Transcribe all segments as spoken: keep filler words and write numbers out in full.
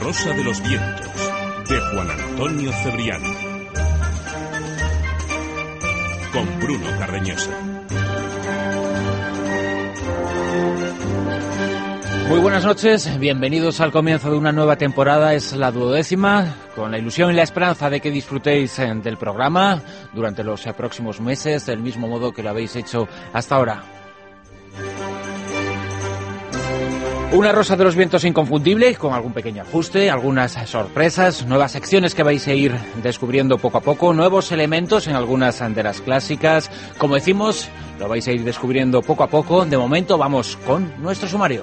Rosa de los Vientos, de Juan Antonio Cebrián. Con Bruno Cardeñosa. Muy buenas noches, bienvenidos al comienzo de una nueva temporada, es la duodécima, con la ilusión y la esperanza de que disfrutéis del programa durante los próximos meses, del mismo modo que lo habéis hecho hasta ahora. Una Rosa de los Vientos inconfundible, con algún pequeño ajuste, algunas sorpresas, nuevas secciones que vais a ir descubriendo poco a poco, nuevos elementos en algunas de las clásicas. Como decimos, lo vais a ir descubriendo poco a poco. De momento vamos con nuestro sumario.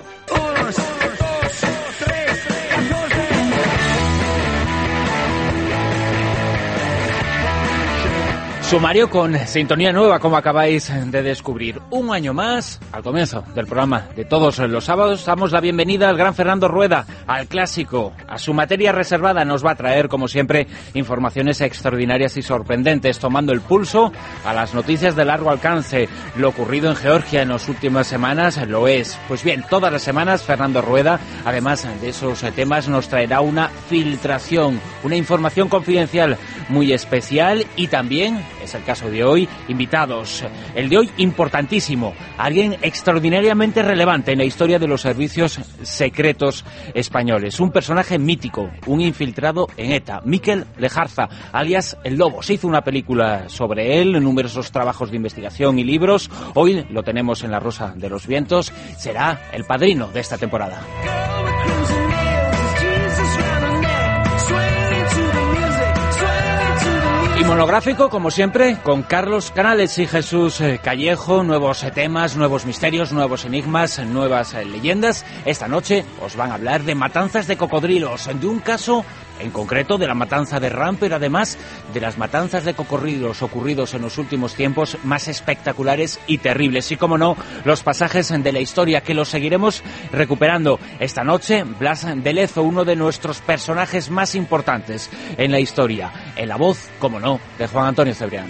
Sumario con sintonía nueva, como acabáis de descubrir. Un año más, al comienzo del programa de todos los sábados, damos la bienvenida al gran Fernando Rueda, al clásico, a su materia reservada. Nos va a traer, como siempre, informaciones extraordinarias y sorprendentes, tomando el pulso a las noticias de largo alcance. Lo ocurrido en Georgia en las últimas semanas lo es. Pues bien, todas las semanas Fernando Rueda, además de esos temas, nos traerá una filtración, una información confidencial muy especial y también... es el caso de hoy, invitados. El de hoy importantísimo, alguien extraordinariamente relevante en la historia de los servicios secretos españoles. Un personaje mítico, un infiltrado en ETA, Mikel Lejarza, alias El Lobo. Se hizo una película sobre él, numerosos trabajos de investigación y libros. Hoy lo tenemos en La Rosa de los Vientos. Será el padrino de esta temporada. Y monográfico, como siempre, con Carlos Canales y Jesús Callejo. Nuevos temas, nuevos misterios, nuevos enigmas, nuevas leyendas. Esta noche os van a hablar de matanzas de cocodrilos, de un caso en concreto de la matanza de Ram, pero además de las matanzas de cocodrilos ocurridos en los últimos tiempos más espectaculares y terribles. Y como no, los pasajes de la historia que los seguiremos recuperando. Esta noche, Blas de Lezo, uno de nuestros personajes más importantes en la historia, en la voz, como no, de Juan Antonio Cebrián.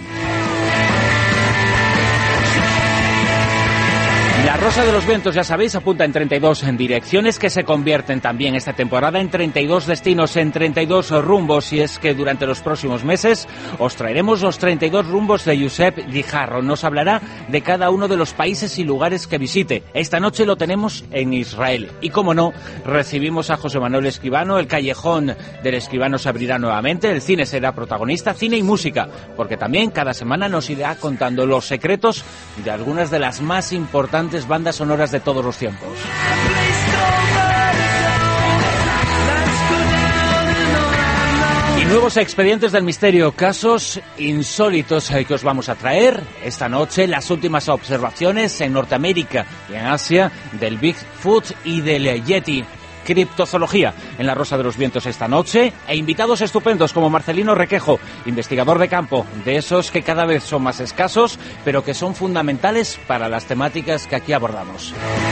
La Rosa de los Vientos, ya sabéis, apunta en treinta y dos en direcciones que se convierten también esta temporada en treinta y dos destinos, en treinta y dos rumbos. Y es que durante los próximos meses os traeremos los treinta y dos rumbos de Josep Guijarro. Nos hablará de cada uno de los países y lugares que visite. Esta noche lo tenemos en Israel. Y como no, recibimos a José Manuel Escribano. El callejón del Escribano se abrirá nuevamente. El cine será protagonista, cine y música, porque también cada semana nos irá contando los secretos de algunas de las más importantes bandas sonoras de todos los tiempos. Y nuevos expedientes del misterio, casos insólitos que os vamos a traer esta noche, las últimas observaciones en Norteamérica y en Asia del Bigfoot y del Yeti. Criptozoología en La Rosa de los Vientos esta noche, e invitados estupendos como Marcelino Requejo, investigador de campo, de esos que cada vez son más escasos, pero que son fundamentales para las temáticas que aquí abordamos.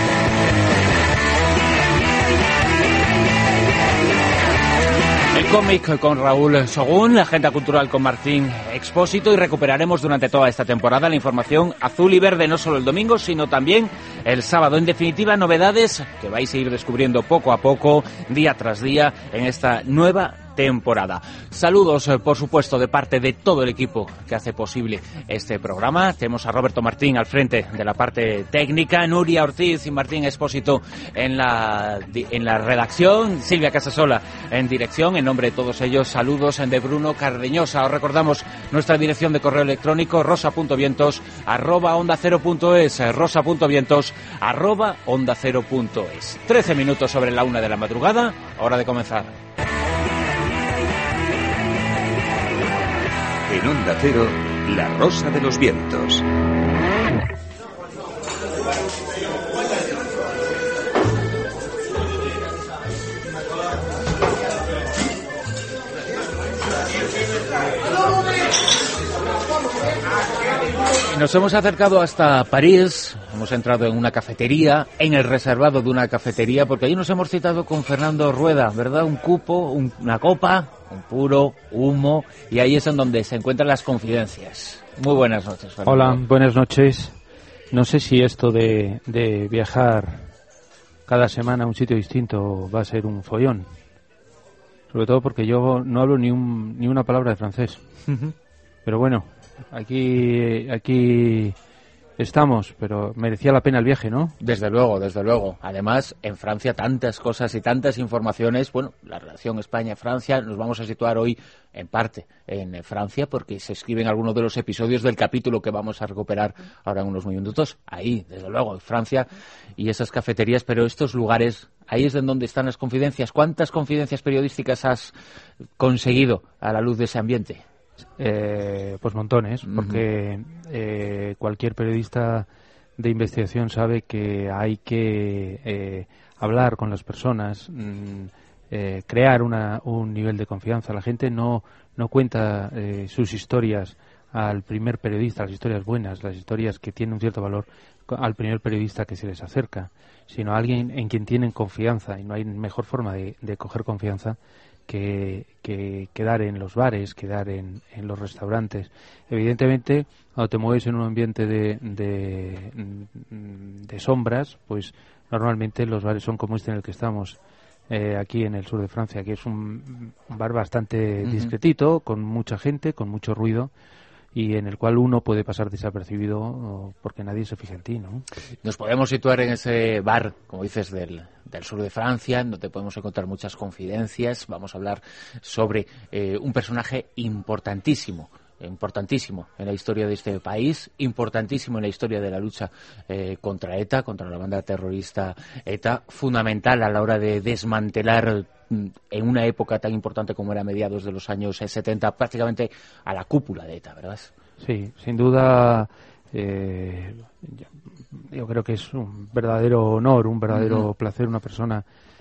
El cómic con Raúl Sogún, la agenda cultural con Martín Expósito, y recuperaremos durante toda esta temporada la información azul y verde, no solo el domingo, sino también el sábado. En definitiva, novedades que vais a ir descubriendo poco a poco, día tras día, en esta nueva temporada. Saludos, por supuesto, de parte de todo el equipo que hace posible este programa. Tenemos a Roberto Martín al frente de la parte técnica, Nuria Ortiz y Martín Expósito en la, en la redacción, Silvia Casasola en dirección. En nombre de todos ellos, saludos de Bruno Cardeñosa. Os recordamos nuestra dirección de correo electrónico, rosa.vientos arroba onda cero punto es, rosa.vientos arroba onda cero punto es. Trece minutos sobre la una de la madrugada, hora de comenzar. En Onda Cero, La Rosa de los Vientos. Nos hemos acercado hasta París, hemos entrado en una cafetería, en el reservado de una cafetería, porque allí nos hemos citado con Fernando Rueda, ¿verdad? Un cupo, un, una copa, un puro, humo, y ahí es en donde se encuentran las confidencias. Muy buenas noches, Fernando. Hola, buenas noches. No sé si esto de, de viajar cada semana a un sitio distinto va a ser un follón. Sobre todo porque yo no hablo ni un, ni una palabra de francés. Uh-huh. Pero bueno, aquí aquí estamos, pero merecía la pena el viaje, ¿no? Desde luego, desde luego. Además, en Francia tantas cosas y tantas informaciones. Bueno, la relación España-Francia, nos vamos a situar hoy en parte en Francia, porque se escriben algunos de los episodios del capítulo que vamos a recuperar ahora en unos minutos. Ahí, desde luego, en Francia y esas cafeterías, pero estos lugares, ahí es en donde están las confidencias. ¿Cuántas confidencias periodísticas has conseguido a la luz de ese ambiente? Eh, pues montones, porque eh, cualquier periodista de investigación sabe que hay que eh, hablar con las personas, mmm, eh, crear una, un nivel de confianza. La gente no, no cuenta eh, sus historias al primer periodista, las historias buenas, las historias que tienen un cierto valor, al primer periodista que se les acerca, sino a alguien en quien tienen confianza, y no hay mejor forma de, de coger confianza Que, que quedar en los bares, quedar en, en los restaurantes. Evidentemente, cuando te mueves en un ambiente de, de, de sombras, pues normalmente los bares son como este en el que estamos eh, aquí en el sur de Francia, que es un, un bar bastante uh-huh. discretito, con mucha gente, con mucho ruido, y en el cual uno puede pasar desapercibido porque nadie se fija en ti, ¿no? Nos podemos situar en ese bar, como dices, del, del sur de Francia, donde podemos encontrar muchas confidencias. Vamos a hablar sobre eh, un personaje importantísimo, importantísimo en la historia de este país, importantísimo en la historia de la lucha eh, contra ETA, contra la banda terrorista ETA, fundamental a la hora de desmantelar en una época tan importante como era mediados de los años setenta, prácticamente a la cúpula de ETA, ¿verdad? Sí, sin duda, eh, yo creo que es un verdadero honor, un verdadero uh-huh. placer, una persona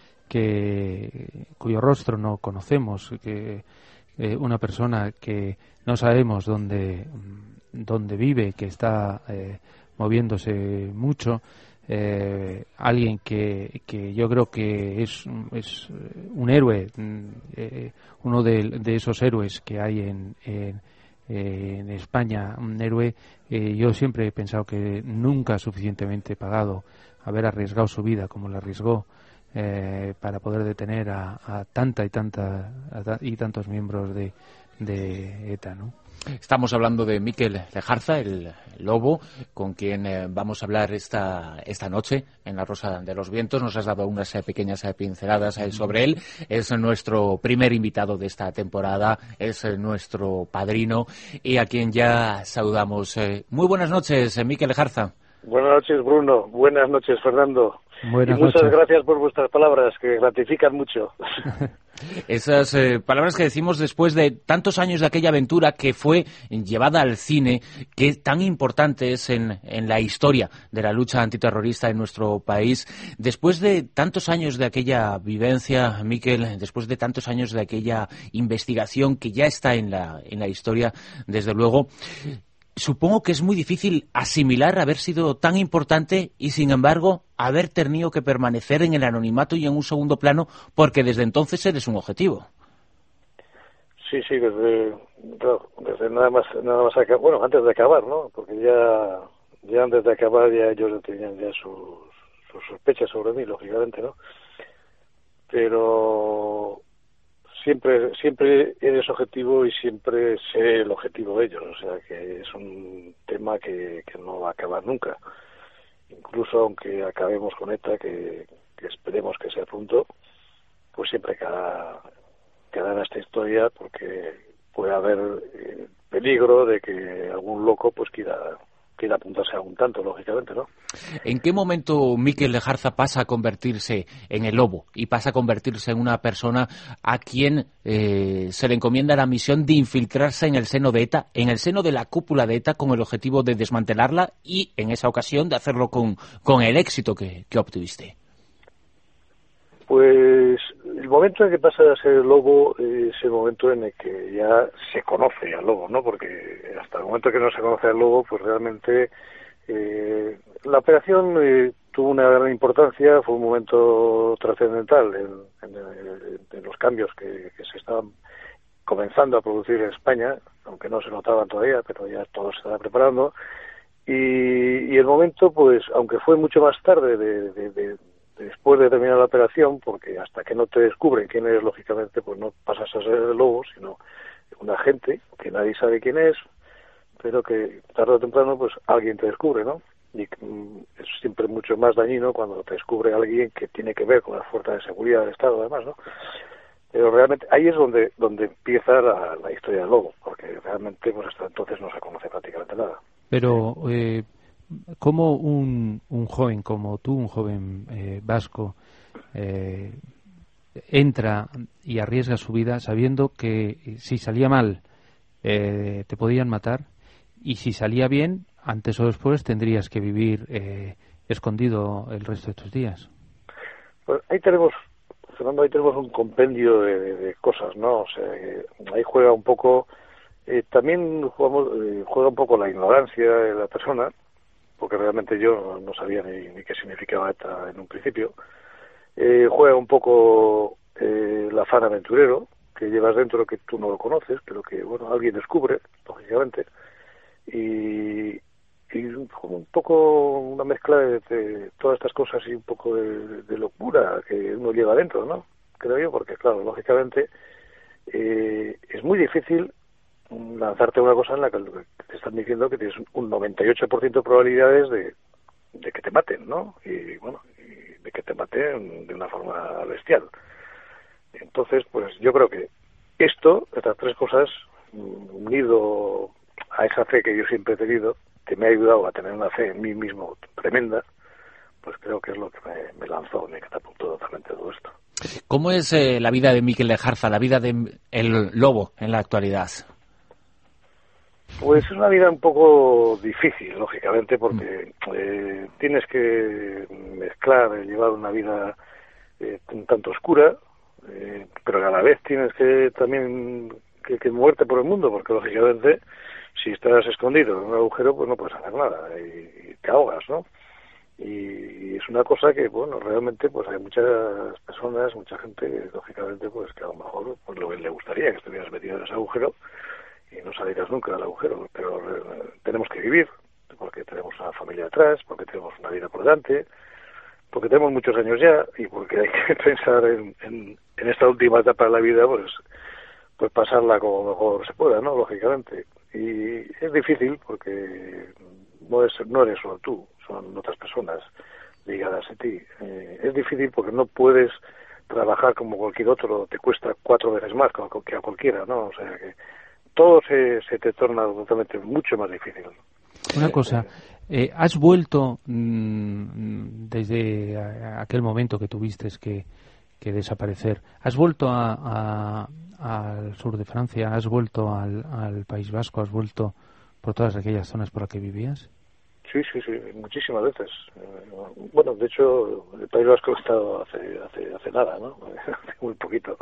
que cuyo rostro no conocemos, que eh, una persona que no sabemos dónde, dónde vive, que está eh, moviéndose mucho. Eh, alguien que, que yo creo que es, es un héroe, eh, uno de, de esos héroes que hay en, en, en España, un héroe. Eh, yo siempre he pensado que nunca suficientemente pagado haber arriesgado su vida como la arriesgó eh, para poder detener a, a tanta y tanta a ta, y tantos miembros de, de ETA, ¿no? Estamos hablando de Mikel Lejarza, el lobo, con quien eh, vamos a hablar esta esta noche en La Rosa de los Vientos. Nos has dado unas eh, pequeñas eh, pinceladas eh, sobre él. Es nuestro primer invitado de esta temporada, es eh, nuestro padrino y a quien ya saludamos. Eh, muy buenas noches, eh, Mikel Lejarza. Buenas noches, Bruno. Buenas noches, Fernando. Buenas y muchas noches. Gracias por vuestras palabras, que gratifican mucho. Esas eh, palabras que decimos después de tantos años de aquella aventura que fue llevada al cine, que tan importante es en, en la historia de la lucha antiterrorista en nuestro país. Después de tantos años de aquella vivencia, Mikel, después de tantos años de aquella investigación que ya está en la, en la historia, desde luego, supongo que es muy difícil asimilar haber sido tan importante y, sin embargo, haber tenido que permanecer en el anonimato y en un segundo plano, porque desde entonces eres un objetivo. Sí, sí, desde, claro, desde nada más, nada más acabar, bueno, antes de acabar, ¿no? Porque ya, ya antes de acabar ya ellos tenían ya sus, sus sospechas sobre mí, lógicamente, ¿no? Pero siempre siempre eres objetivo y siempre sé el objetivo de ellos, o sea que es un tema que, que no va a acabar nunca. Incluso aunque acabemos con ETA, que, que esperemos que sea pronto, pues siempre queda, queda en esta historia, porque puede haber eh, peligro de que algún loco pues quiera quiera apuntarse a un tanto, lógicamente, ¿no? ¿En qué momento Mikel Lejarza pasa a convertirse en el lobo y pasa a convertirse en una persona a quien eh, se le encomienda la misión de infiltrarse en el seno de ETA, en el seno de la cúpula de ETA, con el objetivo de desmantelarla y, en esa ocasión, de hacerlo con, con el éxito que, que obtuviste? Pues el momento en que pasa a ser el lobo es el momento en el que ya se conoce al lobo, ¿no? Porque hasta el momento que no se conoce al lobo, pues realmente eh, la operación eh, tuvo una gran importancia, fue un momento trascendental en, en, en los cambios que, que se estaban comenzando a producir en España, aunque no se notaban todavía, pero ya todo se estaba preparando. Y, y el momento, pues, aunque fue mucho más tarde de, de, de después de terminar la operación, porque hasta que no te descubren quién eres, lógicamente, pues no pasas a ser el lobo, sino un agente que nadie sabe quién es, pero que tarde o temprano pues alguien te descubre, ¿no? Y mm, es siempre mucho más dañino cuando te descubre alguien que tiene que ver con las fuerzas de seguridad del Estado, además, ¿no? Pero realmente ahí es donde donde empieza la, la historia del lobo, porque realmente pues hasta entonces no se conoce prácticamente nada. Pero eh, ¿cómo un, un joven como tú, un joven eh, vasco, eh, entra y arriesga su vida sabiendo que si salía mal eh, te podían matar, y si salía bien, antes o después tendrías que vivir eh, escondido el resto de tus días? Pues ahí tenemos, Fernando, ahí tenemos un compendio de, de, de cosas, ¿no? O sea, que ahí juega un poco, eh, también jugamos, eh, juega un poco la ignorancia de la persona, porque realmente yo no sabía ni, ni qué significaba ETA en un principio. Eh, juega un poco eh, el afán aventurero que llevas dentro, que tú no lo conoces, pero que, bueno, alguien descubre, lógicamente, y, y como un poco una mezcla de, de todas estas cosas y un poco de, de locura que uno lleva dentro, ¿no? Creo yo, porque, claro, lógicamente eh, es muy difícil lanzarte una cosa en la que te están diciendo que tienes un noventa y ocho por ciento de probabilidades de, de que te maten, ¿no? Y, bueno, y de que te maten de una forma bestial. Entonces, pues yo creo que esto, estas tres cosas, unido a esa fe que yo siempre he tenido, que me ha ayudado a tener una fe en mí mismo tremenda, pues creo que es lo que me, me lanzó, me catapultó totalmente todo esto. ¿Cómo es eh, la vida de Mikel Lejarza, la vida de el lobo en la actualidad? Pues es una vida un poco difícil, lógicamente, porque eh, tienes que mezclar, llevar una vida eh, un tanto oscura, eh, pero a la vez tienes que también que, que moverte por el mundo, porque lógicamente si estás escondido en un agujero pues no puedes hacer nada y, y te ahogas, ¿no? Y, y es una cosa que, bueno, realmente pues hay muchas personas, mucha gente que lógicamente pues que a lo mejor pues lo que le gustaría que estuvieras metido en ese agujero y no salirás nunca del agujero, pero eh, tenemos que vivir, porque tenemos una familia atrás, porque tenemos una vida por delante, porque tenemos muchos años ya y porque hay que pensar en, en, en esta última etapa de la vida, pues pues pasarla como mejor se pueda, ¿no? Lógicamente. Y es difícil porque no es no eres solo tú, son otras personas ligadas a ti. Eh, es difícil porque no puedes trabajar como cualquier otro, te cuesta cuatro veces más que a cualquiera, ¿no? O sea que todo se, se te torna totalmente mucho más difícil. Una cosa, eh, ¿has vuelto mmm, desde a, a aquel momento que tuviste que, que desaparecer? ¿Has vuelto a, a, al sur de Francia? ¿Has vuelto al, al País Vasco? ¿Has vuelto por todas aquellas zonas por las que vivías? Sí, sí, sí, muchísimas veces. Bueno, de hecho, el País Vasco he estado hace hace hace nada, ¿no? Hace muy poquito.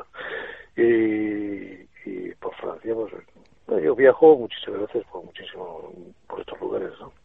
Y, y por Francia, pues yo viajo muchísimas veces por muchísimo por estos lugares, ¿no?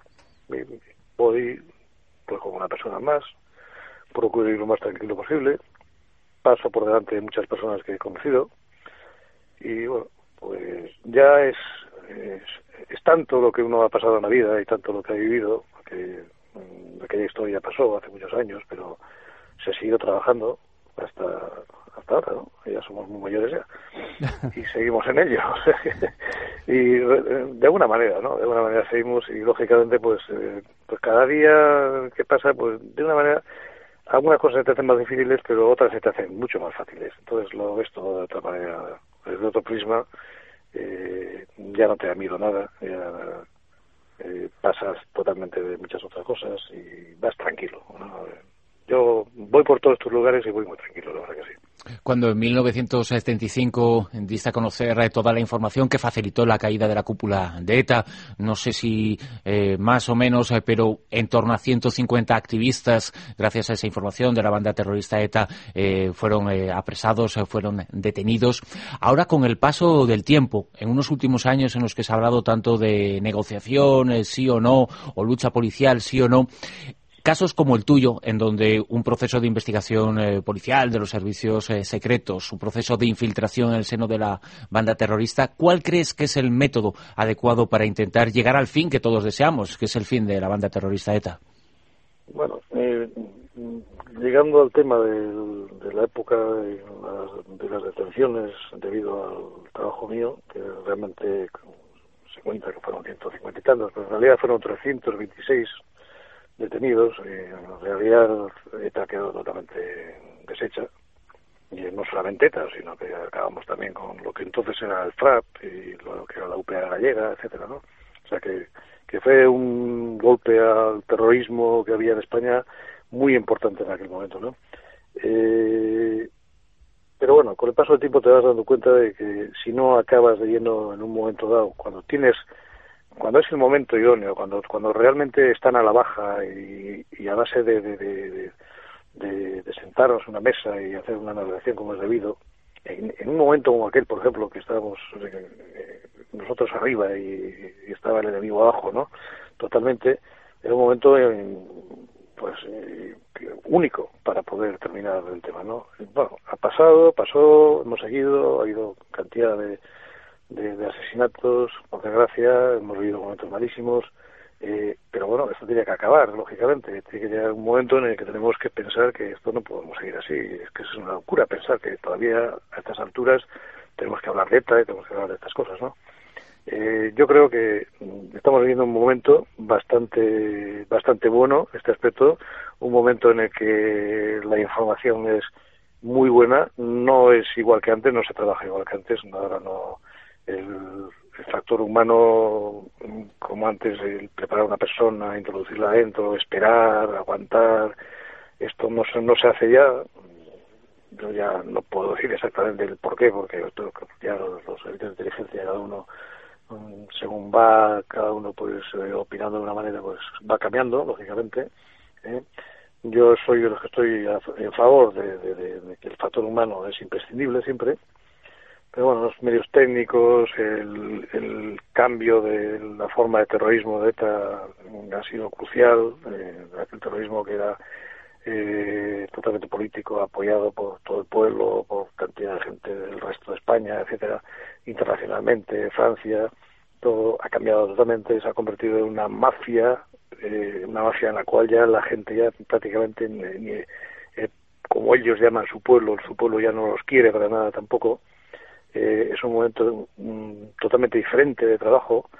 Voy pues como una persona más, procuro ir lo más tranquilo posible, paso por delante de muchas personas que he conocido y bueno, pues ya es, es, es tanto lo que uno ha pasado en la vida y tanto lo que ha vivido, porque mmm, aquella historia pasó hace muchos años, pero se ha seguido trabajando hasta hasta ahora, ¿no? Ya somos muy mayores ya y seguimos en ello. Y de alguna manera, ¿no? De alguna manera seguimos y lógicamente pues eh, pues cada día que pasa pues de una manera algunas cosas se te hacen más difíciles pero otras se te hacen mucho más fáciles. Entonces lo ves todo de otra manera, desde otro prisma, eh, ya no te da miedo nada, ya eh, pasas totalmente de muchas otras cosas y vas tranquilo, ¿no? Yo voy por todos estos lugares y voy muy tranquilo, la verdad que sí. Cuando en mil novecientos setenta y cinco diste a conocer toda la información que facilitó la caída de la cúpula de ETA, no sé si eh, más o menos, eh, pero en torno a ciento cincuenta activistas, gracias a esa información de la banda terrorista ETA, eh, fueron eh, apresados, eh, fueron detenidos. Ahora, con el paso del tiempo, en unos últimos años en los que se ha hablado tanto de negociación, eh, sí o no, o lucha policial, sí o no, casos como el tuyo, en donde un proceso de investigación eh, policial de los servicios eh, secretos, un proceso de infiltración en el seno de la banda terrorista, ¿cuál crees que es el método adecuado para intentar llegar al fin que todos deseamos, que es el fin de la banda terrorista ETA? Bueno, eh, llegando al tema del, de la época de las, de las detenciones debido al trabajo mío, que realmente se cuenta que fueron ciento cincuenta y tantos, pero en realidad fueron trescientos veintiséis detenidos, y en realidad ETA quedó totalmente deshecha, y no solamente ETA, sino que acabamos también con lo que entonces era el FRAP y lo que era la U P A gallega, etcétera, ¿no? O sea que, que fue un golpe al terrorismo que había en España muy importante en aquel momento, ¿no? Eh, pero bueno, con el paso del tiempo te vas dando cuenta de que si no acabas de lleno en un momento dado, cuando tienes, cuando es el momento idóneo, cuando cuando realmente están a la baja y, y a base de, de, de, de, de, de sentarnos en una mesa y hacer una navegación como es debido, en, en un momento como aquel, por ejemplo, que estábamos eh, nosotros arriba y, y estaba el enemigo abajo, ¿no? Totalmente, era un momento en, pues eh, único para poder terminar el tema, ¿no? Bueno, ha pasado, pasó, hemos seguido, ha habido cantidad de, de, de asesinatos, por desgracia, hemos vivido momentos malísimos, eh, pero bueno, esto tiene que acabar, lógicamente, tiene que llegar un momento en el que tenemos que pensar que esto no podemos seguir así, es que es una locura pensar que todavía a estas alturas tenemos que hablar de ETA y tenemos que hablar de estas cosas, ¿no? Eh, yo creo que estamos viviendo un momento bastante bastante bueno, este aspecto, un momento en el que la información es muy buena, no es igual que antes, no se trabaja igual que antes, ahora no, el, el factor humano como antes, el preparar a una persona, introducirla adentro, esperar, aguantar, esto no se, no se hace ya. Yo ya no puedo decir exactamente el por qué, porque ya los, los servicios de inteligencia, cada uno según va cada uno pues eh, opinando de una manera, pues va cambiando, lógicamente. ¿eh? Yo soy de los que estoy a, en favor de, de, de, de que el factor humano es imprescindible siempre, pero bueno, los medios técnicos, el, el cambio de la forma de terrorismo de ETA ha sido crucial, eh, aquel terrorismo que era eh, totalmente político, apoyado por todo el pueblo, por cantidad de gente del resto de España, etcétera, internacionalmente, Francia, todo ha cambiado totalmente, se ha convertido en una mafia, eh, una mafia en la cual ya la gente ya prácticamente, ni, ni, eh, como ellos llaman su pueblo, su pueblo ya no los quiere para nada tampoco. Eh, es un momento um, totalmente diferente de trabajo.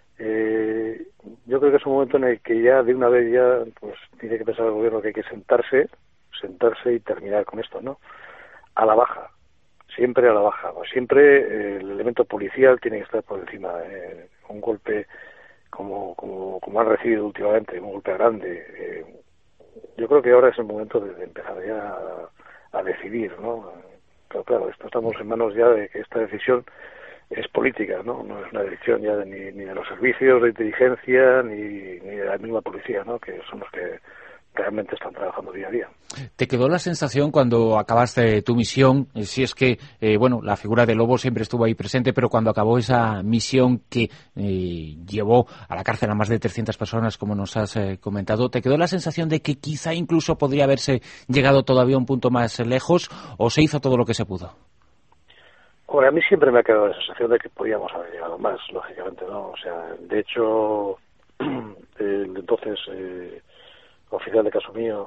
Eh, yo creo que es un momento en el que ya de una vez ya pues tiene que pensar el gobierno que hay que sentarse, sentarse y terminar con esto, ¿no? A la baja, siempre a la baja, ¿no? Siempre eh, el elemento policial tiene que estar por encima. Eh, un golpe como, como como han recibido últimamente, un golpe grande. Eh, yo creo que ahora es el momento de, de empezar ya a, a decidir, ¿no? Pero claro, esto estamos en manos ya de que esta decisión es política, ¿no? No es una decisión ya de, ni, ni de los servicios de inteligencia ni, ni de la misma policía, ¿no? Que son los que realmente están trabajando día a día. ¿Te quedó la sensación cuando acabaste tu misión, si es que, eh, bueno, la figura de Lobo siempre estuvo ahí presente, pero cuando acabó esa misión que eh, llevó a la cárcel a más de trescientas personas, como nos has eh, comentado, ¿te quedó la sensación de que quizá incluso podría haberse llegado todavía a un punto más lejos o se hizo todo lo que se pudo? Bueno, a mí siempre me ha quedado la sensación de que podíamos haber llegado más, lógicamente, ¿no? O sea, de hecho, el entonces eh, oficial de caso mío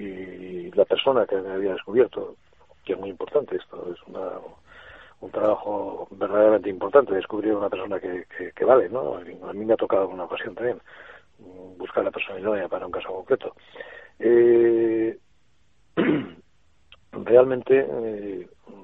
y la persona que me había descubierto, que es muy importante esto, es una, un trabajo verdaderamente importante, descubrir una persona que, que, que vale, ¿no? A mí me ha tocado en una ocasión también buscar la persona idónea para un caso concreto. Eh, realmente eh,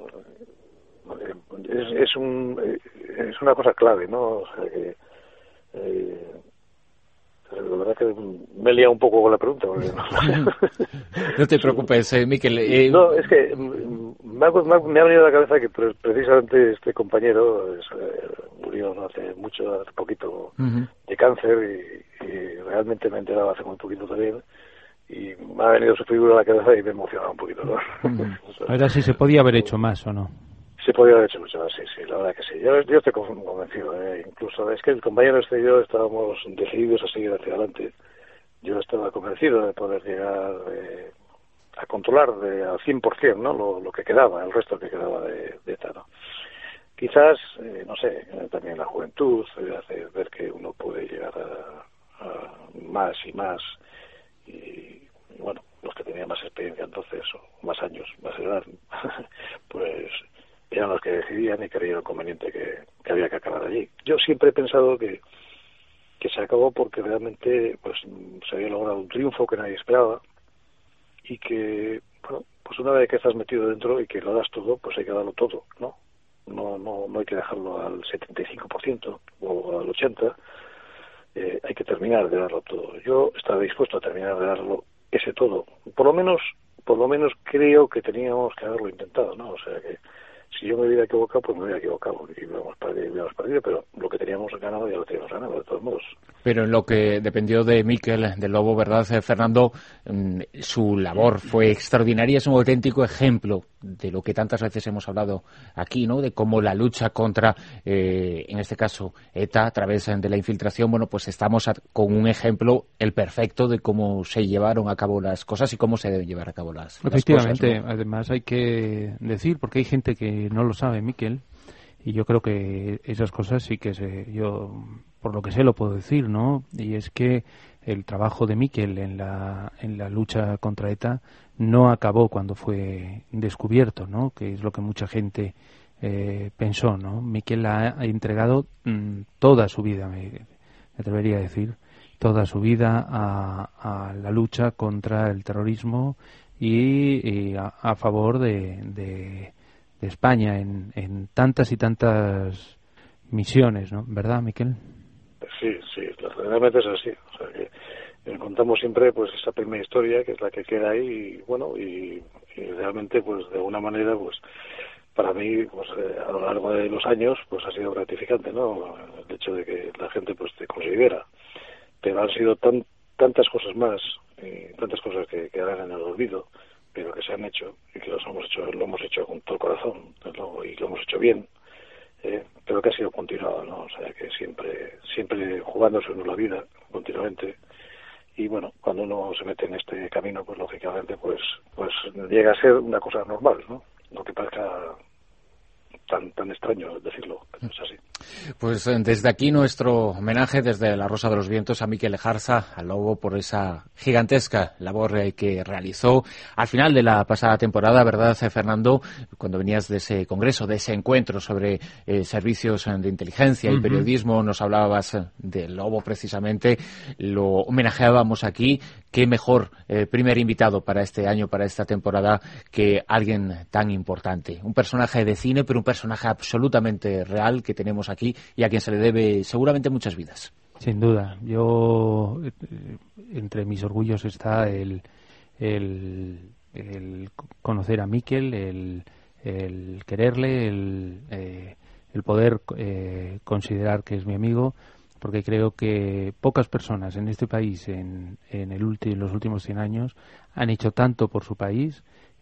es, es, un, es una cosa clave, ¿no? O sea que eh, la verdad que me he liado un poco con la pregunta. Porque no, no te preocupes, eh, Miquel. Eh... No, es que me ha, me ha venido a la cabeza que precisamente este compañero es, eh, murió no hace mucho, hace poquito, uh-huh. de cáncer y, y realmente me he enterado hace muy poquito también. Y me ha venido su figura a la cabeza y me ha emocionado un poquito, ¿no? Uh-huh. Ahora sí se podía haber hecho más, ¿o no? Se podía haber hecho mucho más, sí, sí, la verdad que sí. Yo, yo estoy convencido, ¿eh? Incluso es que el compañero este y yo estábamos decididos a seguir hacia adelante. Yo estaba convencido de poder llegar eh, a controlar de, al cien por ciento, ¿no? Lo, lo que quedaba, el resto que quedaba de, de ETA, ¿no? Quizás, eh, no sé, también la juventud eh, hace ver que uno puede llegar a, a más y más. Y bueno, los que tenía más experiencia entonces, o más años, más edad, pues eran los que decidían y creían conveniente que, que había que acabar allí. Yo siempre he pensado que que se acabó porque realmente pues se había logrado un triunfo que nadie esperaba y que, bueno, pues una vez que estás metido dentro y que lo das todo, pues hay que darlo todo, ¿no? No no no hay que dejarlo al setenta y cinco por ciento o al ochenta por ciento, eh, hay que terminar de darlo todo. Yo estaba dispuesto a terminar de darlo ese todo. Por lo menos, por lo menos creo que teníamos que haberlo intentado, ¿no? O sea que si yo me hubiera equivocado, pues me hubiera equivocado y hubiéramos perdido, hubiéramos perdido, pero lo que teníamos ganado ya lo teníamos ganado, de todos modos. Pero en lo que dependió de Miquel del Lobo, ¿verdad, Fernando? Su labor fue extraordinaria, es un auténtico ejemplo de lo que tantas veces hemos hablado aquí, ¿no? De cómo la lucha contra, eh, en este caso, ETA, a través de la infiltración, bueno, pues estamos a, con un ejemplo, el perfecto, de cómo se llevaron a cabo las cosas y cómo se deben llevar a cabo las, Efectivamente, las cosas, ¿no? Además hay que decir, porque hay gente que no lo sabe, Miquel, y yo creo que esas cosas sí que se, yo, por lo que sé, lo puedo decir, ¿no? Y es que el trabajo de Miquel en la, en la lucha contra ETA no acabó cuando fue descubierto, ¿no? Que es lo que mucha gente eh, pensó, ¿no? Miquel ha, ha entregado mmm, toda su vida, me, me atrevería a decir, toda su vida a, a la lucha contra el terrorismo y, y a, a favor de, de, de España en, en tantas y tantas misiones, ¿no? ¿Verdad, Miquel? Sí, sí, realmente es así. O sea que eh, contamos siempre pues esa primera historia que es la que queda ahí y bueno y, y realmente pues de alguna manera pues para mí pues eh, a lo largo de los años pues ha sido gratificante, ¿no? El hecho de que la gente pues te considera, pero han sido tan tantas cosas más y tantas cosas que quedan en el olvido, pero que se han hecho y que los hemos hecho lo hemos hecho con todo el corazón y lo hemos hecho bien. Eh, pero que ha sido continuado, ¿no? O sea, que siempre siempre jugándose uno la vida continuamente y bueno, cuando uno se mete en este camino, pues lógicamente pues pues llega a ser una cosa normal, ¿no? Lo que parezca tan tan extraño decirlo, pero es así. Pues desde aquí nuestro homenaje desde La Rosa de los Vientos a Miquel Lejarza, al Lobo, por esa gigantesca labor que realizó al final de la pasada temporada, ¿verdad, Fernando? Cuando venías de ese congreso, de ese encuentro sobre eh, servicios de inteligencia y uh-huh. periodismo, nos hablabas del Lobo precisamente, lo homenajeábamos aquí. Qué mejor eh, primer invitado para este año, para esta temporada, que alguien tan importante. Un personaje de cine, pero un personaje absolutamente real que tenemos aquí y a quien se le debe seguramente muchas vidas. Sin duda. Yo, entre mis orgullos está el, el, el conocer a Miquel, el, el quererle, el, eh, el poder eh, considerar que es mi amigo, porque creo que pocas personas en este país en, en el ulti, los últimos cien años han hecho tanto por su país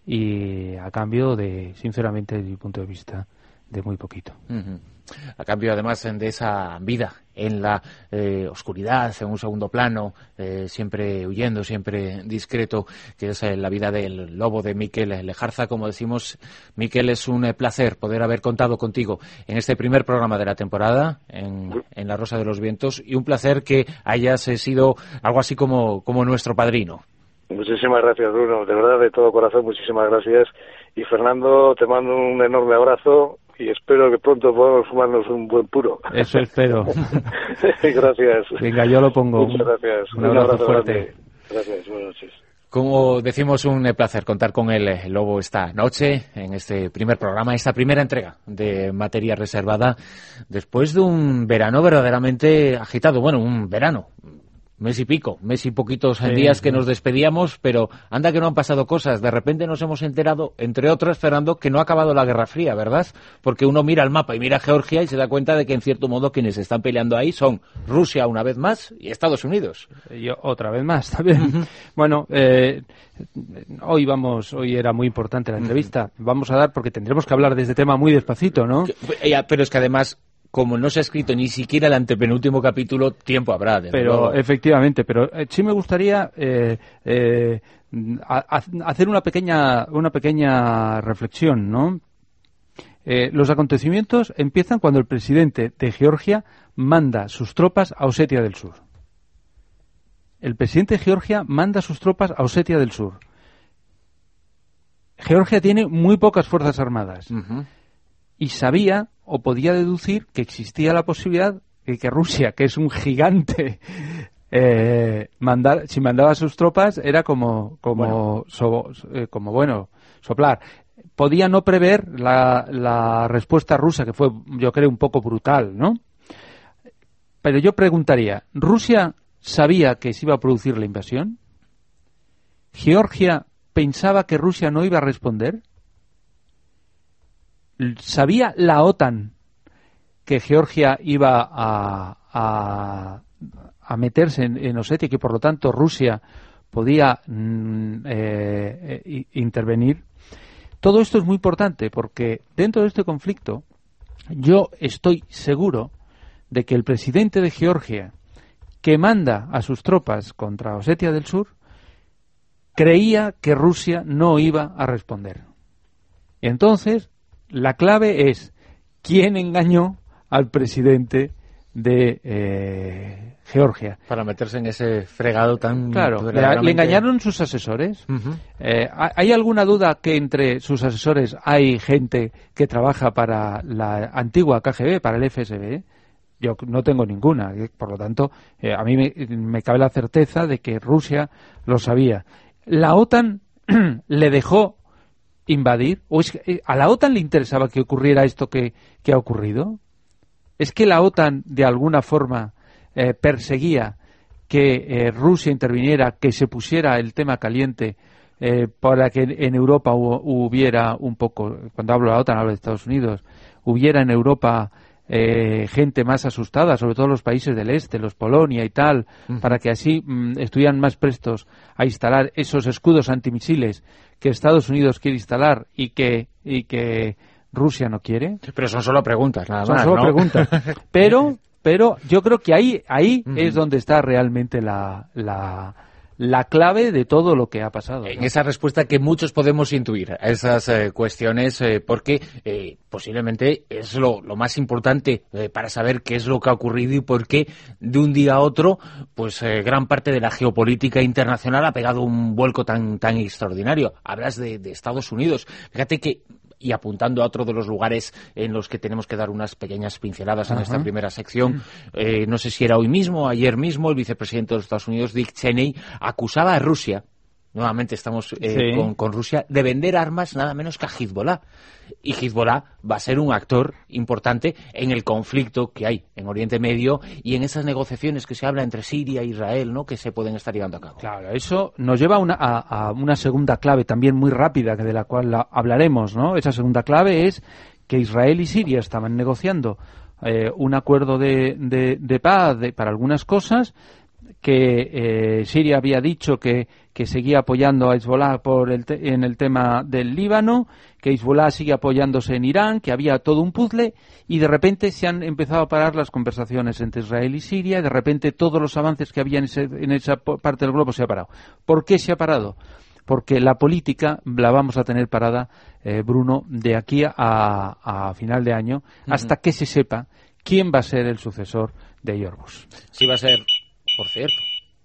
y a cambio de, sinceramente, desde mi punto de vista, de muy poquito. Uh-huh. A cambio, además, de esa vida en la eh, oscuridad, en un segundo plano, eh, siempre huyendo, siempre discreto, que es eh, la vida del Lobo, de Miquel Lejarza. Como decimos, Miquel, es un eh, placer poder haber contado contigo en este primer programa de la temporada, en, en La Rosa de los Vientos, y un placer que hayas eh, sido algo así como, como nuestro padrino. Muchísimas gracias, Bruno, de verdad, de todo corazón, muchísimas gracias. Y Fernando, te mando un enorme abrazo y espero que pronto podamos fumarnos un buen puro. Eso espero. Gracias. Venga, yo lo pongo. Muchas gracias. Un, un abrazo, abrazo fuerte. Grande. Gracias, buenas noches. Como decimos, un placer contar con el Lobo esta noche, en este primer programa, esta primera entrega de Materia Reservada, después de un verano verdaderamente agitado. Bueno, un verano, mes y pico, mes y poquitos sí, días que sí. nos despedíamos, pero anda que no han pasado cosas. De repente nos hemos enterado, entre otras, Fernando, que no ha acabado la Guerra Fría, ¿verdad? Porque uno mira el mapa y mira Georgia y se da cuenta de que, en cierto modo, quienes están peleando ahí son Rusia una vez más y Estados Unidos. Yo otra vez más también. Uh-huh. Bueno, eh, hoy vamos, hoy era muy importante la entrevista. Uh-huh. Vamos a dar, porque tendremos que hablar de este tema muy despacito, ¿no? Pero es que además, como no se ha escrito ni siquiera el antepenúltimo capítulo, tiempo habrá. Pero luego. Efectivamente, pero eh, sí me gustaría eh, eh, a, a hacer una pequeña una pequeña reflexión, ¿no? Eh, los acontecimientos empiezan cuando el presidente de Georgia manda sus tropas a Osetia del Sur. El presidente de Georgia manda sus tropas a Osetia del Sur. Georgia tiene muy pocas fuerzas armadas. Uh-huh. Y sabía o podía deducir que existía la posibilidad de que Rusia, que es un gigante, eh, mandar, si mandaba a sus tropas era como, como, bueno. So, eh, como bueno, soplar. Podía no prever la, la respuesta rusa, que fue, yo creo, un poco brutal, ¿no? Pero yo preguntaría, ¿Rusia sabía que se iba a producir la invasión? ¿Georgia pensaba que Rusia no iba a responder? ¿Sabía la OTAN que Georgia iba a, a, a meterse en, en Osetia y que por lo tanto Rusia podía mm, eh, eh, intervenir? Todo esto es muy importante porque dentro de este conflicto yo estoy seguro de que el presidente de Georgia, que manda a sus tropas contra Osetia del Sur, creía que Rusia no iba a responder. Entonces, la clave es quién engañó al presidente de eh, Georgia. Para meterse en ese fregado tan... Claro, verdaderamente... le engañaron sus asesores. Uh-huh. Eh, ¿Hay alguna duda que entre sus asesores hay gente que trabaja para la antigua K G B, para el F S B? Yo no tengo ninguna. Por lo tanto, eh, a mí me, me cabe la certeza de que Rusia lo sabía. ¿La OTAN le dejó invadir? ¿O es que a la OTAN le interesaba que ocurriera esto que, que ha ocurrido? ¿Es que la OTAN de alguna forma eh, perseguía que eh, Rusia interviniera, que se pusiera el tema caliente eh, para que en Europa hu- hubiera un poco, cuando hablo de la OTAN hablo de Estados Unidos, hubiera en Europa eh, gente más asustada, sobre todo los países del este, los Polonia y tal, uh-huh. para que así mm, estuvieran más prestos a instalar esos escudos antimisiles que Estados Unidos quiere instalar y que y que Rusia no quiere? Pero son solo preguntas, nada son más, solo ¿no? preguntas. Pero, pero yo creo que ahí, ahí uh-huh. es donde está realmente la, la, la clave de todo lo que ha pasado, ¿no? En esa respuesta que muchos podemos intuir a esas eh, cuestiones, eh, porque eh, posiblemente es lo, lo más importante eh, para saber qué es lo que ha ocurrido y por qué de un día a otro, pues eh, gran parte de la geopolítica internacional ha pegado un vuelco tan, tan extraordinario. Hablas de, de Estados Unidos. Fíjate que, y apuntando a otro de los lugares en los que tenemos que dar unas pequeñas pinceladas en Ajá. esta primera sección, eh, no sé si era hoy mismo o ayer mismo, el vicepresidente de los Estados Unidos, Dick Cheney, acusaba a Rusia, nuevamente estamos eh, sí. con, con Rusia, de vender armas nada menos que a Hezbollah. Y Hezbollah va a ser un actor importante en el conflicto que hay en Oriente Medio y en esas negociaciones que se habla entre Siria e Israel, ¿no?, que se pueden estar llevando a cabo. Claro, eso nos lleva a una, a, a una segunda clave también muy rápida, de la cual la hablaremos, ¿no? Esa segunda clave es que Israel y Siria estaban negociando eh, un acuerdo de, de, de paz de, para algunas cosas, que eh, Siria había dicho que, que seguía apoyando a Hezbollah por el te- en el tema del Líbano, que Hezbollah sigue apoyándose en Irán, que había todo un puzzle, y de repente se han empezado a parar las conversaciones entre Israel y Siria, y de repente todos los avances que había en, ese, en esa parte del globo se ha parado. ¿Por qué se ha parado? Porque la política la vamos a tener parada, eh, Bruno, de aquí a, a final de año, uh-huh. hasta que se sepa quién va a ser el sucesor de George Bush. Sí va a ser... Por cierto.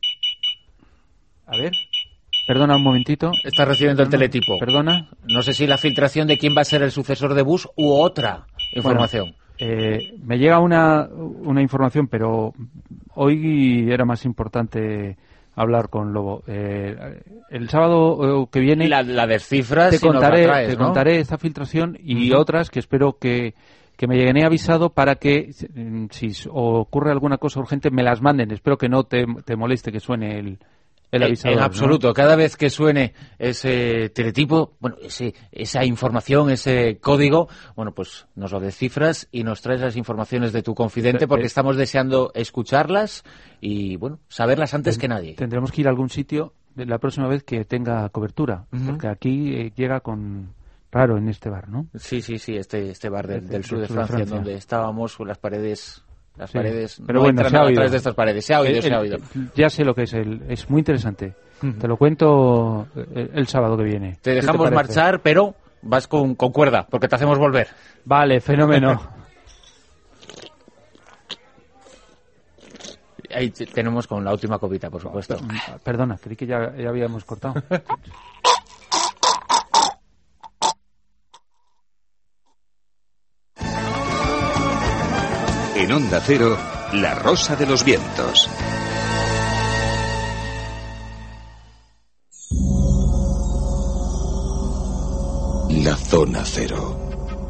A ver. Perdona un momentito. Está recibiendo el teletipo. Perdona. No sé si la filtración de quién va a ser el sucesor de Bush u otra información. Bueno, eh, me llega una, una información, pero hoy era más importante hablar con Lobo. Eh, el sábado que viene... La, la descifras te si contaré, nos la traes, te ¿no? contaré esta filtración y uh-huh. otras que espero que... que me lleguen avisado para que, si ocurre alguna cosa urgente, me las manden. Espero que no te, te moleste que suene el, el avisador. En absoluto. ¿no? Cada vez que suene ese teletipo, bueno, ese, esa información, ese código, bueno, pues nos lo descifras y nos traes las informaciones de tu confidente, porque estamos deseando escucharlas y, bueno, saberlas antes Ten, que nadie. Tendremos que ir a algún sitio la próxima vez que tenga cobertura, uh-huh. porque aquí eh, llega con... Raro en este bar, ¿no? Sí, sí, sí, este este bar del, este, del sur de Francia, Francia, donde estábamos con las paredes, las sí, paredes, pero no bueno, entran se ha a oído. través de estas paredes, se ha oído, el, se ha oído. El, ya sé lo que es, el, es muy interesante. Uh-huh. Te lo cuento el, el sábado que viene. Te dejamos te marchar, pero vas con, con cuerda, porque te hacemos volver. Vale, fenómeno. Ahí tenemos con la última copita, por supuesto. Perdona, creí que ya, ya habíamos cortado. En Onda Cero, La Rosa de los Vientos. La Zona Cero.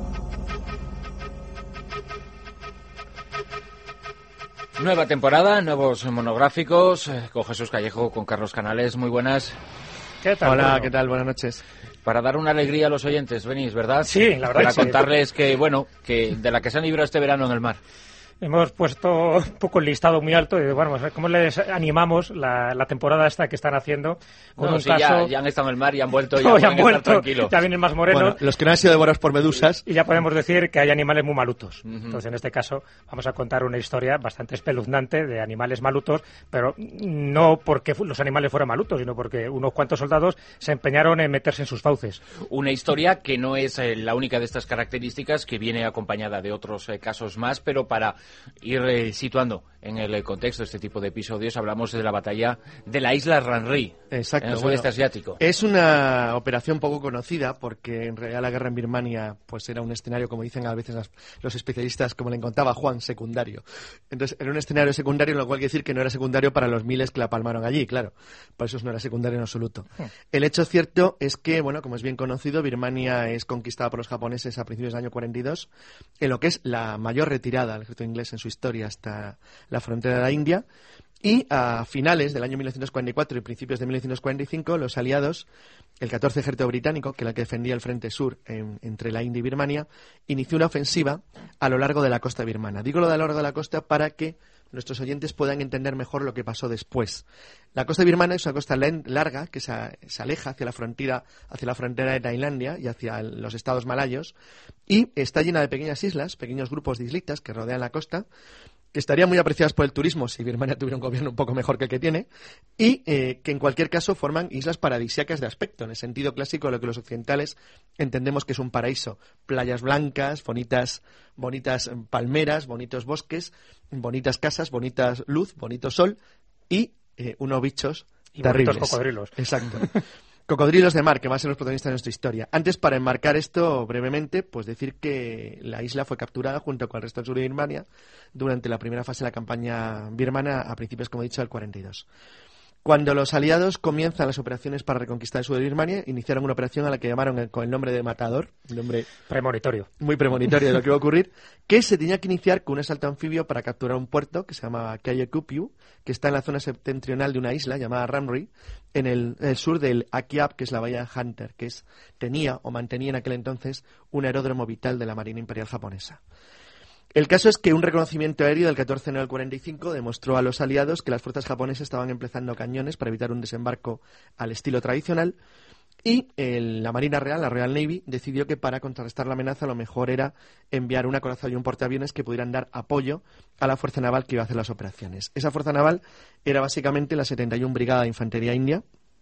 Nueva temporada, nuevos monográficos, eh, con Jesús Callejo, con Carlos Canales. Muy buenas. ¿Qué tal? Hola, Bruno? ¿qué tal? Buenas noches. Para dar una alegría a los oyentes, venís, ¿verdad? Sí, la verdad Para que sí. contarles que, bueno, que de la que se han librado este verano en el mar. Hemos puesto un poco el listado muy alto y, bueno, ¿cómo les animamos la, la temporada esta que están haciendo? Con Bueno, un sí, caso... ya, ya han estado en el mar, ya han vuelto, ya, No, ya pueden han estar vuelto, tranquilos. ya vienen más morenos. Bueno, los que no han sido devorados por medusas. Y ya podemos decir que hay animales muy malutos. Uh-huh. Entonces, en este caso, vamos a contar una historia bastante espeluznante de animales malutos, pero no porque fu- los animales fueran malutos, sino porque unos cuantos soldados se empeñaron en meterse en sus fauces. Una historia que no es eh, la única de estas características, que viene acompañada de otros eh, casos más, pero para ir eh, situando en el eh, contexto de este tipo de episodios, hablamos de la batalla de la isla Ranri, Exacto. en el Bueno, sudeste asiático. es una operación poco conocida porque en realidad la guerra en Birmania pues era un escenario, como dicen a veces las- los especialistas, como le contaba Juan, secundario. Entonces era un escenario secundario, lo cual quiere decir que no era secundario para los miles que la palmaron allí, claro. Por eso no era secundario en absoluto. El hecho cierto es que, bueno, como es bien conocido, Birmania es conquistada por los japoneses a principios del año cuarenta y dos, en lo que es la mayor retirada del ejército inglés en su historia hasta la frontera de la India. Y a finales del año mil novecientos cuarenta y cuatro y principios de mil novecientos cuarenta y cinco, los aliados, el catorce Ejército Británico, que era el que defendía el frente sur en- entre la India y Birmania, inició una ofensiva a lo largo de la costa birmana. Digo lo de a lo largo de la costa para que nuestros oyentes puedan entender mejor lo que pasó después. La costa birmana es una costa len- larga que se, a- se aleja hacia la frontera, hacia la frontera de Tailandia y hacia el- los estados malayos, y está llena de pequeñas islas, pequeños grupos de islitas que rodean la costa, que estarían muy apreciadas por el turismo si Birmania tuviera un gobierno un poco mejor que el que tiene, y eh, que en cualquier caso forman islas paradisíacas de aspecto, en el sentido clásico de lo que los occidentales entendemos que es un paraíso. Playas blancas, bonitas, bonitas palmeras, bonitos bosques, bonitas casas, bonitas luz, bonito sol y eh, unos bichos Y terribles. bonitos cocodrilos. Exacto. Cocodrilos de mar, que van a ser los protagonistas de nuestra historia. Antes, para enmarcar esto brevemente, pues decir que la isla fue capturada junto con el resto del sur de Birmania durante la primera fase de la campaña birmana a principios, como he dicho, del cuarenta y dos. Cuando los aliados comienzan las operaciones para reconquistar el sur de Birmania, iniciaron una operación a la que llamaron el- con el nombre de Matador, un nombre Premonitorio. muy premonitorio de lo que iba a ocurrir, que se tenía que iniciar con un asalto anfibio para capturar un puerto que se llama Kayekupiu, que está en la zona septentrional de una isla llamada Ramri, en el, el sur del Akyab, que es la bahía de Hunter, que es, tenía o mantenía en aquel entonces un aeródromo vital de la Marina Imperial japonesa. El caso es que un reconocimiento aéreo del catorce de enero del cuarenta y cinco demostró a los aliados que las fuerzas japonesas estaban emplazando cañones para evitar un desembarco al estilo tradicional, y el- la Marina Real, la Royal Navy, decidió que para contrarrestar la amenaza lo mejor era enviar un acorazado y un portaaviones que pudieran dar apoyo a la fuerza naval que iba a hacer las operaciones. Esa fuerza naval era básicamente la setenta y una Brigada de Infantería India,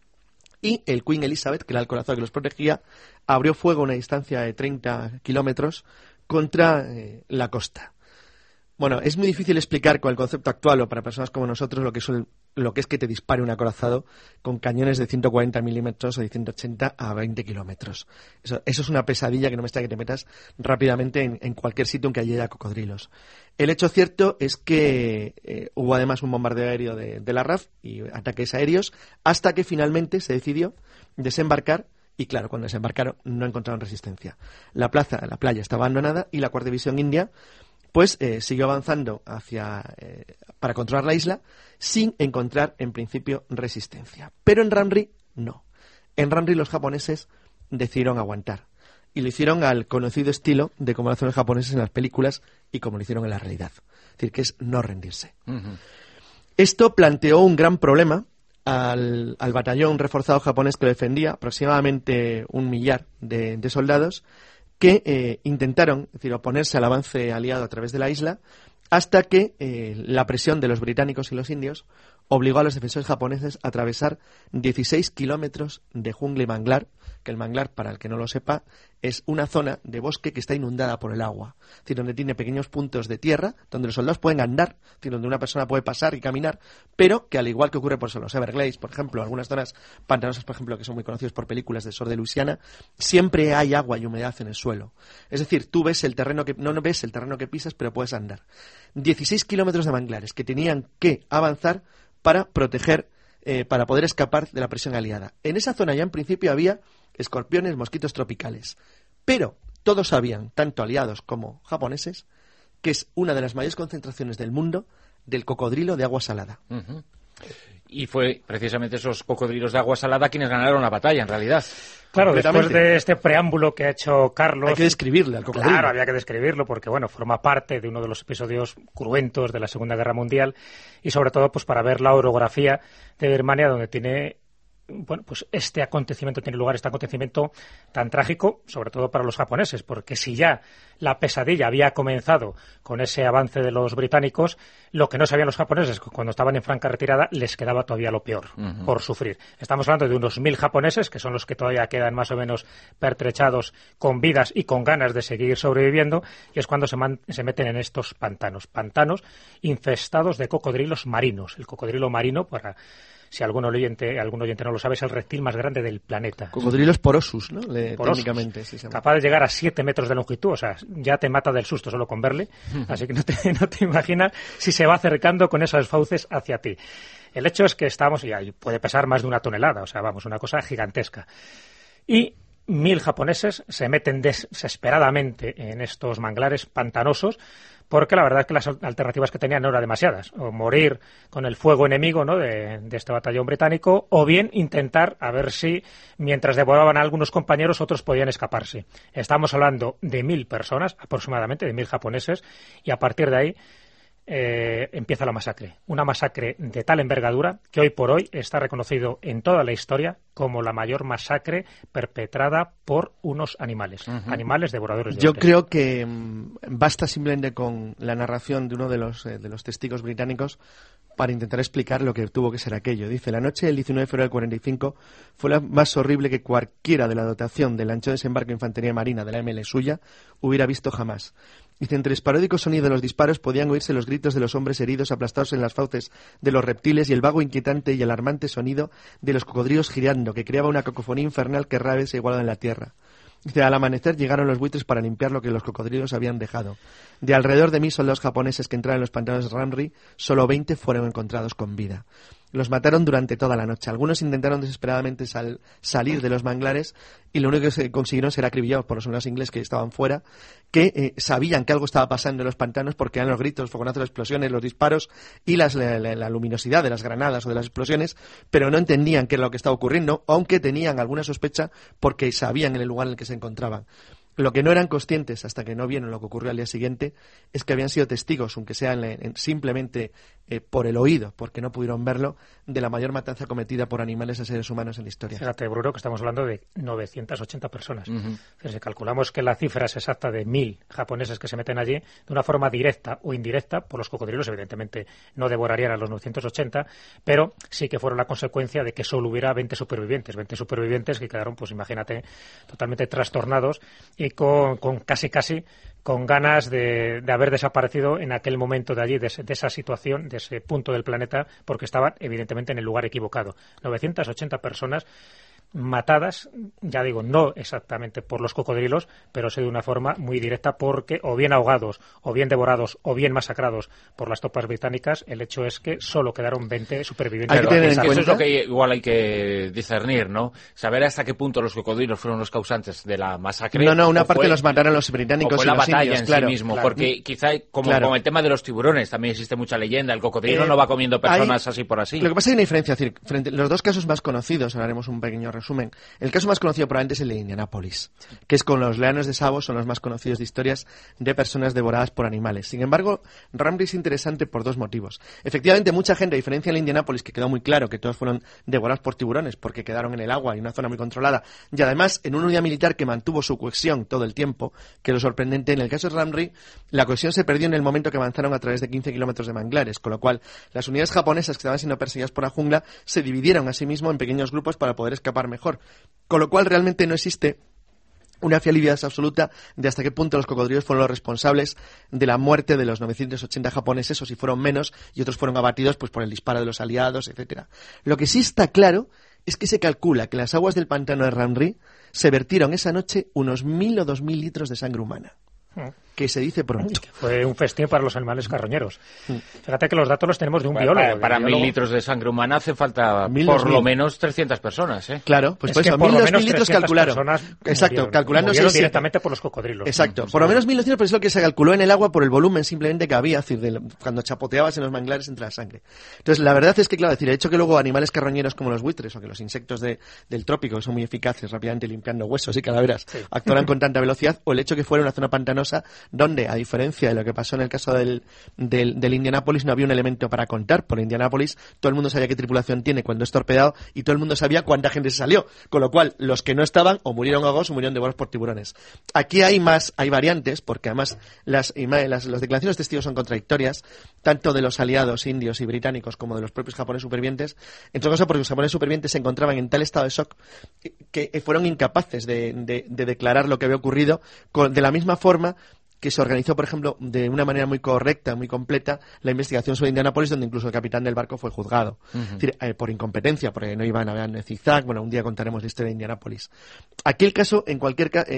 y el Queen Elizabeth, que era el corazón que los protegía, abrió fuego a una distancia de treinta kilómetros contra eh, la costa. Bueno, es muy difícil explicar con el concepto actual o para personas como nosotros lo que es, un- lo que es que te dispare un acorazado con cañones de ciento cuarenta milímetros o de ciento ochenta a veinte kilómetros. Eso, eso es una pesadilla que no me está que te metas rápidamente en, en cualquier sitio en que haya cocodrilos. El hecho cierto es que eh, hubo además un bombardeo aéreo de, de la R A F y ataques aéreos hasta que finalmente se decidió desembarcar. Y claro, cuando desembarcaron no encontraron resistencia. La plaza, la playa estaba abandonada y la cuarta División India pues eh, siguió avanzando hacia eh, para controlar la isla sin encontrar en principio resistencia. Pero en Ramri no. En Ramri los japoneses decidieron aguantar. Y lo hicieron al conocido estilo de cómo lo hacen los japoneses en las películas y como lo hicieron en la realidad. Es decir, que es no rendirse. Uh-huh. Esto planteó un gran problema al, al batallón reforzado japonés que lo defendía, aproximadamente un millar de, de soldados, que eh, intentaron, es decir, oponerse al avance aliado a través de la isla, hasta que eh, la presión de los británicos y los indios obligó a los defensores japoneses a atravesar dieciséis kilómetros de jungla y manglar, que el manglar, para el que no lo sepa, es una zona de bosque que está inundada por el agua, es decir, donde tiene pequeños puntos de tierra, donde los soldados pueden andar, es decir, donde una persona puede pasar y caminar, pero que al igual que ocurre por eso, los Everglades, por ejemplo, algunas zonas pantanosas, por ejemplo, que son muy conocidos por películas del sur de Luisiana, siempre hay agua y humedad en el suelo. Es decir, tú ves el terreno que, no ves el terreno que pisas, pero puedes andar. dieciséis kilómetros de manglares que tenían que avanzar para proteger, eh, para poder escapar de la presión aliada. En esa zona ya en principio había escorpiones, mosquitos tropicales, pero todos sabían, tanto aliados como japoneses, que es una de las mayores concentraciones del mundo del cocodrilo de agua salada. Uh-huh. Y fue precisamente esos cocodrilos de agua salada quienes ganaron la batalla, en realidad. Claro, después de este preámbulo que ha hecho Carlos... Hay que describirle al cocodrilo. Claro, había que describirlo porque, bueno, forma parte de uno de los episodios cruentos de la Segunda Guerra Mundial y, sobre todo, pues para ver la orografía de Birmania, donde tiene... Bueno, pues este acontecimiento tiene lugar, este acontecimiento tan trágico, sobre todo para los japoneses, porque si ya la pesadilla había comenzado con ese avance de los británicos, lo que no sabían los japoneses, que cuando estaban en franca retirada, les quedaba todavía lo peor, uh-huh. por sufrir. Estamos hablando de unos mil japoneses, que son los que todavía quedan más o menos pertrechados, con vidas y con ganas de seguir sobreviviendo, y es cuando se, man- se meten en estos pantanos, pantanos infestados de cocodrilos marinos. El cocodrilo marino, para... Si algún oyente, algún oyente no lo sabe, es el reptil más grande del planeta. Cocodrilos porosus, ¿no? Le, porosus, técnicamente, sí, se capaz de llegar a siete metros de longitud, o sea, ya te mata del susto solo con verle, así que no te, no te imaginas si se va acercando con esas fauces hacia ti. El hecho es que estamos, y puede pesar más de una tonelada, o sea, vamos, una cosa gigantesca. Y mil japoneses se meten desesperadamente en estos manglares pantanosos, porque la verdad es que las alternativas que tenían no eran demasiadas, o morir con el fuego enemigo, ¿no?, de, de este batallón británico, o bien intentar a ver si, mientras devoraban a algunos compañeros, otros podían escaparse. Estamos hablando de mil personas, aproximadamente, de mil japoneses, y a partir de ahí eh, empieza la masacre. Una masacre de tal envergadura que hoy por hoy está reconocido en toda la historia como la mayor masacre perpetrada por unos animales, uh-huh. animales devoradores de Yo hombres. creo que mmm, basta simplemente con la narración de uno de los, eh, de los testigos británicos para intentar explicar lo que tuvo que ser aquello. Dice, la noche del diecinueve de febrero del cuarenta y cinco fue la más horrible que cualquiera de la dotación del ancho desembarco de infantería marina de la M L suya hubiera visto jamás. Dice, entre el esporádico sonido de los disparos podían oírse los gritos de los hombres heridos aplastados en las fauces de los reptiles y el vago, inquietante y alarmante sonido de los cocodrilos girando, que creaba una cacofonía infernal que rara vez se igualaba en la tierra. Dice, al amanecer llegaron los buitres para limpiar lo que los cocodrilos habían dejado. De alrededor de mil soldados japoneses que entraron en los pantanos de Ramri, solo veinte fueron encontrados con vida. Los mataron durante toda la noche. Algunos intentaron desesperadamente sal- salir de los manglares y lo único que se consiguieron ser acribillados por los soldados ingleses que estaban fuera, que eh, sabían que algo estaba pasando en los pantanos porque eran los gritos, los fogonazos, las explosiones, los disparos y las, la, la, la luminosidad de las granadas o de las explosiones, pero no entendían qué era lo que estaba ocurriendo, aunque tenían alguna sospecha porque sabían en el lugar en el que se encontraban. Lo que no eran conscientes hasta que no vieron lo que ocurrió al día siguiente es que habían sido testigos, aunque sean en, simplemente eh, por el oído, porque no pudieron verlo, de la mayor matanza cometida por animales a seres humanos en la historia. Fíjate, Bruno, que estamos hablando de novecientas ochenta personas. Uh-huh. Si calculamos que la cifra es exacta de mil japoneses que se meten allí, de una forma directa o indirecta, por los cocodrilos, evidentemente no devorarían a los novecientos ochenta, pero sí que fueron la consecuencia de que solo hubiera veinte supervivientes, veinte supervivientes que quedaron, pues imagínate, totalmente trastornados y con, con casi casi con ganas de, de haber desaparecido en aquel momento de allí, de, ese, de esa situación, de ese punto del planeta, porque estaban evidentemente en el lugar equivocado. novecientas ochenta personas matadas, ya digo, no exactamente por los cocodrilos, pero sí de una forma muy directa porque o bien ahogados, o bien devorados, o bien masacrados por las tropas británicas. El hecho es que solo quedaron veinte supervivientes. Hay que tener en Eso cuenta... es lo que igual hay que discernir, ¿no? Saber hasta qué punto los cocodrilos fueron los causantes de la masacre. No, no, una parte fue, los mataron los británicos o fue y la los batalla indios, en claro, sí mismo, claro. porque quizá como claro. con el tema de los tiburones también existe mucha leyenda, el cocodrilo Eh, no va comiendo personas hay... así por así. Lo que pasa es que hay una diferencia, es decir, frente los dos casos más conocidos, ahora haremos un pequeño resumen. El caso más conocido probablemente es el de Indianápolis, sí. que es con los leones de Savo, son los más conocidos de historias de personas devoradas por animales. Sin embargo, Ramri es interesante por dos motivos. Efectivamente, mucha gente, a diferencia de Indianápolis, que quedó muy claro que todos fueron devorados por tiburones porque quedaron en el agua y una zona muy controlada, y además en una unidad militar que mantuvo su cohesión todo el tiempo, que lo sorprendente, en el caso de Ramri, la cohesión se perdió en el momento que avanzaron a través de quince kilómetros de manglares, con lo cual las unidades japonesas que estaban siendo perseguidas por la jungla se dividieron a sí mismo en pequeños grupos para poder escapar mejor. Con lo cual realmente no existe una fiabilidad absoluta de hasta qué punto los cocodrilos fueron los responsables de la muerte de los novecientos ochenta japoneses, o si fueron menos, y otros fueron abatidos pues por el disparo de los aliados, etcétera. Lo que sí está claro es que se calcula que en las aguas del pantano de Ramree se vertieron esa noche unos mil o dos mil litros de sangre humana. Que se dice pronto. Que fue un festín para los animales carroñeros. Fíjate que los datos los tenemos de un bueno, biólogo. Para, para biólogo. mil litros de sangre humana hace falta mil, por mil. lo menos trescientas personas, ¿eh? Claro, pues es por que eso, por mil, lo dos menos mil litros calcularon. Exacto, murieron, calculando murieron seis, directamente por los cocodrilos. Exacto, Pues por lo claro. menos mil doscientos, pero es lo que se calculó en el agua por el volumen simplemente que había, es decir, de, cuando chapoteabas en los manglares entre la sangre. Entonces, la verdad es que, claro, decir, el hecho que luego animales carroñeros como los buitres o que los insectos de, del trópico, que son muy eficaces rápidamente limpiando huesos y calaveras, sí. actuaran con tanta velocidad, o el hecho que fuera una zona pantanosa donde, a diferencia de lo que pasó en el caso del, del, del Indianapolis, no había un elemento para contar. Por Indianapolis todo el mundo sabía qué tripulación tiene cuando es torpedado y todo el mundo sabía cuánta gente se salió, con lo cual los que no estaban o murieron ahogados o murieron devorados por tiburones. Aquí hay más, hay variantes, porque además las, las, las declaraciones de testigos son contradictorias, tanto de los aliados indios y británicos como de los propios japoneses supervivientes, en todo caso porque los japoneses supervivientes se encontraban en tal estado de shock que, que fueron incapaces de, de, de declarar lo que había ocurrido, con, de la misma forma que se organizó, por ejemplo, de una manera muy correcta, muy completa, la investigación sobre Indianapolis, donde incluso el capitán del barco fue juzgado. Uh-huh. Es decir, eh, por incompetencia, porque no iban a ver en zigzag. Bueno, un día contaremos la historia de Indianapolis. Aquí el caso, en cualquier caso,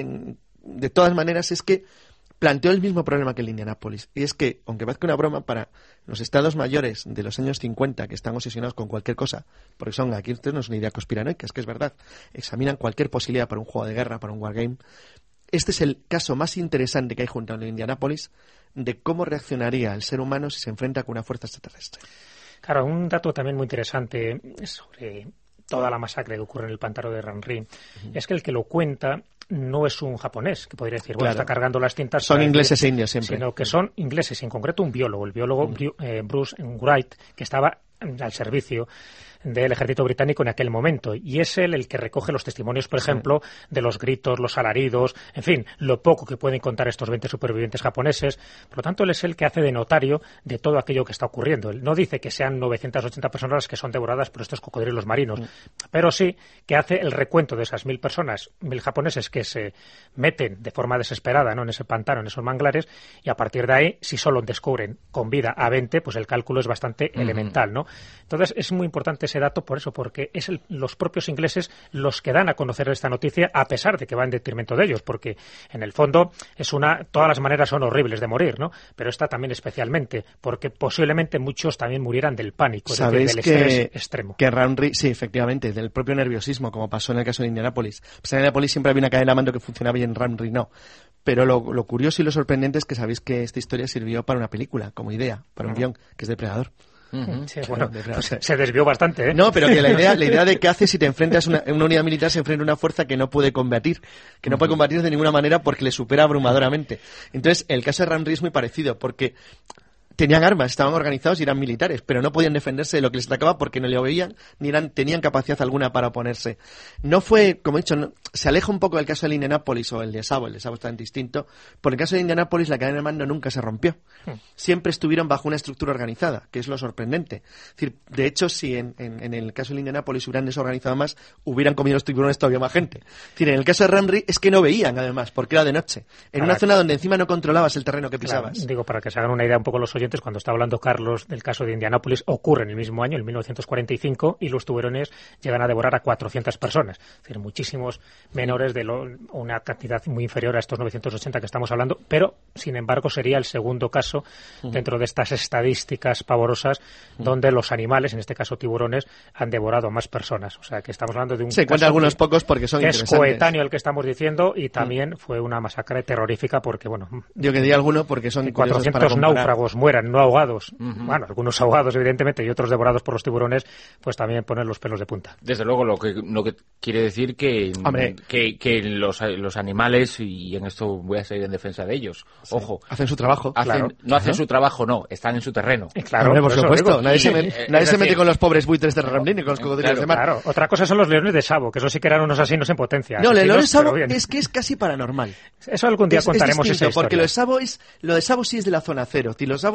de todas maneras, es que planteó el mismo problema que el Indianapolis. Y es que, aunque parezca una broma, para los estados mayores de los años cincuenta, que están obsesionados con cualquier cosa, porque son, aquí ustedes no es una idea conspiranoica, es que es verdad, examinan cualquier posibilidad para un juego de guerra, para un wargame. Este es el caso más interesante que hay junto al Indianapolis de cómo reaccionaría el ser humano si se enfrenta con una fuerza extraterrestre. Claro, un dato también muy interesante sobre toda la masacre que ocurre en el pantano de Ramree uh-huh. es que el que lo cuenta no es un japonés, que podría decir, bueno, claro. está cargando las tintas. Son ingleses e indios siempre. Sino que son ingleses, y en concreto un biólogo, el biólogo uh-huh. eh, Bruce Wright, que estaba al servicio del ejército británico en aquel momento, y es él el que recoge los testimonios, por ejemplo, sí. de los gritos, los alaridos, en fin, lo poco que pueden contar estos veinte supervivientes japoneses. Por lo tanto, él es el que hace de notario de todo aquello que está ocurriendo. Él no dice que sean novecientas ochenta personas las que son devoradas por estos cocodrilos marinos, sí. pero sí que hace el recuento de esas mil personas, mil japoneses que se meten de forma desesperada, ¿no?, en ese pantano, en esos manglares, y a partir de ahí, si solo descubren con vida a veinte, pues el cálculo es bastante uh-huh. elemental, ¿no? Entonces, es muy importante ese dato por eso, porque es el, los propios ingleses los que dan a conocer esta noticia, a pesar de que va en detrimento de ellos, porque en el fondo es una, todas las maneras son horribles de morir, ¿no? Pero esta también especialmente, porque posiblemente muchos también murieran del pánico, es decir, del que, estrés extremo. Que Ramree, sí, efectivamente, del propio nerviosismo, como pasó en el caso de Indianapolis. Pues en Indianapolis siempre había una cadena de mando que funcionaba y en Ramree no. Pero lo, lo curioso y lo sorprendente es que sabéis que esta historia sirvió para una película, como idea, para un uh-huh. guión, que es Depredador. Uh-huh. Sí, bueno, pues se desvió bastante, ¿eh? No, pero que la idea, la idea de qué haces si te enfrentas a una, una unidad militar, se enfrenta a una fuerza que no puede combatir, que no uh-huh. puede combatir de ninguna manera porque le supera abrumadoramente. Entonces, el caso de Ramree es muy parecido, porque tenían armas, estaban organizados y eran militares, pero no podían defenderse de lo que les atacaba porque no le oían ni eran, tenían capacidad alguna para oponerse. No fue, como he dicho, no, se aleja un poco del caso del Indianapolis o el de Savo, el de Savo es tan distinto. Por el caso de Indianapolis, la cadena de mando nunca se rompió. Siempre estuvieron bajo una estructura organizada, que es lo sorprendente. Es decir, de hecho, si en, en, en el caso del Indianapolis hubieran desorganizado más, hubieran comido los tiburones todavía más gente. Es decir, en el caso de Ramree es que no veían, además, porque era de noche. En para una zona donde encima no controlabas el terreno que pisabas. Claro, digo, para que se hagan una idea un poco los oyentes, cuando está hablando Carlos del caso de Indianápolis, ocurre en el mismo año, en mil novecientos cuarenta y cinco, y los tiburones llegan a devorar a cuatrocientas personas, es decir, muchísimos menores, de lo, una cantidad muy inferior a estos novecientos ochenta que estamos hablando, pero, sin embargo, sería el segundo caso uh-huh. dentro de estas estadísticas pavorosas uh-huh. donde los animales, en este caso tiburones, han devorado a más personas. O sea, que estamos hablando de un Se cuentan algunos que, pocos porque son que interesantes. Es coetáneo el que estamos diciendo, y también uh-huh. fue una masacre terrorífica porque, bueno... Yo que di alguno porque son cuatrocientos náufragos mueran, no ahogados. Uh-huh. Bueno, algunos ahogados, evidentemente, y otros devorados por los tiburones, pues también poner los pelos de punta. Desde luego, lo que, lo que quiere decir que, que, que los, los animales, y en esto voy a salir en defensa de ellos, sí. ojo. Hacen su trabajo. Hacen, claro. No hacen su trabajo, no, están en su terreno. Y claro, Hombre, por supuesto. Digo, nadie y, se, met, eh, nadie se decir, mete con los pobres buitres de Ramree ni con los cocodrilos claro, de mar. Claro, otra cosa son los leones de Savo, que eso sí que eran unos asinos en potencia. No, el león de Savo es que es casi paranormal. Eso algún día es, contaremos es distinto, esa historia. Porque lo de Savo es, lo de Savo sí es de la zona cero. Y los Savo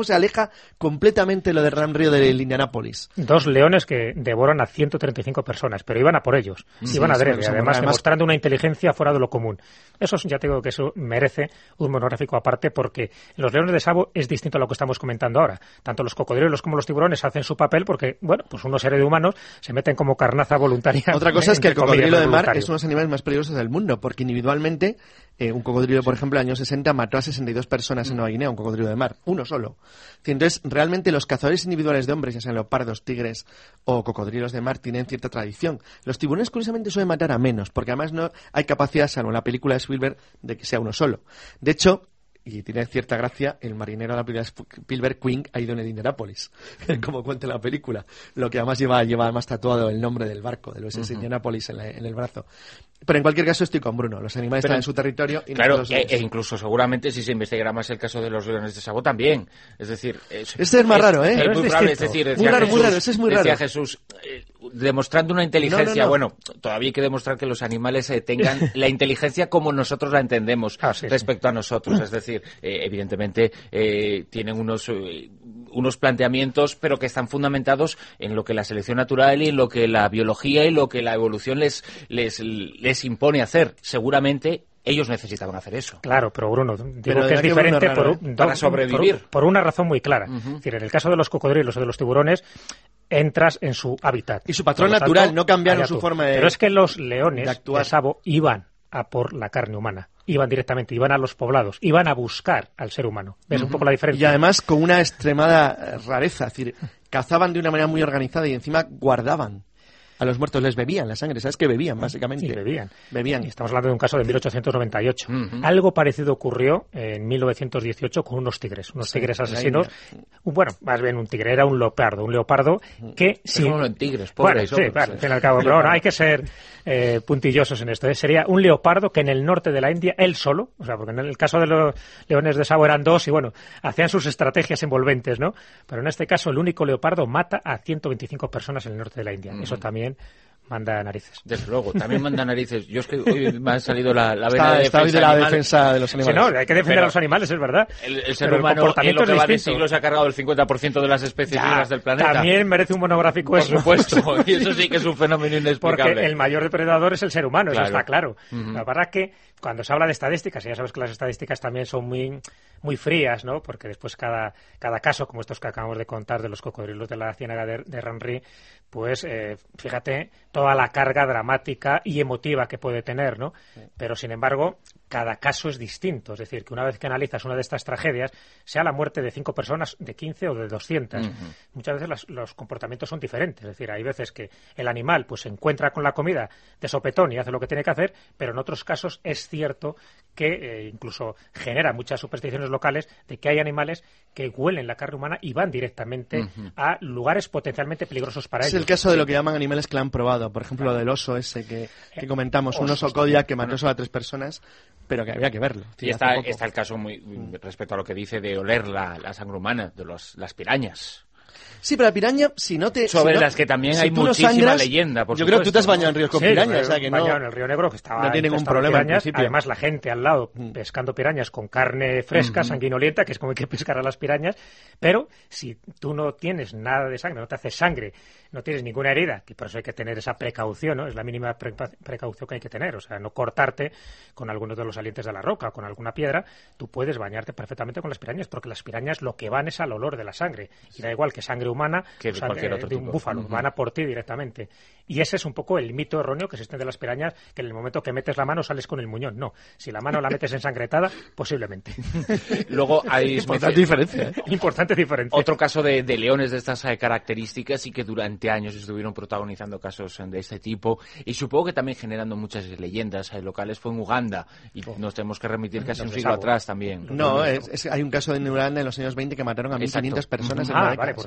luego se aleja completamente lo de Ram Río del Indianápolis. Dos leones que devoran a ciento treinta y cinco personas, pero iban a por ellos, sí, iban a adrede, además demostrando una inteligencia fuera de lo común. Eso ya te digo que eso merece un monográfico aparte, porque los leones de Savo es distinto a lo que estamos comentando ahora. Tanto los cocodrilos como los tiburones hacen su papel porque, bueno, pues unos seres humanos se meten como carnaza voluntaria. Otra cosa es que el cocodrilo de mar es uno de los animales más peligrosos del mundo, porque individualmente eh, un cocodrilo, por ejemplo, en los años sesenta mató a sesenta y dos personas en Nueva Guinea, un cocodrilo de mar, uno solo. Entonces, realmente los cazadores individuales de hombres, ya sean leopardos, tigres o cocodrilos de mar, tienen cierta tradición. Los tiburones, curiosamente, suelen matar a menos, porque además no hay capacidad, salvo en la película de Spielberg, de que sea uno solo. De hecho, y tiene cierta gracia, el marinero de la película Spielberg, Quinn, ha ido en el Indianapolis, como cuenta la película, lo que además lleva, lleva además tatuado el nombre del barco, del U S S uh-huh. Indianapolis en, la, en el brazo. Pero en cualquier caso estoy con Bruno, los animales Pero, están en su territorio. Y claro, nosotros... e, e incluso seguramente si se investigara más el caso de los leones de Savo también, es decir... Es, este es más es, raro, ¿eh? Es, es muy probable, es decir, decía muy raro, Jesús, muy raro, ese es muy raro. Decía Jesús, eh, demostrando una inteligencia, no, no, no. bueno, todavía hay que demostrar que los animales eh, tengan la inteligencia como nosotros la entendemos ah, sí, respecto sí. a nosotros, es decir, eh, evidentemente eh, tienen unos... Eh, unos planteamientos, pero que están fundamentados en lo que la selección natural y en lo que la biología y lo que la evolución les, les, les impone hacer. Seguramente ellos necesitaban hacer eso. Claro, pero Bruno, digo pero que es diferente raro, por, ¿eh? para sobrevivir. Por, por una razón muy clara. Uh-huh. Es decir, en el caso de los cocodrilos o de los tiburones, entras en su hábitat. Y su patrón natural, tanto, no cambiaron su forma de Pero es que los leones de, de Savo iban a por la carne humana. Iban directamente, iban a los poblados, iban a buscar al ser humano. ¿Ves uh-huh. un poco la diferencia? Y además con una extremada rareza, es decir, cazaban de una manera muy organizada y encima guardaban a los muertos, les bebían la sangre, ¿sabes qué bebían, básicamente? Sí, bebían. bebían. Y estamos hablando de un caso de mil ochocientos noventa y ocho. Uh-huh. Algo parecido ocurrió en mil novecientos dieciocho con unos tigres, unos sí, tigres asesinos. Bueno, más bien un tigre, era un leopardo, un leopardo que... Sí, no en tigres, pobres. Bueno, sí, claro, al fin y al cabo, pero ahora hay que ser eh, puntillosos en esto. ¿eh? Sería un leopardo que en el norte de la India, él solo, o sea, porque en el caso de los leones de Savo eran dos y bueno, hacían sus estrategias envolventes, ¿no? Pero en este caso el único leopardo mata a ciento veinticinco personas en el norte de la India. Uh-huh. Eso también... manda narices. Desde luego, también manda narices. Yo es que hoy me ha salido la, la vena está, de, defensa de la defensa de los animales. Sí, no, hay que defender Pero a los animales, es verdad. El, el ser Pero humano el en lo que va de siglos ha cargado el cincuenta por ciento de las especies ya, vivas del planeta. También merece un monográfico Por eso. supuesto, y eso sí que es un fenómeno inexplicable. Porque el mayor depredador es el ser humano, claro. eso está claro. Uh-huh. La verdad que cuando se habla de estadísticas, y ya sabes que las estadísticas también son muy muy frías, ¿no? Porque después cada cada caso, como estos que acabamos de contar de los cocodrilos de la ciénaga de, de Ramrí, pues eh, fíjate toda la carga dramática y emotiva que puede tener, ¿no? Pero sin embargo, cada caso es distinto, es decir, que una vez que analizas una de estas tragedias, sea la muerte de cinco personas, de quince o de doscientas, uh-huh. muchas veces las, los comportamientos son diferentes, es decir, hay veces que el animal pues se encuentra con la comida de sopetón y hace lo que tiene que hacer, pero en otros casos es cierto que eh, incluso genera muchas supersticiones locales de que hay animales que huelen la carne humana y van directamente uh-huh. a lugares potencialmente peligrosos para es ellos. Es el caso de lo que llaman animales que la han probado, por ejemplo, lo del oso ese que, que comentamos, un oso Kodiak que mató solo a tres personas, pero que había que verlo. Y está, está el caso muy respecto a lo que dice de oler la, la sangre humana, de los, las pirañas. Sí, pero la piraña, si no te... Sobre si no, las que también si hay muchísima sangras, leyenda, por Yo supuesto, creo que tú te has bañado en ríos con sí, pirañas, o sea que no... bañado en el río Negro, que estaba... No tiene ningún problema pirañas, en principio. Además, la gente al lado pescando pirañas con carne fresca, uh-huh. sanguinolenta, que es como hay que pescar a las pirañas, pero si tú no tienes nada de sangre, no te haces sangre, no tienes ninguna herida, que por eso hay que tener esa precaución, ¿no? Es la mínima pre- precaución que hay que tener, o sea, no cortarte con algunos de los salientes de la roca o con alguna piedra, tú puedes bañarte perfectamente con las pirañas, porque las pirañas lo que van es al olor de la sangre, y da igual que sangre humana que o sangre de un búfalo, uh-huh. van a por ti directamente. Y ese es un poco el mito erróneo que existe de las pirañas, que en el momento que metes la mano sales con el muñón. No, si la mano la metes ensangretada, posiblemente. Luego hay... Importante diferencia, ¿eh? Importante diferencia. Otro caso de, de leones de estas eh, características y que durante años estuvieron protagonizando casos de este tipo y supongo que también generando muchas leyendas eh, locales fue en Uganda y oh. nos tenemos que remitir casi un siglo atrás también. No, es, es, hay un caso en Uganda en los años veinte que mataron a mil quinientas personas en ah, una década. Vale, pues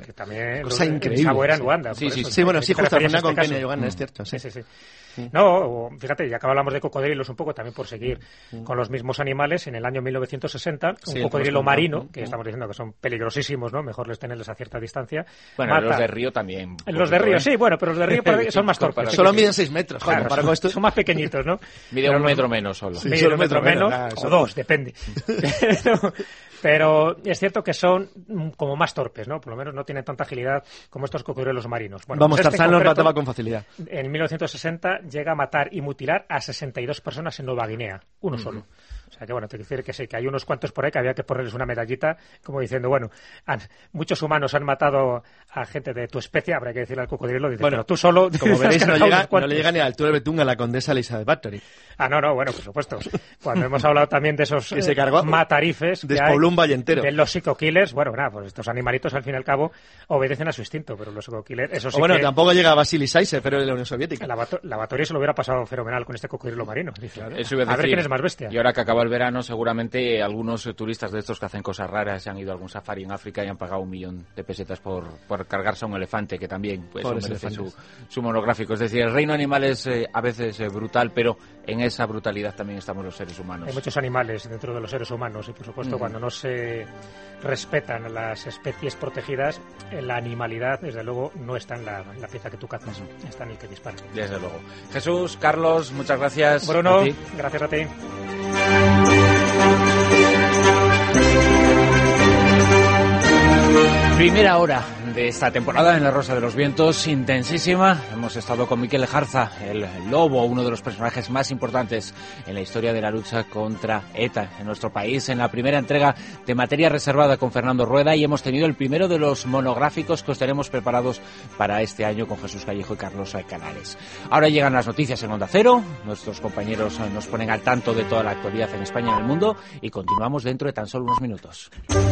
que también Cosa los, increíble. Sabo era en Sí. Uganda. Sí, sí, eso, Sí, bueno, ¿a sí, qué te justo refieres una en con este Kenia y caso? Uganda, es cierto. Sí. Sí, sí, sí. No, fíjate, ya que hablamos de cocodrilos un poco, también por seguir con los mismos animales, en el año mil novecientos sesenta, un Sí, cocodrilo el marino, mm, que mm. estamos diciendo que son peligrosísimos, ¿no? Mejor les tenerles a cierta distancia. Bueno, mata- los de río también. Los de río, sí, bueno, pero los de río parece que son más torpes. Solo miden seis metros, joder, Claro, para son, con esto. son más pequeñitos, ¿no? Mide Pero un los- metro menos solo. Sí, mide solo un metro metro menos, menos, ah, o eso. dos, depende. pero, pero es cierto que son mm, como más torpes, ¿no? Por lo menos no tienen tanta agilidad como estos cocodrilos marinos. Bueno, Vamos, pues este en Tarzán los concreto, mataba con facilidad. en mil novecientos sesenta llega a matar y mutilar a sesenta y dos personas en Nueva Guinea, uno solo. O sea que bueno, te quiero decir que sí, que hay unos cuantos por ahí que había que ponerles una medallita, como diciendo, bueno, han- muchos humanos han matado a gente de tu especie, habrá que decirle al cocodrilo, dice, Bueno, pero tú solo... Como has veréis, no cargado llega, unos no cuantos. le llega ni a la altura de Betún a la condesa Elizabeth Bathory. Ah, no, no, bueno, por supuesto. Cuando hemos hablado también de esos Que se eh, cargó- matarifes que despobló hay, un valle entero. de los psico-killers, bueno, nada, pues estos animalitos al fin y al cabo obedecen a su instinto, pero los psico-killers, eso sí O bueno, que... tampoco llega a Vasily Saisev, pero de la Unión Soviética. La, Bato- la Batory se lo hubiera pasado fenomenal con este cocodrilo marino. Dice, Eso iba a a ver decir. quién es más bestia. Y ahora que acaba el verano, seguramente algunos eh, turistas de estos que hacen cosas raras se han ido a algún safari en África y han pagado un millón de pesetas por, por cargarse a un elefante, que también pues Pobres merece su, elefantes. su monográfico. Es decir, el reino animal es eh, a veces eh, brutal, pero en esa brutalidad también estamos los seres humanos. Hay muchos animales dentro de los seres humanos y, por supuesto, Mm. cuando no se respetan las especies protegidas, la animalidad, desde luego, no está en la, en la pieza que tú cazas, está en el que dispara. Desde luego. Jesús, Carlos, muchas gracias. Bruno, A ti. gracias a ti. Primera hora de esta temporada en La Rosa de los Vientos, intensísima. Hemos estado con Miquel Lejarza, el lobo, uno de los personajes más importantes en la historia de la lucha contra ETA en nuestro país, en la primera entrega de Materia Reservada con Fernando Rueda, y hemos tenido el primero de los monográficos que os tenemos preparados para este año con Jesús Callejo y Carlos Canales. Ahora llegan las noticias en Onda Cero, nuestros compañeros nos ponen al tanto de toda la actualidad en España y en el mundo, y continuamos dentro de tan solo unos minutos.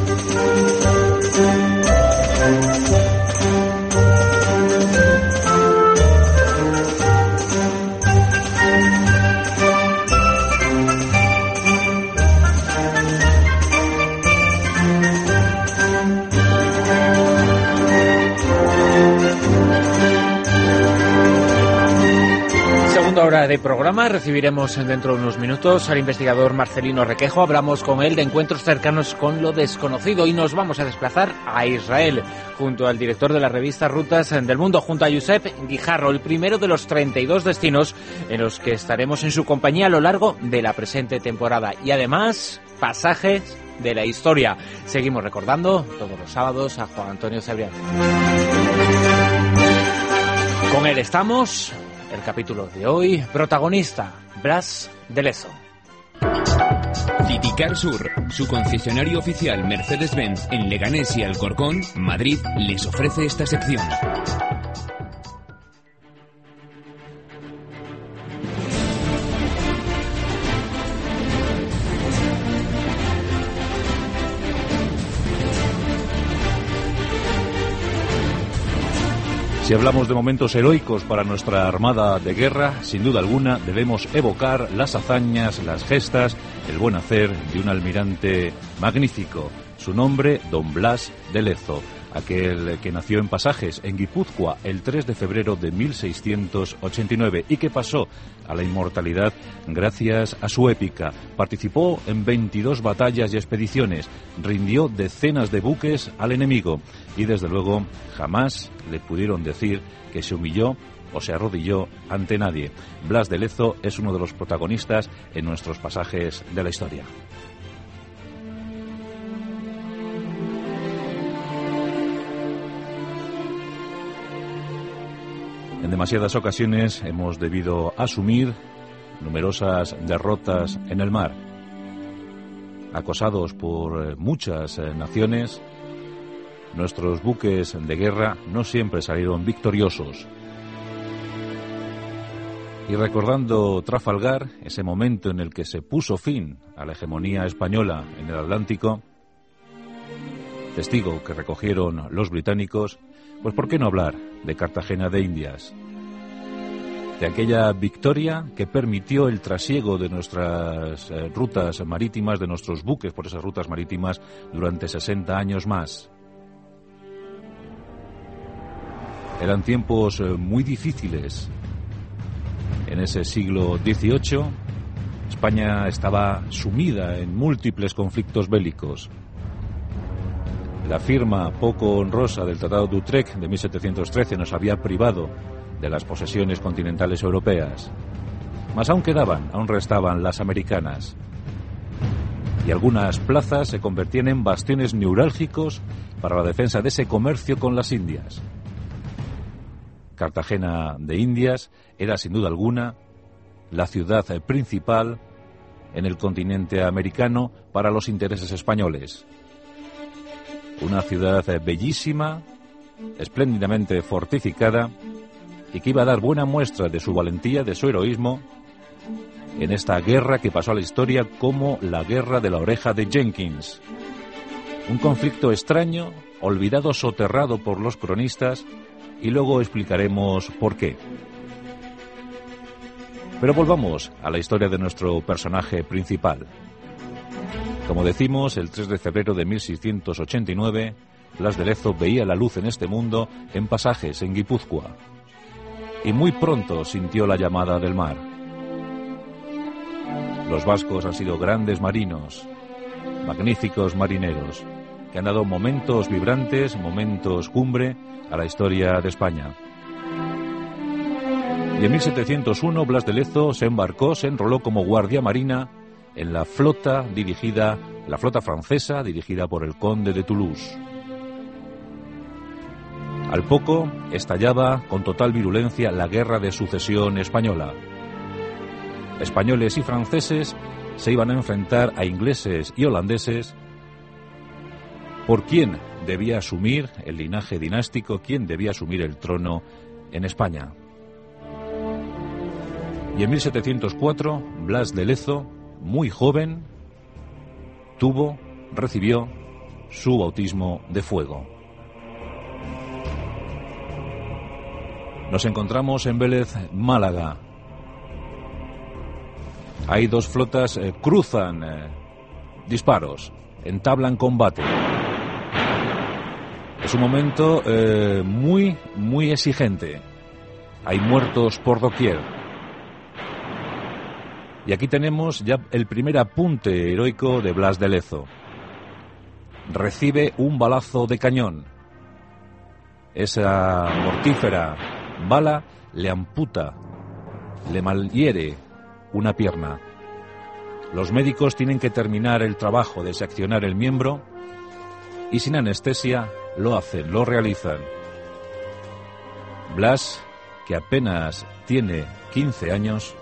Segunda hora de programa, recibiremos dentro de unos minutos al investigador Marcelino Requejo. Hablamos con él de encuentros cercanos con lo desconocido y nos vamos a desplazar a Israel junto al director de la revista Rutas del Mundo, junto a Josep Guijarro, el primero de los treinta y dos destinos en los que estaremos en su compañía a lo largo de la presente temporada, y además pasajes de la historia. Seguimos recordando todos los sábados a Juan Antonio Cebrián. Con él estamos. El capítulo de hoy, protagonista, Blas de Lezo. Citicar Sur, su concesionario oficial Mercedes-Benz en Leganés y Alcorcón, Madrid, les ofrece esta sección. Si hablamos de momentos heroicos para nuestra armada de guerra, sin duda alguna debemos evocar las hazañas, las gestas, el buen hacer de un almirante magnífico. Su nombre, don Blas de Lezo, aquel que nació en Pasajes, en Guipúzcoa, el tres de febrero de mil seiscientos ochenta y nueve y que pasó a la inmortalidad gracias a su épica. Participó en veintidós batallas y expediciones, rindió decenas de buques al enemigo y desde luego jamás le pudieron decir que se humilló o se arrodilló ante nadie. Blas de Lezo es uno de los protagonistas en nuestros pasajes de la historia. En demasiadas ocasiones hemos debido asumir numerosas derrotas en el mar. Acosados por muchas naciones, nuestros buques de guerra no siempre salieron victoriosos. Y recordando Trafalgar, ese momento en el que se puso fin a la hegemonía española en el Atlántico, testigo que recogieron los británicos, pues ¿por qué no hablar de Cartagena de Indias? De aquella victoria que permitió el trasiego de nuestras eh, rutas marítimas, de nuestros buques por esas rutas marítimas durante sesenta años más. Eran tiempos muy difíciles. En ese siglo dieciocho, España estaba sumida en múltiples conflictos bélicos. La firma poco honrosa del Tratado de Utrecht de mil setecientos trece nos había privado de las posesiones continentales europeas. Mas aún quedaban, aún restaban las americanas. Y algunas plazas se convertían en bastiones neurálgicos para la defensa de ese comercio con las Indias. Cartagena de Indias era sin duda alguna la ciudad principal en el continente americano para los intereses españoles. Una ciudad bellísima, espléndidamente fortificada y que iba a dar buena muestra de su valentía, de su heroísmo en esta guerra que pasó a la historia como la Guerra de la Oreja de Jenkins. Un conflicto extraño, olvidado, soterrado por los cronistas, y luego explicaremos por qué. Pero volvamos a la historia de nuestro personaje principal. Como decimos, el tres de febrero de mil seiscientos ochenta y nueve, Blas de Lezo veía la luz en este mundo en Pasajes, en Guipúzcoa. Y muy pronto sintió la llamada del mar. Los vascos han sido grandes marinos, magníficos marineros, que han dado momentos vibrantes, momentos cumbre a la historia de España. Y en mil setecientos uno Blas de Lezo se embarcó, se enroló como guardia marina en la flota dirigida, la flota francesa dirigida por el conde de Toulouse. Al poco estallaba con total virulencia la Guerra de Sucesión española. Españoles y franceses se iban a enfrentar a ingleses y holandeses por quién debía asumir el linaje dinástico, quién debía asumir el trono en España. Y en mil setecientos cuatro, Blas de Lezo, muy joven, tuvo, recibió su bautismo de fuego. Nos encontramos en Vélez, Málaga. Hay dos flotas, eh, cruzan eh, disparos, entablan combate. Es un momento eh, muy, muy exigente. Hay muertos por doquier. Y aquí tenemos ya el primer apunte heroico de Blas de Lezo. Recibe un balazo de cañón. Esa mortífera bala le amputa, le malhiere una pierna. Los médicos tienen que terminar el trabajo de seccionar el miembro y sin anestesia lo hacen, lo realizan. Blas, que apenas tiene quince años,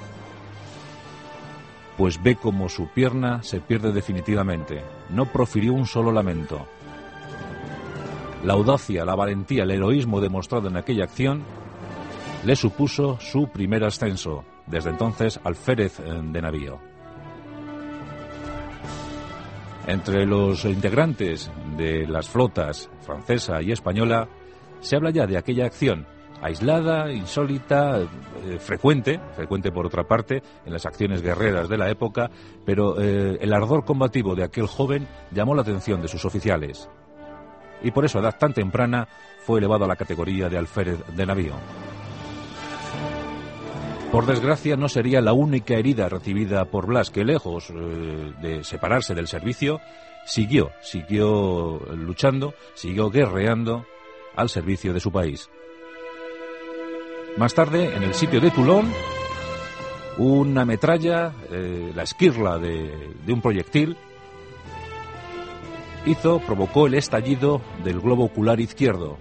pues ve como su pierna se pierde definitivamente. No profirió un solo lamento. La audacia, la valentía, el heroísmo demostrado en aquella acción le supuso su primer ascenso. Desde entonces, alférez de navío. Entre los integrantes de las flotas francesa y española se habla ya de aquella acción aislada, insólita, eh, frecuente, frecuente por otra parte, en las acciones guerreras de la época, pero eh, el ardor combativo de aquel joven llamó la atención de sus oficiales. Y por eso, a edad tan temprana, fue elevado a la categoría de alférez de navío. Por desgracia, no sería la única herida recibida por Blas, que lejos eh, de separarse del servicio, siguió, siguió luchando, siguió guerreando al servicio de su país. Más tarde, en el sitio de Toulon, una metralla, eh, la esquirla de, de un proyectil, hizo, provocó el estallido del globo ocular izquierdo.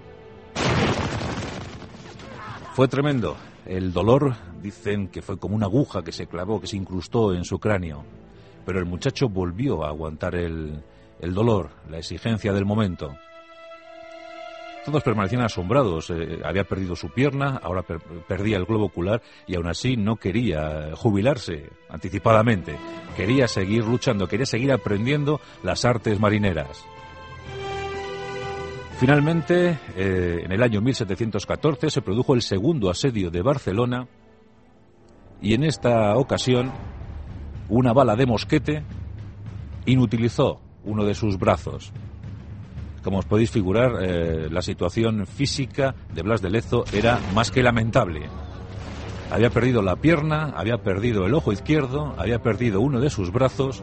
Fue tremendo. El dolor, dicen que fue como una aguja que se clavó, que se incrustó en su cráneo. Pero el muchacho volvió a aguantar el, el dolor, la exigencia del momento. Todos permanecían asombrados. Eh, había perdido su pierna, ahora per perdía el globo ocular y aún así no quería jubilarse anticipadamente. Quería seguir luchando, quería seguir aprendiendo las artes marineras. Finalmente, eh, en el año mil setecientos catorce se produjo el segundo asedio de Barcelona y en esta ocasión una bala de mosquete inutilizó uno de sus brazos. Como os podéis figurar, eh, la situación física de Blas de Lezo era más que lamentable. Había perdido la pierna, había perdido el ojo izquierdo, había perdido uno de sus brazos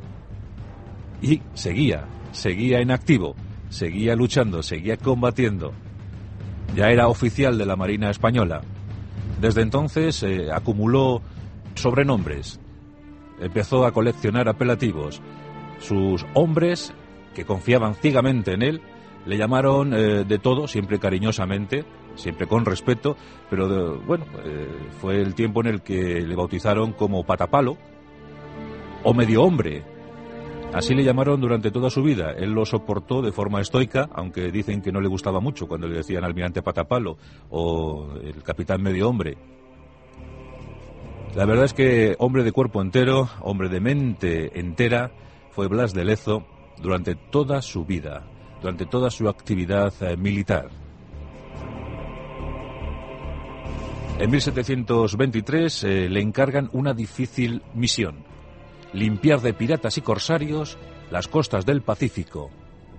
y seguía, seguía en activo, seguía luchando, seguía combatiendo. Ya era oficial de la Marina Española. Desde entonces eh, acumuló sobrenombres, empezó a coleccionar apelativos. Sus hombres, que confiaban ciegamente en él, le llamaron eh, de todo, siempre cariñosamente, siempre con respeto, pero de, bueno, eh, fue el tiempo en el que le bautizaron como Patapalo o Medio Hombre. Así le llamaron durante toda su vida. Él lo soportó de forma estoica, aunque dicen que no le gustaba mucho cuando le decían almirante Patapalo o el capitán Medio Hombre. La verdad es que hombre de cuerpo entero, hombre de mente entera, fue Blas de Lezo durante toda su vida, durante toda su actividad eh, militar. En mil setecientos veintitrés eh, le encargan una difícil misión: limpiar de piratas y corsarios las costas del Pacífico.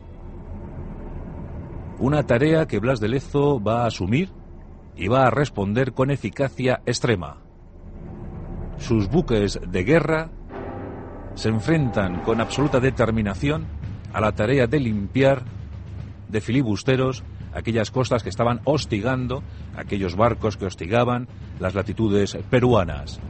Una tarea que Blas de Lezo va a asumir y va a responder con eficacia extrema. Sus buques de guerra se enfrentan con absoluta determinación a la tarea de limpiar de filibusteros aquellas costas que estaban hostigando, aquellos barcos que hostigaban las latitudes peruanas.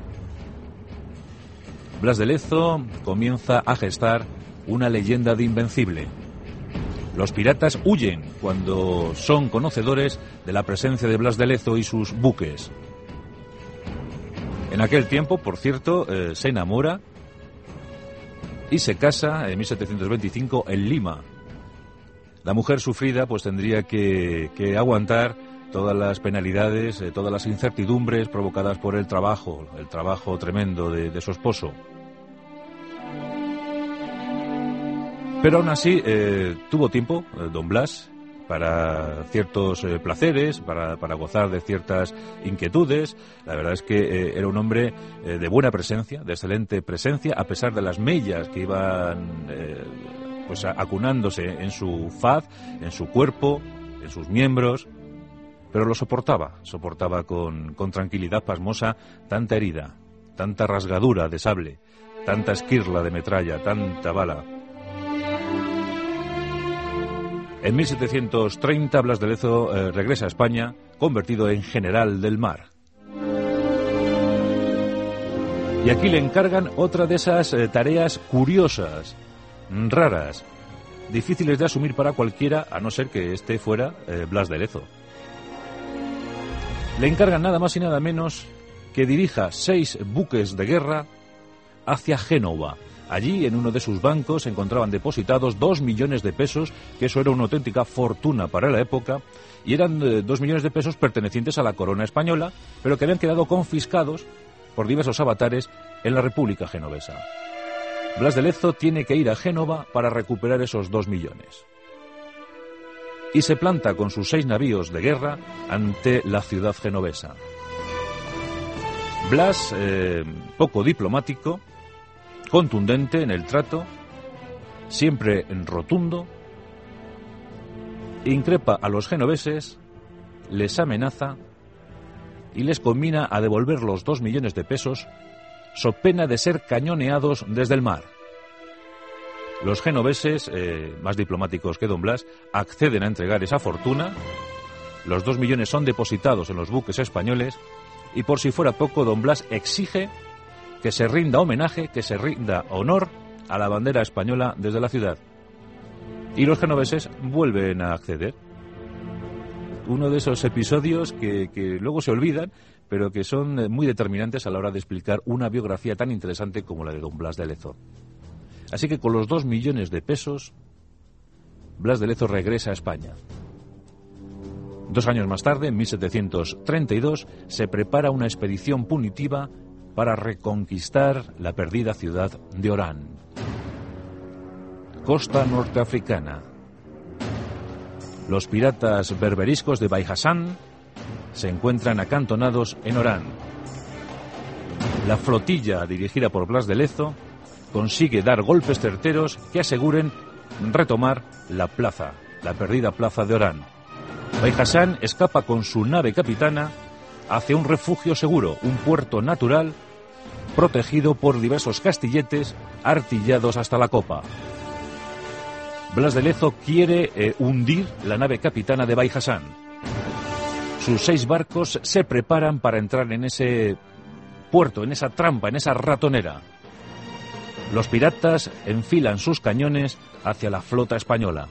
Blas de Lezo comienza a gestar una leyenda de invencible. Los piratas huyen cuando son conocedores de la presencia de Blas de Lezo y sus buques. En aquel tiempo, por cierto, eh, se enamora y se casa en mil setecientos veinticinco en Lima. La mujer sufrida pues tendría que, que aguantar todas las penalidades, eh, todas las incertidumbres provocadas por el trabajo, el trabajo tremendo de, de su esposo. Pero aún así eh, tuvo tiempo, eh, don Blas, para ciertos eh, placeres, para, para gozar de ciertas inquietudes. La verdad es que eh, era un hombre eh, de buena presencia, de excelente presencia, a pesar de las mellas que iban eh, pues acunándose en su faz, en su cuerpo, en sus miembros, pero lo soportaba, soportaba con, con tranquilidad pasmosa tanta herida, tanta rasgadura de sable, tanta esquirla de metralla, tanta bala. En mil setecientos treinta, Blas de Lezo eh, regresa a España, convertido en general del mar. Y aquí le encargan otra de esas eh, tareas curiosas, raras, difíciles de asumir para cualquiera, a no ser que este fuera eh, Blas de Lezo. Le encargan nada más y nada menos que dirija seis buques de guerra hacia Génova. Allí, en uno de sus bancos, se encontraban depositados dos millones de pesos, que eso era una auténtica fortuna para la época, y eran eh, dos millones de pesos pertenecientes a la corona española, pero que habían quedado confiscados por diversos avatares en la República Genovesa. Blas de Lezo tiene que ir a Génova para recuperar esos dos millones. Y se planta con sus seis navíos de guerra ante la ciudad genovesa. Blas, eh, poco diplomático, contundente en el trato, siempre en rotundo, increpa a los genoveses, les amenaza y les conmina a devolver los dos millones de pesos so pena de ser cañoneados desde el mar. Los genoveses, eh, más diplomáticos que don Blas, acceden a entregar esa fortuna, los dos millones son depositados en los buques españoles y por si fuera poco, don Blas exige que se rinda homenaje, que se rinda honor a la bandera española desde la ciudad. Y los genoveses vuelven a acceder. Uno de esos episodios que, que luego se olvidan, pero que son muy determinantes a la hora de explicar una biografía tan interesante como la de don Blas de Lezo. Así que con los dos millones de pesos, Blas de Lezo regresa a España. Dos años más tarde, en mil setecientos treinta y dos, se prepara una expedición punitiva para reconquistar la perdida ciudad de Orán. Costa norteafricana. Los piratas berberiscos de Bai Hassan se encuentran acantonados en Orán. La flotilla dirigida por Blas de Lezo consigue dar golpes certeros que aseguren retomar la plaza, la perdida plaza de Orán. Bai Hassan escapa con su nave capitana hacia un refugio seguro, un puerto natural protegido por diversos castilletes artillados hasta la copa. Blas de Lezo quiere eh, hundir la nave capitana de Bai Hassan. Sus seis barcos se preparan para entrar en ese puerto, en esa trampa, en esa ratonera. Los piratas enfilan sus cañones hacia la flota española.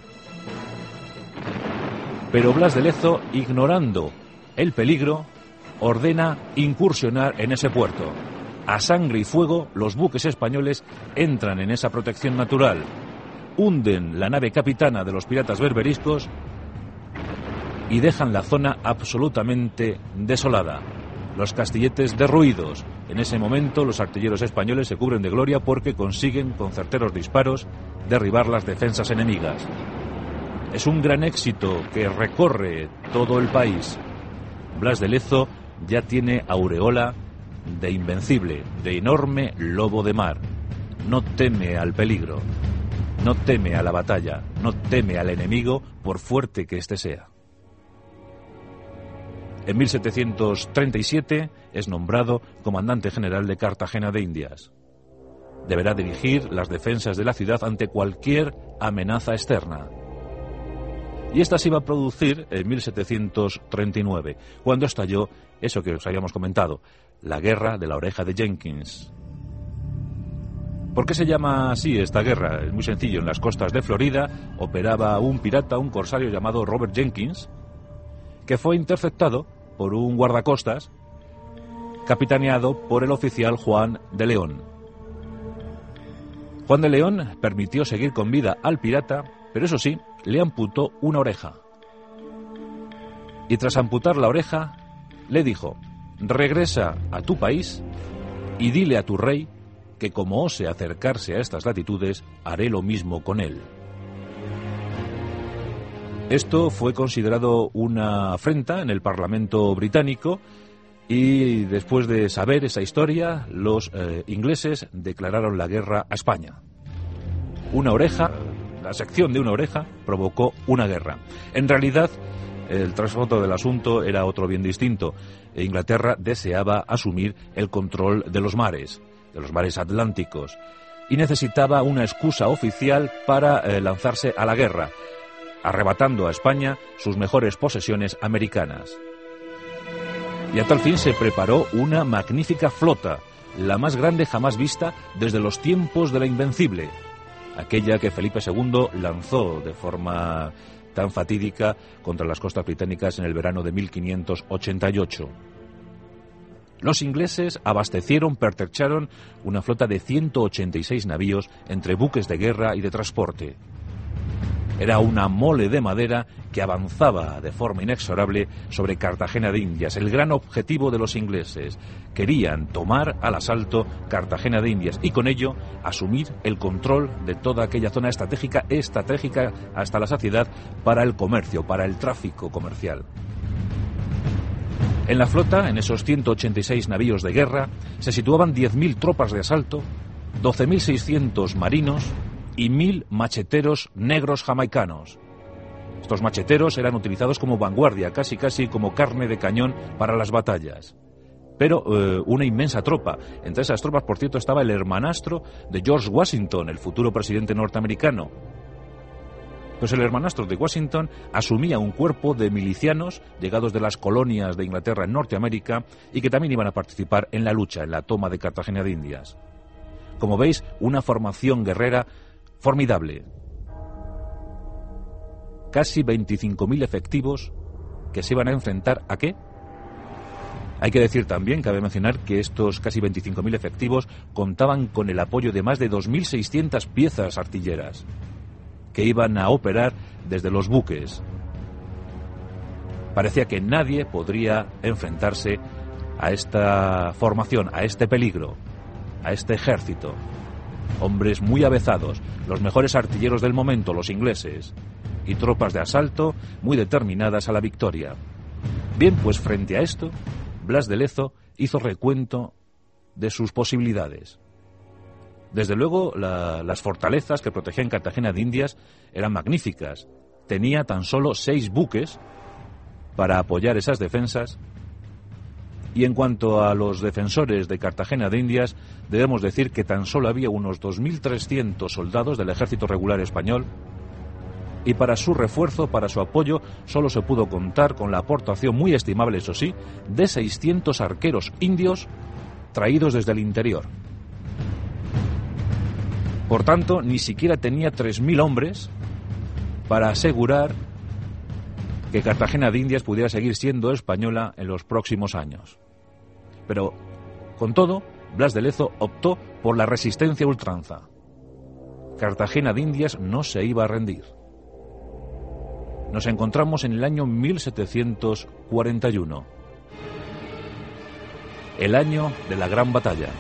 Pero Blas de Lezo, ignorando el peligro, ordena incursionar en ese puerto. A sangre y fuego, los buques españoles entran en esa protección natural, hunden la nave capitana de los piratas berberiscos y dejan la zona absolutamente desolada. Los castilletes derruidos. En ese momento los artilleros españoles se cubren de gloria porque consiguen, con certeros disparos, derribar las defensas enemigas. Es un gran éxito que recorre todo el país. Blas de Lezo ya tiene aureola de invencible, de enorme lobo de mar. No teme al peligro, no teme a la batalla, no teme al enemigo, por fuerte que éste sea. En mil setecientos treinta y siete es nombrado comandante general de Cartagena de Indias. Deberá dirigir las defensas de la ciudad ante cualquier amenaza externa. Y esta se iba a producir en mil setecientos treinta y nueve, cuando estalló eso que os habíamos comentado, la guerra de la oreja de Jenkins. ¿Por qué se llama así esta guerra? Es muy sencillo. En las costas de Florida operaba un pirata, un corsario llamado Robert Jenkins, que fue interceptado por un guardacostas capitaneado por el oficial Juan de León. Juan de León permitió seguir con vida al pirata, pero eso sí, le amputó una oreja. Y tras amputar la oreja, le dijo: regresa a tu país y dile a tu rey que como ose acercarse a estas latitudes, haré lo mismo con él. Esto fue considerado una afrenta en el Parlamento británico y después de saber esa historia, los eh, ingleses declararon la guerra a España. Una oreja, la sección de una oreja, provocó una guerra. En realidad, el trasfondo del asunto era otro bien distinto. Inglaterra deseaba asumir el control de los mares, de los mares atlánticos, y necesitaba una excusa oficial para eh, lanzarse a la guerra, arrebatando a España sus mejores posesiones americanas. Y a tal fin se preparó una magnífica flota, la más grande jamás vista desde los tiempos de la Invencible, aquella que Felipe segundo lanzó de forma tan fatídica contra las costas británicas en el verano de mil quinientos ochenta y ocho. Los ingleses abastecieron, pertrecharon una flota de ciento ochenta y seis navíos entre buques de guerra y de transporte. Era una mole de madera que avanzaba de forma inexorable sobre Cartagena de Indias, el gran objetivo de los ingleses. Querían tomar al asalto Cartagena de Indias y con ello asumir el control de toda aquella zona estratégica, estratégica hasta la saciedad para el comercio, para el tráfico comercial. En la flota, en esos ciento ochenta y seis navíos de guerra, se situaban diez mil tropas de asalto, doce mil seiscientos marinos y mil macheteros negros jamaicanos. Estos macheteros eran utilizados como vanguardia, casi casi como carne de cañón para las batallas. Pero eh, una inmensa tropa. Entre esas tropas, por cierto, estaba el hermanastro de George Washington, el futuro presidente norteamericano. Pues el hermanastro de Washington asumía un cuerpo de milicianos llegados de las colonias de Inglaterra en Norteamérica y que también iban a participar en la lucha, en la toma de Cartagena de Indias. Como veis, una formación guerrera formidable. Casi veinticinco mil efectivos que se iban a enfrentar ¿a qué? Hay que decir también, cabe mencionar, que estos casi veinticinco mil efectivos contaban con el apoyo de más de dos mil seiscientas piezas artilleras que iban a operar desde los buques. Parecía que nadie podría enfrentarse a esta formación, a este peligro, a este ejército. Hombres muy avezados, los mejores artilleros del momento, los ingleses, y tropas de asalto muy determinadas a la victoria. Bien, pues frente a esto, Blas de Lezo hizo recuento de sus posibilidades. Desde luego, la, las fortalezas que protegían Cartagena de Indias eran magníficas. tenía tan solo seis buques para apoyar esas defensas. Y en cuanto a los defensores de Cartagena de Indias, debemos decir que tan solo había unos dos mil trescientos soldados del ejército regular español, y para su refuerzo, para su apoyo, solo se pudo contar con la aportación, muy estimable eso sí, de seiscientos arqueros indios traídos desde el interior. Por tanto, ni siquiera tenía tres mil hombres para asegurar que Cartagena de Indias pudiera seguir siendo española en los próximos años. Pero, con todo, Blas de Lezo optó por la resistencia a ultranza. Cartagena de Indias no se iba a rendir. Nos encontramos en el año mil setecientos cuarenta y uno, el año de la Gran Batalla.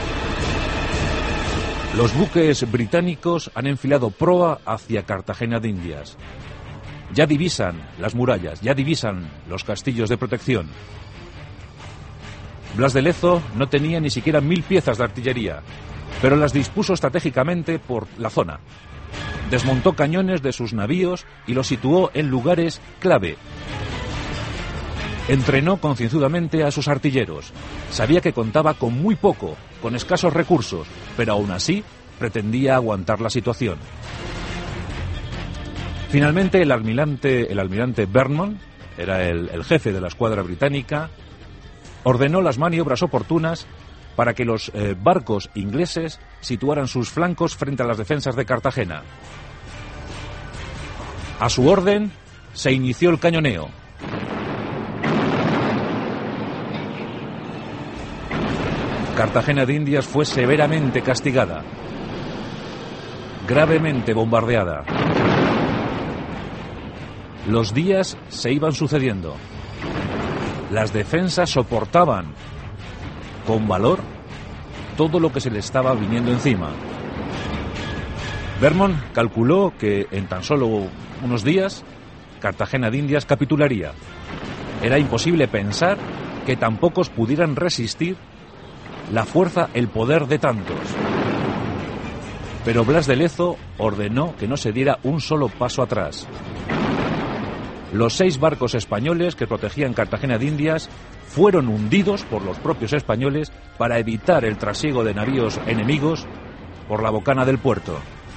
Los buques británicos han enfilado proa hacia Cartagena de Indias. Ya divisan las murallas, ya divisan los castillos de protección. Blas de Lezo no tenía ni siquiera mil piezas de artillería, pero las dispuso estratégicamente por la zona. Desmontó cañones de sus navíos y los situó en lugares clave. Entrenó concienzudamente a sus artilleros. Sabía que contaba con muy poco, con escasos recursos, pero aún así pretendía aguantar la situación. Finalmente, el almirante, el almirante Vernon, era el, el jefe de la escuadra británica, ordenó las maniobras oportunas para que los eh, barcos ingleses situaran sus flancos frente a las defensas de Cartagena. A su orden, se inició el cañoneo. Cartagena de Indias fue severamente castigada, gravemente bombardeada. Los días se iban sucediendo. Las defensas soportaban con valor todo lo que se le estaba viniendo encima. Vernon calculó que en tan solo unos días Cartagena de Indias capitularía. Era imposible pensar que tan pocos pudieran resistir la fuerza, el poder de tantos. Pero Blas de Lezo ordenó que no se diera un solo paso atrás. Los seis barcos españoles que protegían Cartagena de Indias fueron hundidos por los propios españoles para evitar el trasiego de navíos enemigos por la bocana del puerto.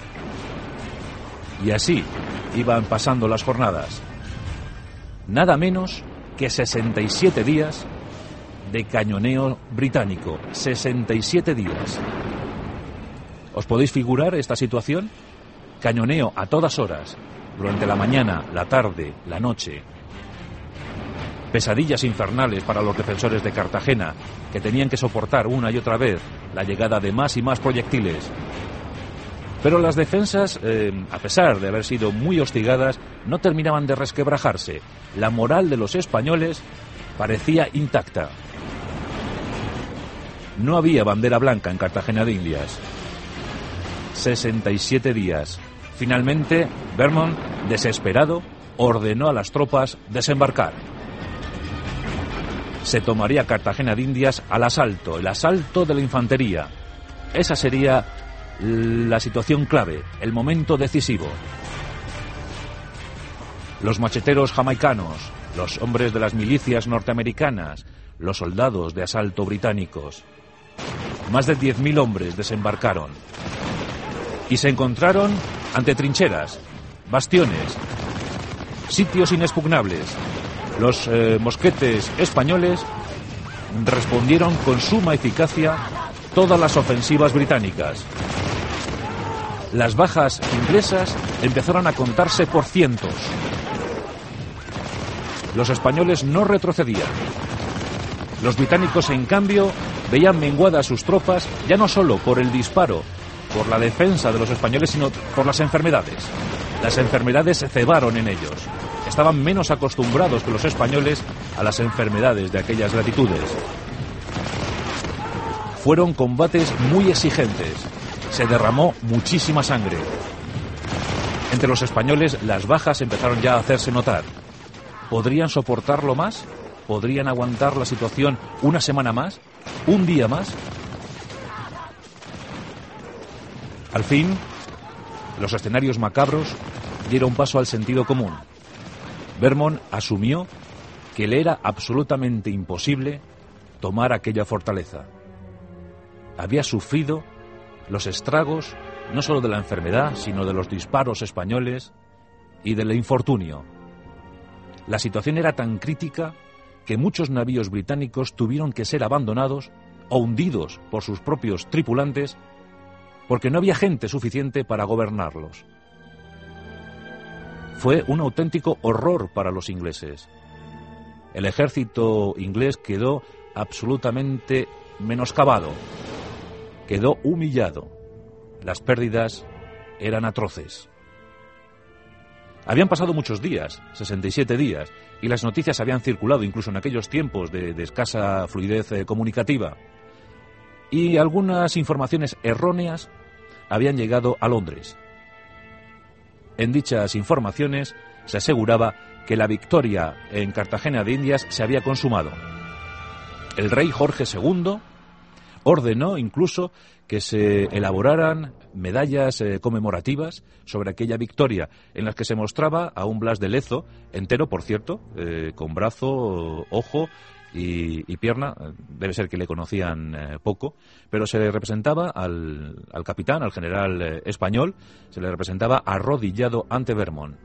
Y así iban pasando las jornadas. Nada menos que sesenta y siete días de cañoneo británico. sesenta y siete días. ¿Os podéis figurar esta situación? Cañoneo a todas horas, durante la mañana, la tarde, la noche. Pesadillas infernales para los defensores de Cartagena, que tenían que soportar una y otra vez la llegada de más y más proyectiles. Pero las defensas, eh, a pesar de haber sido muy hostigadas, no terminaban de resquebrajarse. La moral de los españoles parecía intacta. No había bandera blanca en Cartagena de Indias. sesenta y siete días. Finalmente, Vernon, desesperado, ordenó a las tropas desembarcar. Se tomaría Cartagena de Indias al asalto, el asalto de la infantería. Esa sería la situación clave, el momento decisivo. Los macheteros jamaicanos, los hombres de las milicias norteamericanas, los soldados de asalto británicos. Más de diez mil hombres desembarcaron y se encontraron ante trincheras, bastiones, sitios inexpugnables. Los eh, mosquetes españoles respondieron con suma eficacia todas las ofensivas británicas. Las bajas inglesas empezaron a contarse por cientos. Los españoles no retrocedían. Los británicos, en cambio, veían menguadas sus tropas, ya no solo por el disparo, por la defensa de los españoles, sino por las enfermedades. Las enfermedades se cebaron en ellos. Estaban menos acostumbrados que los españoles a las enfermedades de aquellas latitudes. Fueron combates muy exigentes. Se derramó muchísima sangre. Entre los españoles las bajas empezaron ya a hacerse notar. ¿Podrían soportarlo más? ¿Podrían aguantar la situación una semana más? ¿Un día más? Al fin, los escenarios macabros diera un paso al sentido común. Vermont asumió que le era absolutamente imposible tomar aquella fortaleza. Había sufrido los estragos no solo de la enfermedad, sino de los disparos españoles y del infortunio. La situación era tan crítica que muchos navíos británicos tuvieron que ser abandonados o hundidos por sus propios tripulantes porque no había gente suficiente para gobernarlos. Fue un auténtico horror para los ingleses. El ejército inglés quedó absolutamente menoscabado, quedó humillado. Las pérdidas eran atroces. Habían pasado muchos días, sesenta y siete días, y las noticias habían circulado incluso en aquellos tiempos de, de escasa fluidez eh, comunicativa. Y algunas informaciones erróneas habían llegado a Londres. En dichas informaciones se aseguraba que la victoria en Cartagena de Indias se había consumado. El rey Jorge segundo ordenó incluso que se elaboraran medallas eh, conmemorativas sobre aquella victoria, en las que se mostraba a un Blas de Lezo, entero por cierto, eh, con brazo, ojo y, y pierna, debe ser que le conocían eh, poco, pero se le representaba al, al capitán, al general eh, español, se le representaba arrodillado ante Vermont.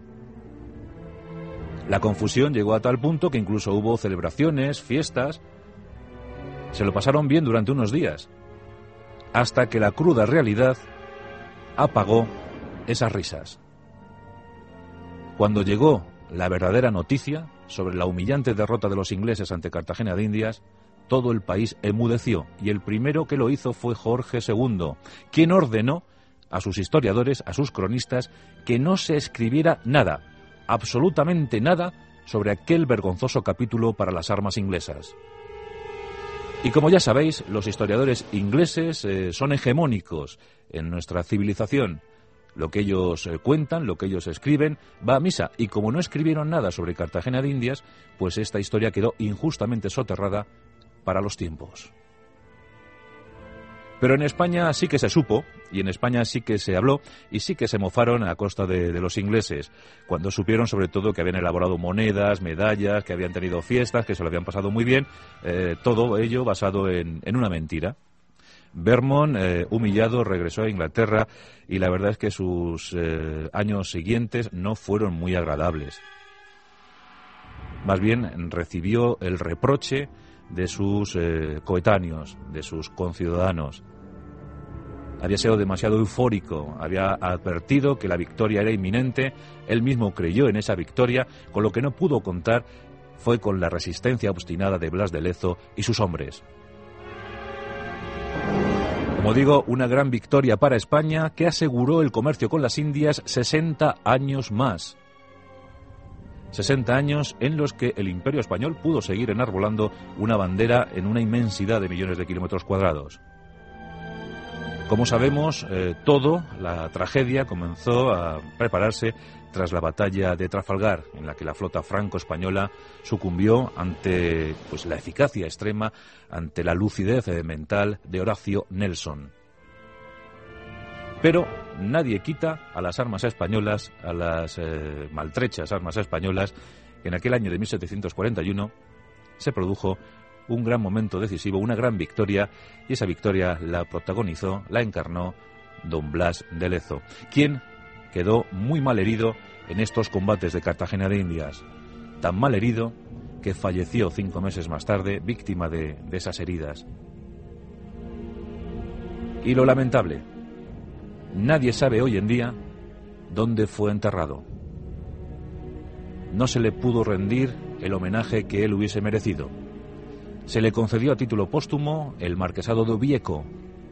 La confusión llegó a tal punto que incluso hubo celebraciones, fiestas. Se lo pasaron bien durante unos días, hasta que la cruda realidad apagó esas risas. Cuando llegó la verdadera noticia sobre la humillante derrota de los ingleses ante Cartagena de Indias, todo el país enmudeció, y el primero que lo hizo fue Jorge segundo, quien ordenó a sus historiadores, a sus cronistas, que no se escribiera nada, absolutamente nada, sobre aquel vergonzoso capítulo para las armas inglesas. Y como ya sabéis, los historiadores ingleses eh, son hegemónicos en nuestra civilización. Lo que ellos eh, cuentan, lo que ellos escriben, va a misa. Y como no escribieron nada sobre Cartagena de Indias, pues esta historia quedó injustamente soterrada para los tiempos. Pero en España sí que se supo, y en España sí que se habló, y sí que se mofaron a costa de, de los ingleses, cuando supieron sobre todo que habían elaborado monedas, medallas, que habían tenido fiestas, que se lo habían pasado muy bien, eh, todo ello basado en, en una mentira. Vermont, eh, humillado, regresó a Inglaterra, y la verdad es que sus eh, años siguientes no fueron muy agradables. Más bien recibió el reproche de sus eh, coetáneos, de sus conciudadanos. Había sido demasiado eufórico, había advertido que la victoria era inminente, él mismo creyó en esa victoria, con lo que no pudo contar fue con la resistencia obstinada de Blas de Lezo y sus hombres. Como digo, una gran victoria para España que aseguró el comercio con las Indias sesenta años más. sesenta años en los que el Imperio Español pudo seguir enarbolando una bandera en una inmensidad de millones de kilómetros cuadrados. Como sabemos, eh, todo, la tragedia comenzó a prepararse tras la batalla de Trafalgar, en la que la flota franco-española sucumbió ante pues, la eficacia extrema, ante la lucidez mental de Horacio Nelson. Pero nadie quita a las armas españolas, a las eh, maltrechas armas españolas, que en aquel año de mil setecientos cuarenta y uno se produjo un gran momento decisivo, una gran victoria, y esa victoria la protagonizó, la encarnó don Blas de Lezo, quien quedó muy mal herido en estos combates de Cartagena de Indias, tan mal herido que falleció cinco meses más tarde, víctima de, de esas heridas. Y lo lamentable, nadie sabe hoy en día dónde fue enterrado. No se le pudo rendir el homenaje que él hubiese merecido. Se le concedió a título póstumo el marquesado de Obieco,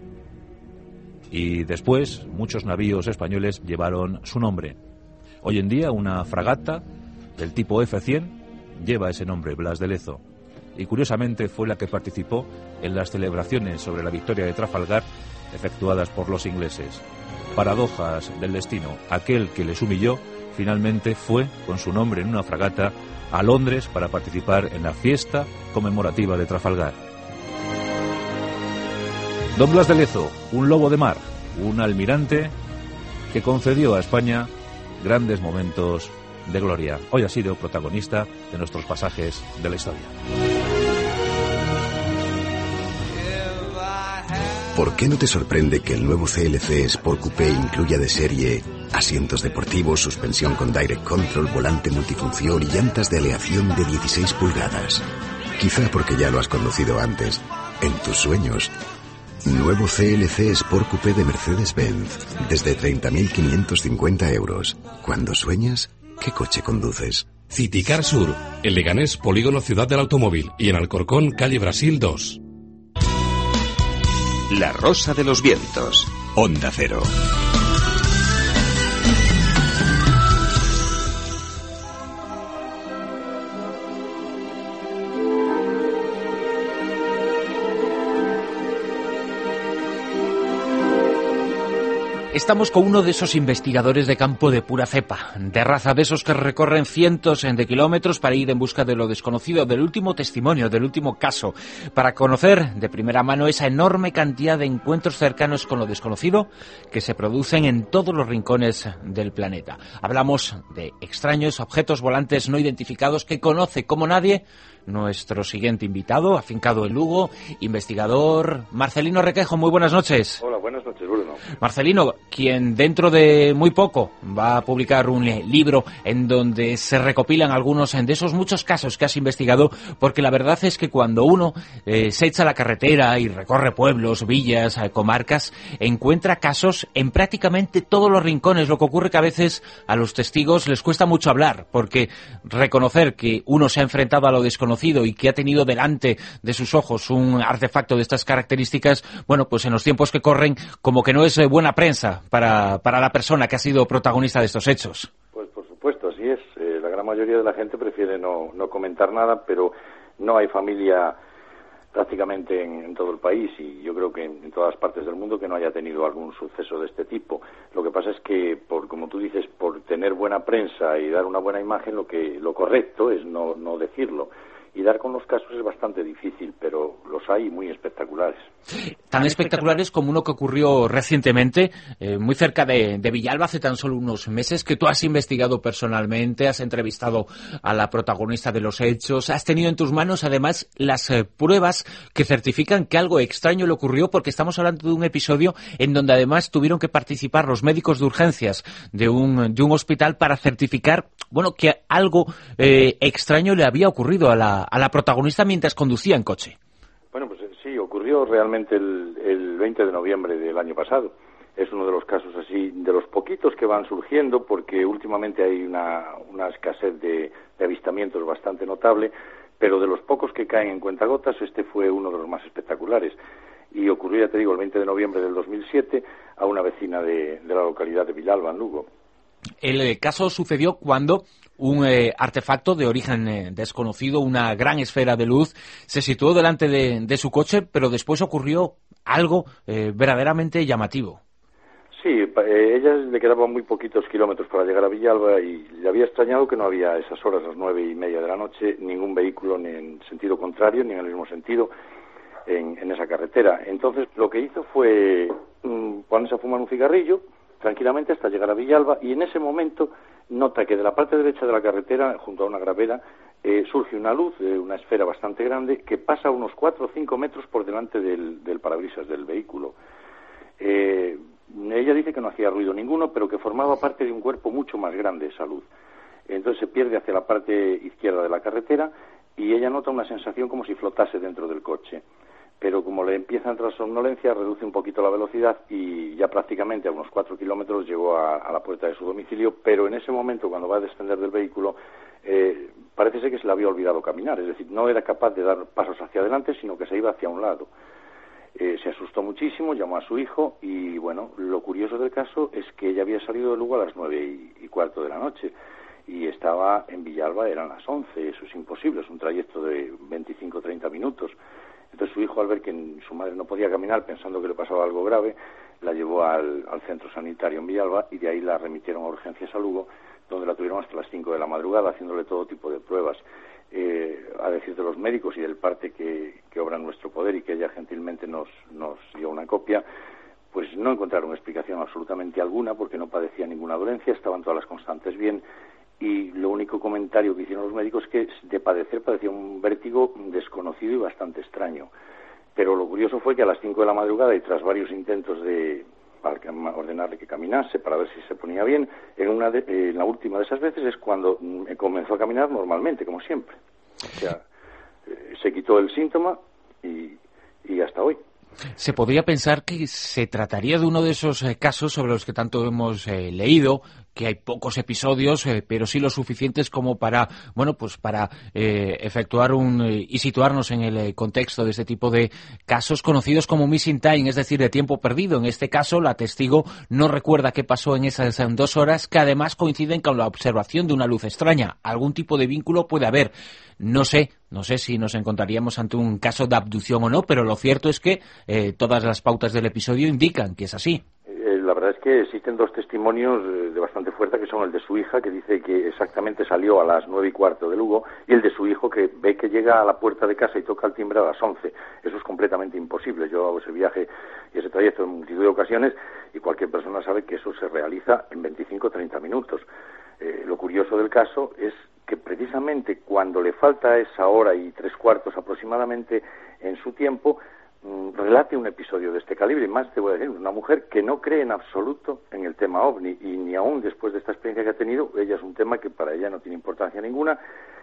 y después muchos navíos españoles llevaron su nombre. Hoy en día una fragata del tipo F cien lleva ese nombre, Blas de Lezo, y curiosamente fue la que participó en las celebraciones sobre la victoria de Trafalgar efectuadas por los ingleses. Paradojas del destino, aquel que les humilló finalmente fue, con su nombre en una fragata, a Londres para participar en la fiesta conmemorativa de Trafalgar. Don Blas de Lezo, un lobo de mar, un almirante que concedió a España grandes momentos de gloria. Hoy ha sido protagonista de nuestros pasajes de la historia. ¿Por qué no te sorprende que el nuevo C L C Sport Coupé incluya de serie asientos deportivos, suspensión con direct control, volante multifunción y llantas de aleación de dieciséis pulgadas? Quizá porque ya lo has conducido antes, en tus sueños. Nuevo C L C Sport Coupé de Mercedes-Benz, desde treinta mil quinientos cincuenta euros. Cuando sueñas, ¿qué coche conduces? Citicar Sur, en Leganés, Polígono Ciudad del Automóvil, y en Alcorcón, calle Brasil dos. La Rosa de los Vientos. Onda Cero. Estamos con uno de esos investigadores de campo de pura cepa, de raza, de esos que recorren cientos de kilómetros para ir en busca de lo desconocido, del último testimonio, del último caso, para conocer de primera mano esa enorme cantidad de encuentros cercanos con lo desconocido que se producen en todos los rincones del planeta. Hablamos de extraños objetos volantes no identificados que conoce como nadie nuestro siguiente invitado, afincado en Lugo, investigador Marcelino Requejo. Muy buenas noches. Hola, buenas noches, Bruno. Marcelino, quien dentro de muy poco va a publicar un libro en donde se recopilan algunos de esos muchos casos que has investigado, porque la verdad es que cuando uno eh, se echa a la carretera y recorre pueblos, villas, comarcas, encuentra casos en prácticamente todos los rincones. Lo que ocurre que a veces a los testigos les cuesta mucho hablar, porque reconocer que uno se ha enfrentado a lo desconocido y que ha tenido delante de sus ojos un artefacto de estas características, bueno, pues en los tiempos que corren, como que no es buena prensa para, para la persona que ha sido protagonista de estos hechos. Pues por supuesto, así es. Eh, la gran mayoría de la gente prefiere no, no comentar nada, pero no hay familia prácticamente en, en todo el país, y yo creo que en, en todas partes del mundo, que no haya tenido algún suceso de este tipo. Lo que pasa es que, por como tú dices, por tener buena prensa y dar una buena imagen, lo que lo correcto es no, no decirlo. Y dar con los casos es bastante difícil, pero los hay muy espectaculares. Tan espectaculares como uno que ocurrió recientemente, eh, muy cerca de, de Villalba, hace tan solo unos meses, que tú has investigado personalmente, has entrevistado a la protagonista de los hechos, has tenido en tus manos además las eh, pruebas que certifican que algo extraño le ocurrió, porque estamos hablando de un episodio en donde además tuvieron que participar los médicos de urgencias de un, de un hospital para certificar, bueno, que algo eh, extraño le había ocurrido a la a la protagonista mientras conducía en coche. Bueno, pues sí, ocurrió realmente el, el veinte de noviembre del año pasado. Es uno de los casos así, de los poquitos que van surgiendo, porque últimamente hay una, una escasez de, de avistamientos bastante notable, pero de los pocos que caen en cuentagotas, este fue uno de los más espectaculares. Y ocurrió, ya te digo, el veinte de noviembre del dos mil siete a una vecina de, de la localidad de Villalba, en Lugo. El eh, caso sucedió cuando un eh, artefacto de origen eh, desconocido, una gran esfera de luz, se situó delante de, de su coche, pero después ocurrió algo eh, verdaderamente llamativo. Sí, eh, ella le quedaban muy poquitos kilómetros para llegar a Villalba y le había extrañado que no había a esas horas, las nueve y media de la noche, ningún vehículo ni en sentido contrario ni en el mismo sentido en, en esa carretera. Entonces lo que hizo fue mmm, ponerse a fumar un cigarrillo tranquilamente hasta llegar a Villalba, y en ese momento nota que de la parte derecha de la carretera, junto a una gravera, eh, surge una luz, eh, una esfera bastante grande, que pasa unos cuatro o cinco metros por delante del, del parabrisas del vehículo. Eh, ella dice que no hacía ruido ninguno, pero que formaba parte de un cuerpo mucho más grande esa luz. Entonces se pierde hacia la parte izquierda de la carretera y ella nota una sensación como si flotase dentro del coche. Pero como le empieza a entrar somnolencia, reduce un poquito la velocidad y ya prácticamente a unos cuatro kilómetros llegó a, a la puerta de su domicilio, pero en ese momento, cuando va a descender del vehículo, eh, parece ser que se le había olvidado caminar, es decir, no era capaz de dar pasos hacia adelante, sino que se iba hacia un lado. Eh, se asustó muchísimo, llamó a su hijo y, bueno, lo curioso del caso es que ella había salido de Lugo a las nueve y, y cuarto de la noche y estaba en Villalba, eran las once, eso es imposible, es un trayecto de veinticinco a treinta minutos. Entonces su hijo, al ver que su madre no podía caminar, pensando que le pasaba algo grave, la llevó al, al centro sanitario en Villalba y de ahí la remitieron a urgencias a Lugo, donde la tuvieron hasta las cinco de la madrugada, haciéndole todo tipo de pruebas. Eh, a decir de los médicos y del parte que, que obra en nuestro poder y que ella gentilmente nos, nos dio una copia, pues no encontraron explicación absolutamente alguna porque no padecía ninguna dolencia, estaban todas las constantes bien, y lo único comentario que hicieron los médicos es que de padecer padecía un vértigo desconocido y bastante extraño. Pero lo curioso fue que a las cinco de la madrugada, y tras varios intentos de para ordenarle que caminase, para ver si se ponía bien, en, una de, en la última de esas veces es cuando comenzó a caminar normalmente, como siempre. O sea, eh, se quitó el síntoma y, y hasta hoy. Se podría pensar que se trataría de uno de esos eh, casos sobre los que tanto hemos eh, leído, que hay pocos episodios, eh, pero sí lo suficientes como para, bueno, pues para eh, efectuar un eh, y situarnos en el eh, contexto de este tipo de casos conocidos como missing time, es decir, de tiempo perdido. En este caso, la testigo no recuerda qué pasó en esas en dos horas, que además coinciden con la observación de una luz extraña. Algún tipo de vínculo puede haber. No sé, no sé si nos encontraríamos ante un caso de abducción o no, pero lo cierto es que eh, todas las pautas del episodio indican que es así. La verdad es que existen dos testimonios de bastante fuerza, que son el de su hija, que dice que exactamente salió a las nueve y cuarto de Lugo, y el de su hijo, que ve que llega a la puerta de casa y toca el timbre a las once. Eso es completamente imposible. Yo hago ese viaje y ese trayecto en multitud de ocasiones, y cualquier persona sabe que eso se realiza en veinticinco o treinta minutos. Eh, lo curioso del caso es que precisamente cuando le falta esa hora y tres cuartos aproximadamente en su tiempo, relate un episodio de este calibre. Y más te voy a decir, una mujer que no cree en absoluto en el tema ovni, y ni aún después de esta experiencia que ha tenido, ella es un tema que para ella no tiene importancia ninguna,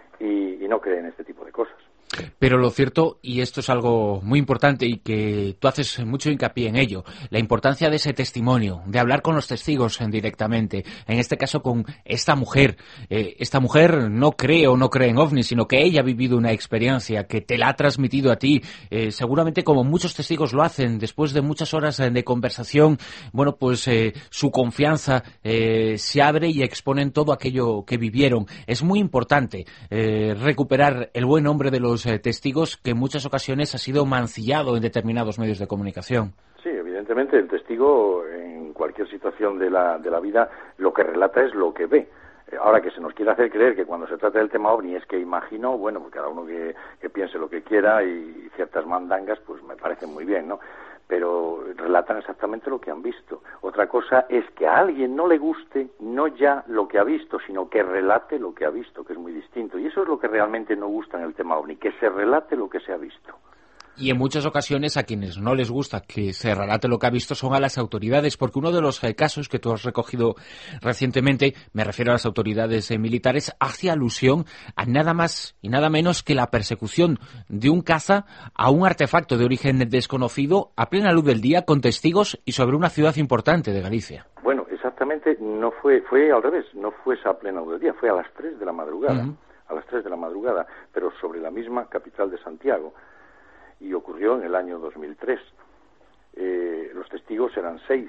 y, y no cree en este tipo de cosas. Pero lo cierto, y esto es algo muy importante y que tú haces mucho hincapié en ello, la importancia de ese testimonio, de hablar con los testigos directamente, en este caso con esta mujer. Eh, esta mujer no cree o no cree en ovnis, sino que ella ha vivido una experiencia que te la ha transmitido a ti, eh, seguramente como muchos testigos lo hacen, después de muchas horas de conversación, bueno, pues eh, su confianza eh, se abre y exponen todo aquello que vivieron. Es muy importante eh, recuperar el buen nombre de los eh, testigos, que en muchas ocasiones ha sido mancillado en determinados medios de comunicación. Sí, evidentemente el testigo en cualquier situación de la, de la vida lo que relata es lo que ve. Ahora, que se nos quiere hacer creer que cuando se trata del tema ovni es que imagino, bueno, pues cada uno que, que piense lo que quiera, y ciertas mandangas, pues me parece muy bien, ¿no? Pero relatan exactamente lo que han visto. Otra cosa es que a alguien no le guste no ya lo que ha visto, sino que relate lo que ha visto, que es muy distinto. Y eso es lo que realmente no gusta en el tema ovni, que se relate lo que se ha visto. Y en muchas ocasiones a quienes no les gusta que se relate lo que ha visto son a las autoridades, porque uno de los eh, casos que tú has recogido recientemente, me refiero a las autoridades eh, militares, hace alusión a nada más y nada menos que la persecución de un caza a un artefacto de origen desconocido a plena luz del día, con testigos y sobre una ciudad importante de Galicia. Bueno, exactamente, no fue, fue al revés, no fue esa plena luz del día, fue a las tres de la madrugada, uh-huh. a las tres de la madrugada, pero sobre la misma capital de Santiago. Y ocurrió en el año dos mil tres. Eh, los testigos eran seis.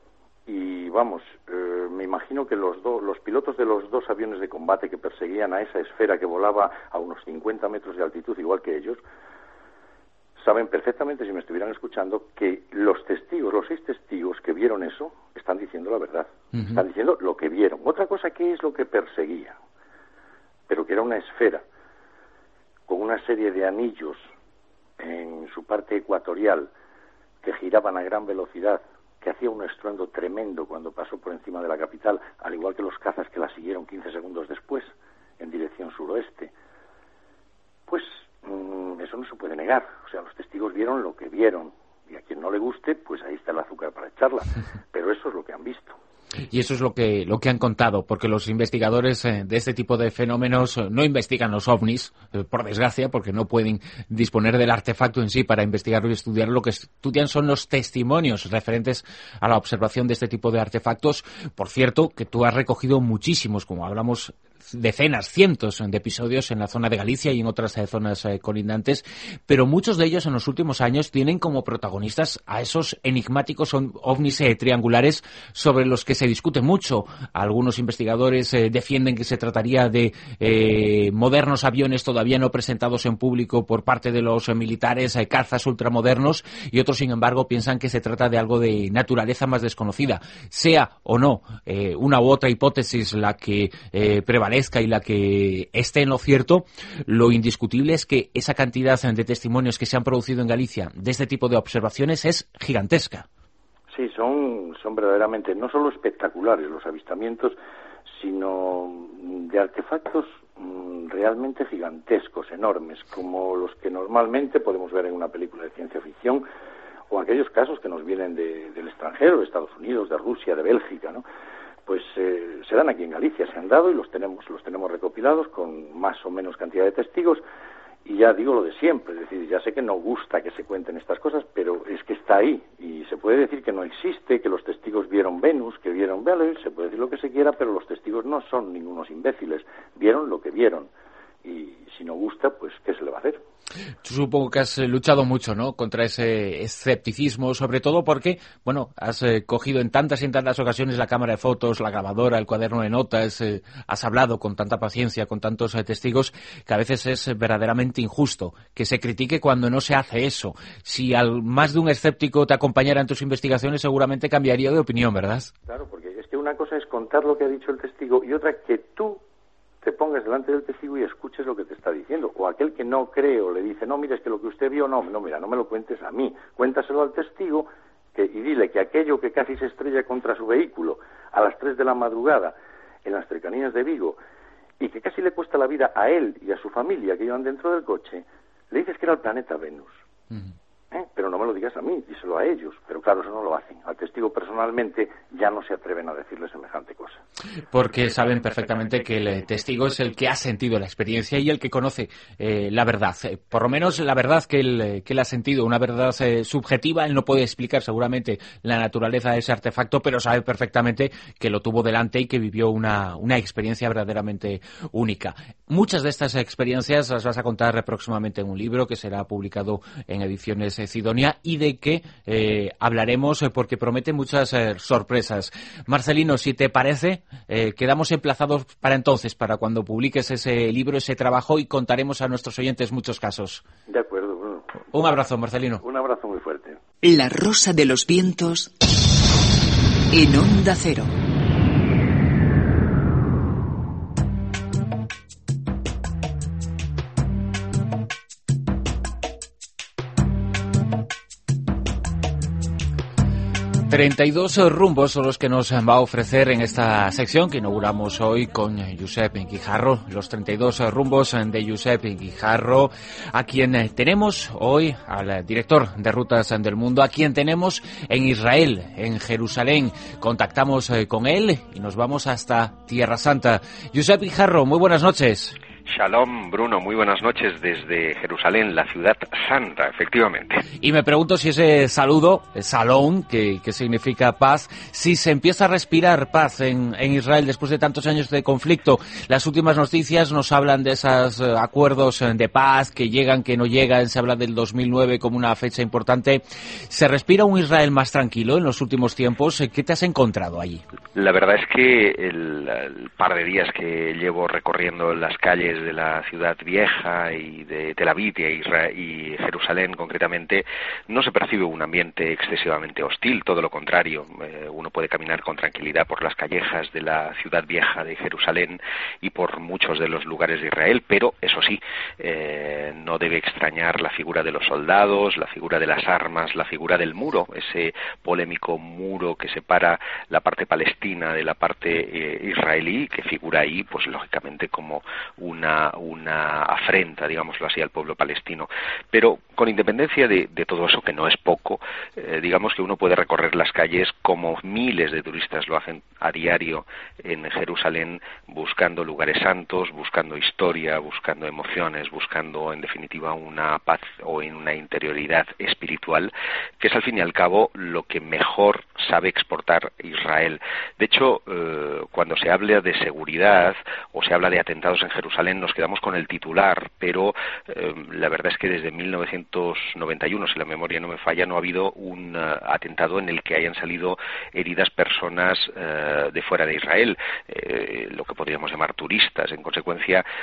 Y vamos, eh, me imagino que los, do, los pilotos de los dos aviones de combate que perseguían a esa esfera que volaba a unos cincuenta metros de altitud, igual que ellos, saben perfectamente, si me estuvieran escuchando, que los testigos, los seis testigos que vieron eso, están diciendo la verdad. Uh-huh. Están diciendo lo que vieron. Otra cosa, ¿qué es lo que perseguía? Pero que era una esfera con una serie de anillos en su parte ecuatorial, que giraban a gran velocidad, que hacía un estruendo tremendo cuando pasó por encima de la capital, al igual que los cazas que la siguieron quince segundos después, en dirección suroeste. Pues mmm, eso no se puede negar. O sea, los testigos vieron lo que vieron, y a quien no le guste, pues ahí está el azúcar para echarla. Pero eso es lo que han visto. Y eso es lo que lo que han contado, porque los investigadores eh, de este tipo de fenómenos eh, no investigan los ovnis, eh, por desgracia, porque no pueden disponer del artefacto en sí para investigarlo y estudiarlo. Lo que estudian son los testimonios referentes a la observación de este tipo de artefactos. Por cierto, que tú has recogido muchísimos, como hablamos, decenas, cientos de episodios en la zona de Galicia y en otras eh, zonas eh, colindantes, pero muchos de ellos en los últimos años tienen como protagonistas a esos enigmáticos ovnis eh, triangulares sobre los que se discute mucho. Algunos investigadores eh, defienden que se trataría de eh, modernos aviones todavía no presentados en público por parte de los eh, militares, eh, cazas ultramodernos, y otros, sin embargo, piensan que se trata de algo de naturaleza más desconocida. Sea o no eh, una u otra hipótesis la que eh, prevalece y la que esté en lo cierto, lo indiscutible es que esa cantidad de testimonios que se han producido en Galicia de este tipo de observaciones es gigantesca. Sí, son, son verdaderamente no solo espectaculares los avistamientos, sino de artefactos mmm, realmente gigantescos, enormes, como los que normalmente podemos ver en una película de ciencia ficción, o aquellos casos que nos vienen de, del extranjero, de Estados Unidos, de Rusia, de Bélgica, ¿no? Pues eh, se dan aquí en Galicia, se han dado y los tenemos, los tenemos recopilados con más o menos cantidad de testigos. Y ya digo lo de siempre, es decir, ya sé que no gusta que se cuenten estas cosas, pero es que está ahí, y se puede decir que no existe, que los testigos vieron Venus, que vieron Vélez, se puede decir lo que se quiera, pero los testigos no son ningunos imbéciles, vieron lo que vieron, y si no gusta, pues ¿qué se le va a hacer? Supongo que has luchado mucho, ¿no?, contra ese escepticismo, sobre todo porque, bueno, has eh, cogido en tantas y en tantas ocasiones la cámara de fotos, la grabadora, el cuaderno de notas, eh, has hablado con tanta paciencia, con tantos eh, testigos, que a veces es verdaderamente injusto que se critique cuando no se hace eso. Si al más de un escéptico te acompañara en tus investigaciones, seguramente cambiaría de opinión, ¿verdad? Claro, porque es que una cosa es contar lo que ha dicho el testigo y otra que tú te pongas delante del testigo y escuches lo que te está diciendo, o aquel que no cree o le dice, no, mira, es que lo que usted vio, no, no, mira, no me lo cuentes a mí, cuéntaselo al testigo que, y dile que aquello que casi se estrella contra su vehículo a las tres de la madrugada en las cercanías de Vigo y que casi le cuesta la vida a él y a su familia que iban dentro del coche, le dices que era el planeta Venus. Uh-huh. ¿Eh? Pero no me lo digas a mí, díselo a ellos. Pero claro, eso no lo hacen. Al testigo personalmente ya no se atreven a decirle semejante cosa. Porque saben perfectamente que el testigo es el que ha sentido la experiencia y el que conoce eh, la verdad. Eh, por lo menos la verdad que él, que él ha sentido, una verdad eh, subjetiva. Él no puede explicar seguramente la naturaleza de ese artefacto, pero sabe perfectamente que lo tuvo delante y que vivió una, una experiencia verdaderamente única. Muchas de estas experiencias las vas a contar próximamente en un libro que será publicado en ediciones Sidonia y de que eh, hablaremos eh, porque promete muchas eh, sorpresas. Marcelino, si te parece, eh, quedamos emplazados para entonces, para cuando publiques ese libro, ese trabajo, y contaremos a nuestros oyentes muchos casos. De acuerdo, Bruno. Un abrazo, Marcelino. Un abrazo muy fuerte. La Rosa de los Vientos en Onda Cero. treinta y dos rumbos son los que nos va a ofrecer en esta sección que inauguramos hoy con Josep Guijarro, los treinta y dos rumbos de Josep Guijarro, a quien tenemos hoy, al director de Rutas del Mundo, a quien tenemos en Israel, en Jerusalén. Contactamos con él y nos vamos hasta Tierra Santa. Josep Guijarro, muy buenas noches. Shalom, Bruno, muy buenas noches desde Jerusalén, la ciudad santa, efectivamente. Y me pregunto si ese saludo, Salón, que, que significa paz, si se empieza a respirar paz en, en Israel después de tantos años de conflicto. Las últimas noticias nos hablan de esos acuerdos de paz que llegan, que no llegan, se habla del dos mil nueve como una fecha importante. ¿Se respira un Israel más tranquilo en los últimos tiempos? ¿Qué te has encontrado allí? La verdad es que el, el par de días que llevo recorriendo las calles de la ciudad vieja y de Tel Aviv y, Israel, y Jerusalén concretamente, no se percibe un ambiente excesivamente hostil, todo lo contrario. Eh, uno puede caminar con tranquilidad por las callejas de la ciudad vieja de Jerusalén y por muchos de los lugares de Israel, pero eso sí, eh, no debe extrañar la figura de los soldados, la figura de las armas, la figura del muro, ese polémico muro que separa la parte palestina de la parte eh, israelí, que figura ahí, pues lógicamente como una Una, una afrenta, digámoslo así, al pueblo palestino. Pero con independencia de, de todo eso, que no es poco, eh, digamos que uno puede recorrer las calles como miles de turistas lo hacen a diario en Jerusalén, buscando lugares santos, buscando historia, buscando emociones, buscando en definitiva una paz o en una interioridad espiritual, que es al fin y al cabo lo que mejor sabe exportar Israel. De hecho, eh, cuando se habla de seguridad o se habla de atentados en Jerusalén, nos quedamos con el titular, pero eh, la verdad es que desde mil novecientos noventa y uno, si la memoria no me falla, no ha habido un uh, atentado en el que hayan salido heridas personas uh, de fuera de Israel, eh, lo que podríamos llamar turistas. En consecuencia,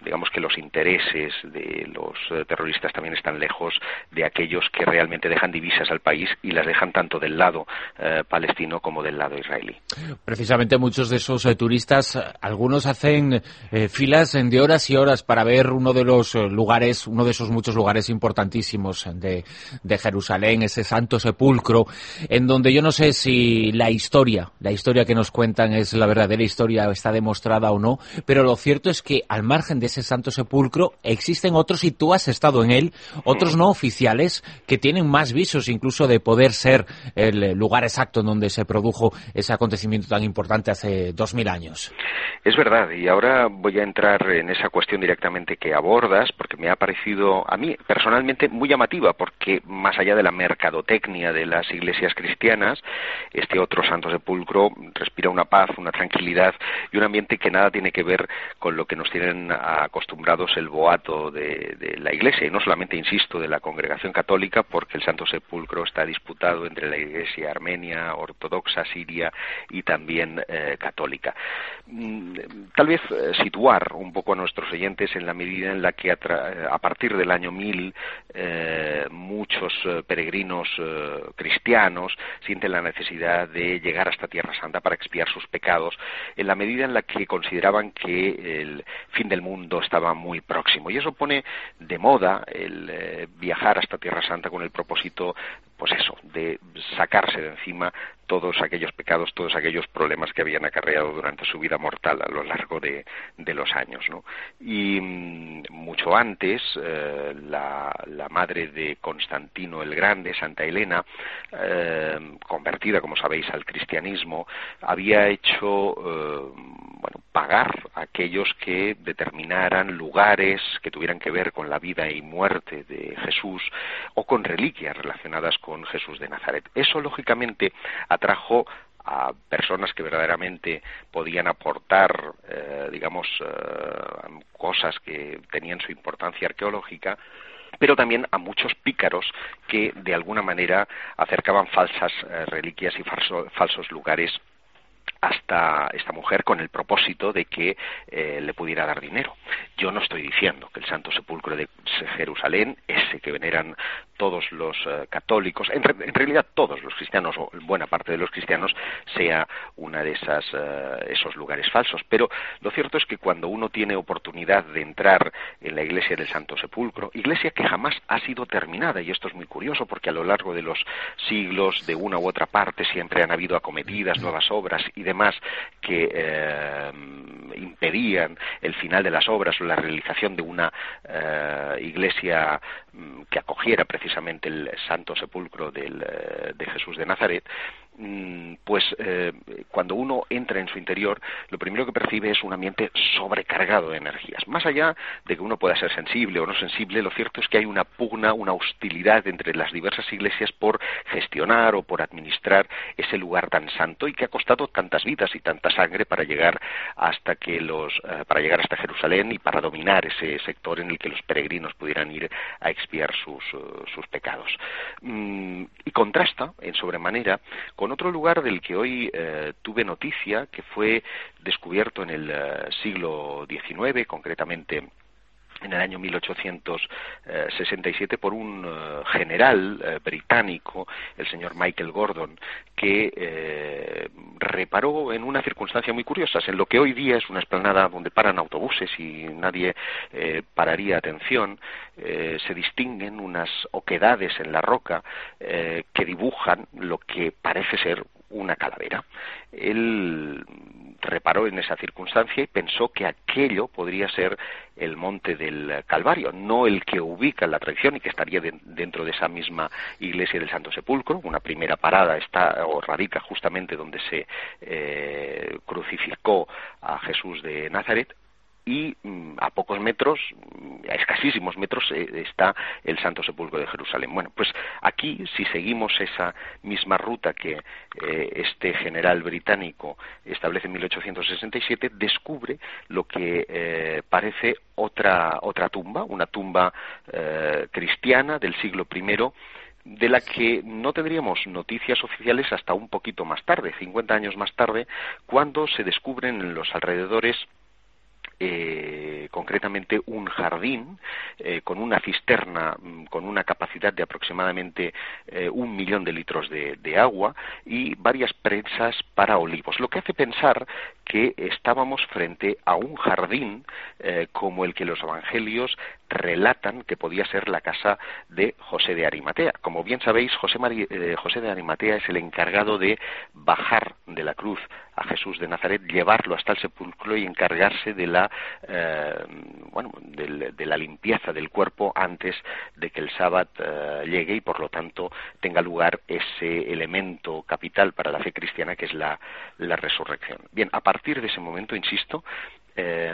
digamos que los intereses de los eh, terroristas también están lejos de aquellos que realmente dejan divisas al país y las dejan tanto del lado eh, palestino como del lado israelí. Precisamente muchos de esos eh, turistas, algunos hacen eh, filas de horas y horas para ver uno de los lugares, uno de esos muchos lugares importantísimos de, de Jerusalén, ese Santo Sepulcro, en donde yo no sé si la historia, la historia que nos cuentan es la verdadera historia, está demostrada o no, pero lo cierto es que al margen de ese Santo Sepulcro existen otros, y tú has estado en él, otros no oficiales que tienen más visos incluso de poder ser el lugar exacto en donde se produjo ese acontecimiento tan importante hace dos mil años. Es verdad, y ahora voy a entrar en esa cuestión directamente que abordas, porque me ha parecido a mí personalmente muy llamativa, porque más allá de la mercadotecnia de las iglesias cristianas, este otro Santo Sepulcro respira una paz, una tranquilidad y un ambiente que nada tiene que ver con lo que nos tienen acostumbrados el boato de, de la iglesia, y no solamente, insisto, de la congregación católica, porque el Santo Sepulcro está disputado entre la iglesia armenia, ortodoxa, siria y también eh, católica. Tal vez eh, situar un poco a nuestros oyentes en la medida en la que a, a partir del año mil eh, muchos eh, peregrinos eh, cristianos sienten la necesidad de llegar hasta Tierra Santa para expiar sus pecados, en la medida en la que consideraban que el fin del mundo estaba muy próximo, y eso pone de moda el eh, viajar hasta Tierra Santa con el propósito, pues eso, de sacarse de encima todos aquellos pecados, todos aquellos problemas que habían acarreado durante su vida mortal a lo largo de, de los años, ¿no? Y mmm, mucho antes, eh, la, la madre de Constantino el Grande, Santa Elena, eh, convertida, como sabéis, al cristianismo, había hecho eh, bueno, pagar a aquellos que determinaran lugares que tuvieran que ver con la vida y muerte de Jesús o con reliquias relacionadas con Jesús de Nazaret. Eso, lógicamente, atrajo a personas que verdaderamente podían aportar, eh, digamos, eh, cosas que tenían su importancia arqueológica, pero también a muchos pícaros que, de alguna manera, acercaban falsas eh, reliquias y falso, falsos lugares hasta esta mujer con el propósito de que eh, le pudiera dar dinero. Yo no estoy diciendo que el Santo Sepulcro de Jerusalén, ese que veneran todos los uh, católicos, en, re en realidad todos los cristianos, o buena parte de los cristianos, sea una de esas uh, esos lugares falsos. Pero lo cierto es que cuando uno tiene oportunidad de entrar en la iglesia del Santo Sepulcro, iglesia que jamás ha sido terminada, y esto es muy curioso porque a lo largo de los siglos, de una u otra parte, siempre han habido acometidas, nuevas obras y demás que eh, impedían el final de las obras o la realización de una eh, iglesia que acogiera precisamente el Santo Sepulcro del, de Jesús de Nazaret, pues eh, cuando uno entra en su interior, lo primero que percibe es un ambiente sobrecargado de energías. Más allá de que uno pueda ser sensible o no sensible, lo cierto es que hay una pugna, una hostilidad entre las diversas iglesias por gestionar o por administrar ese lugar tan santo y que ha costado tantas vidas y tanta sangre para llegar hasta que los eh, para llegar hasta Jerusalén y para dominar ese sector en el que los peregrinos pudieran ir a expiar sus, uh, sus pecados. Mm, y contrasta en sobremanera con otro lugar del que hoy eh, tuve noticia, que fue descubierto en el uh, siglo diecinueve, concretamente en el año mil ochocientos sesenta y siete, por un uh, general uh, británico, el señor Michael Gordon, que eh, reparó en una circunstancia muy curiosa. En lo que hoy día es una explanada donde paran autobuses y nadie eh, pararía atención, eh, se distinguen unas oquedades en la roca eh, que dibujan lo que parece ser una calavera. Él reparó en esa circunstancia y pensó que aquello podría ser el monte del Calvario, no el que ubica la tradición y que estaría de, dentro de esa misma iglesia del Santo Sepulcro. Una primera parada está o radica justamente donde se eh, crucificó a Jesús de Nazaret, y mm, a pocos metros, a escasísimos metros, eh, está el Santo Sepulcro de Jerusalén. Bueno, pues aquí, si seguimos esa misma ruta que eh, este general británico establece en mil ochocientos sesenta y siete, descubre lo que eh, parece otra, otra tumba, una tumba eh, cristiana del siglo primero, de la que no tendríamos noticias oficiales hasta un poquito más tarde, cincuenta años más tarde, cuando se descubren en los alrededores Eh, eh, concretamente un jardín eh, con una cisterna con una capacidad de aproximadamente eh, un millón de litros de, de agua y varias presas para olivos, lo que hace pensar que estábamos frente a un jardín eh, como el que los evangelios relatan que podía ser la casa de José de Arimatea. Como bien sabéis, José, Mari, eh, José de Arimatea es el encargado de bajar de la cruz a Jesús de Nazaret, llevarlo hasta el sepulcro y encargarse de la eh, bueno de, de la limpieza del cuerpo antes de que el sábado eh, llegue y por lo tanto tenga lugar ese elemento capital para la fe cristiana que es la, la resurrección. Bien, a partir de ese momento, insisto, eh,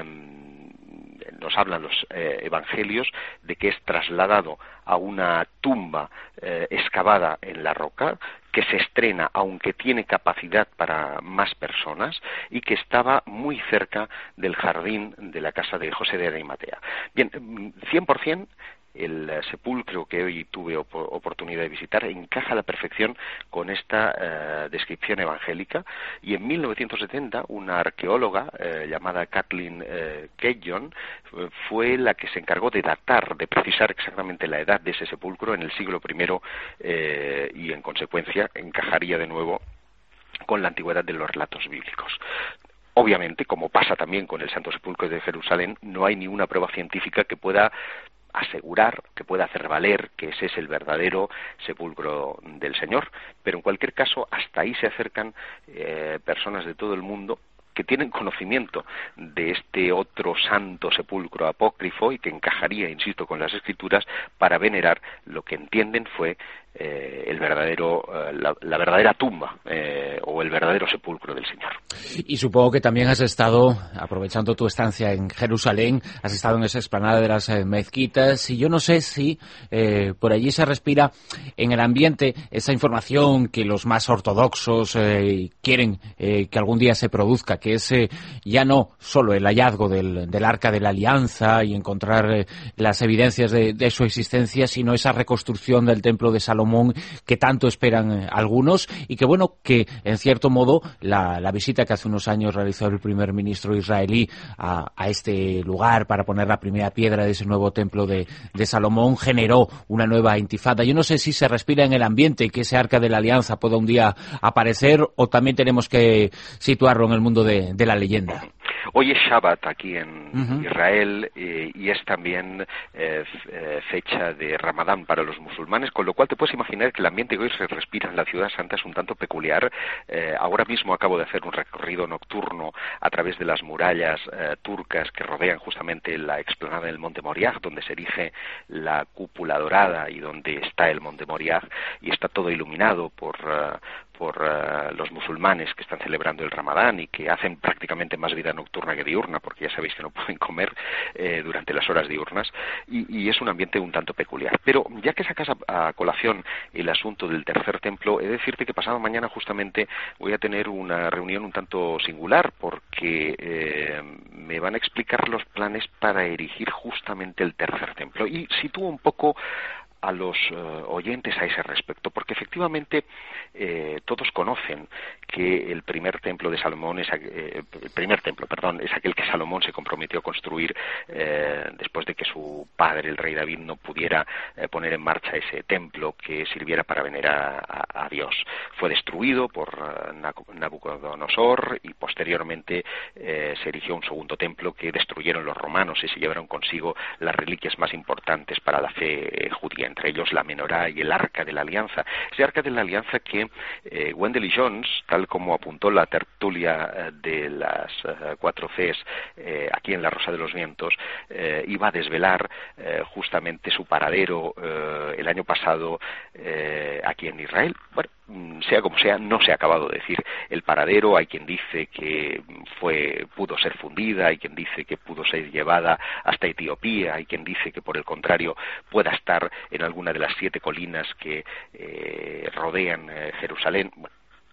nos hablan los eh, evangelios de que es trasladado a una tumba eh, excavada en la roca, que se estrena, aunque tiene capacidad para más personas, y que estaba muy cerca del jardín de la casa de José de Arimatea. Bien, cien por ciento el sepulcro que hoy tuve op oportunidad de visitar encaja a la perfección con esta eh, descripción evangélica, y en mil novecientos setenta una arqueóloga eh, llamada Kathleen eh, Kejon fue la que se encargó de datar, de precisar exactamente la edad de ese sepulcro en el siglo primero eh, y en consecuencia encajaría de nuevo con la antigüedad de los relatos bíblicos. Obviamente, como pasa también con el Santo Sepulcro de Jerusalén, no hay ninguna prueba científica que pueda asegurar, que pueda hacer valer que ese es el verdadero sepulcro del Señor, pero en cualquier caso hasta ahí se acercan eh, personas de todo el mundo que tienen conocimiento de este otro santo sepulcro apócrifo y que encajaría, insisto, con las Escrituras para venerar lo que entienden fue eh, el verdadero, eh, la, la verdadera tumba eh, o el verdadero sepulcro del Señor. Y supongo que también has estado, aprovechando tu estancia en Jerusalén, has estado en esa explanada de las eh, mezquitas, y yo no sé si eh, por allí se respira en el ambiente esa información que los más ortodoxos eh, quieren eh, que algún día se produzca, que es eh, ya no solo el hallazgo del, del Arca de la Alianza y encontrar eh, las evidencias de, de su existencia, sino esa reconstrucción del Templo de Salomón que tanto esperan eh, algunos, y que bueno, que en cierto modo la, la visita que hace unos años realizó el primer ministro israelí a, a este lugar para poner la primera piedra de ese nuevo Templo de, de Salomón generó una nueva intifada. Yo no sé si se respira en el ambiente que ese Arca de la Alianza pueda un día aparecer, o también tenemos que situarlo en el mundo de, de la leyenda. Hoy es Shabbat aquí en Uh-huh. Israel eh, y es también eh, eh, fecha de Ramadán para los musulmanes, con lo cual te puedes imaginar que el ambiente que hoy se respira en la Ciudad Santa es un tanto peculiar. Eh, ahora mismo acabo de hacer un recorrido nocturno a través de las murallas eh, turcas que rodean justamente la explanada del Monte Moriah, donde se erige la cúpula dorada y donde está el Monte Moriah, y está todo iluminado por... Uh, por uh, los musulmanes que están celebrando el Ramadán y que hacen prácticamente más vida nocturna que diurna, porque ya sabéis que no pueden comer eh, durante las horas diurnas, y, y es un ambiente un tanto peculiar. Pero ya que sacas a, a colación el asunto del tercer templo, he de decirte que pasado mañana justamente voy a tener una reunión un tanto singular, porque eh, me van a explicar los planes para erigir justamente el tercer templo, y sitúo un poco a los uh, oyentes a ese respecto, porque efectivamente eh, todos conocen que el primer templo de Salomón es eh, el primer templo, perdón, es aquel que Salomón se comprometió a construir eh, después de que su padre, el rey David, no pudiera eh, poner en marcha ese templo que sirviera para venerar a, a Dios. Fue destruido por uh, Nabucodonosor y posteriormente eh, se erigió un segundo templo que destruyeron los romanos y se llevaron consigo las reliquias más importantes para la fe eh, judía, entre ellos la menorá y el Arca de la Alianza. Ese Arca de la Alianza que eh, Wendell y Jones, tal como apuntó la tertulia eh, de las eh, cuatro Cs eh, aquí en La Rosa de los Vientos, eh, iba a desvelar eh, justamente su paradero eh, el año pasado eh, aquí en Israel. Bueno, sea como sea, no se ha acabado de decir el paradero. Hay quien dice que fue pudo ser fundida, hay quien dice que pudo ser llevada hasta Etiopía, hay quien dice que por el contrario pueda estar en alguna de las siete colinas que eh, rodean eh, Jerusalén. Bueno,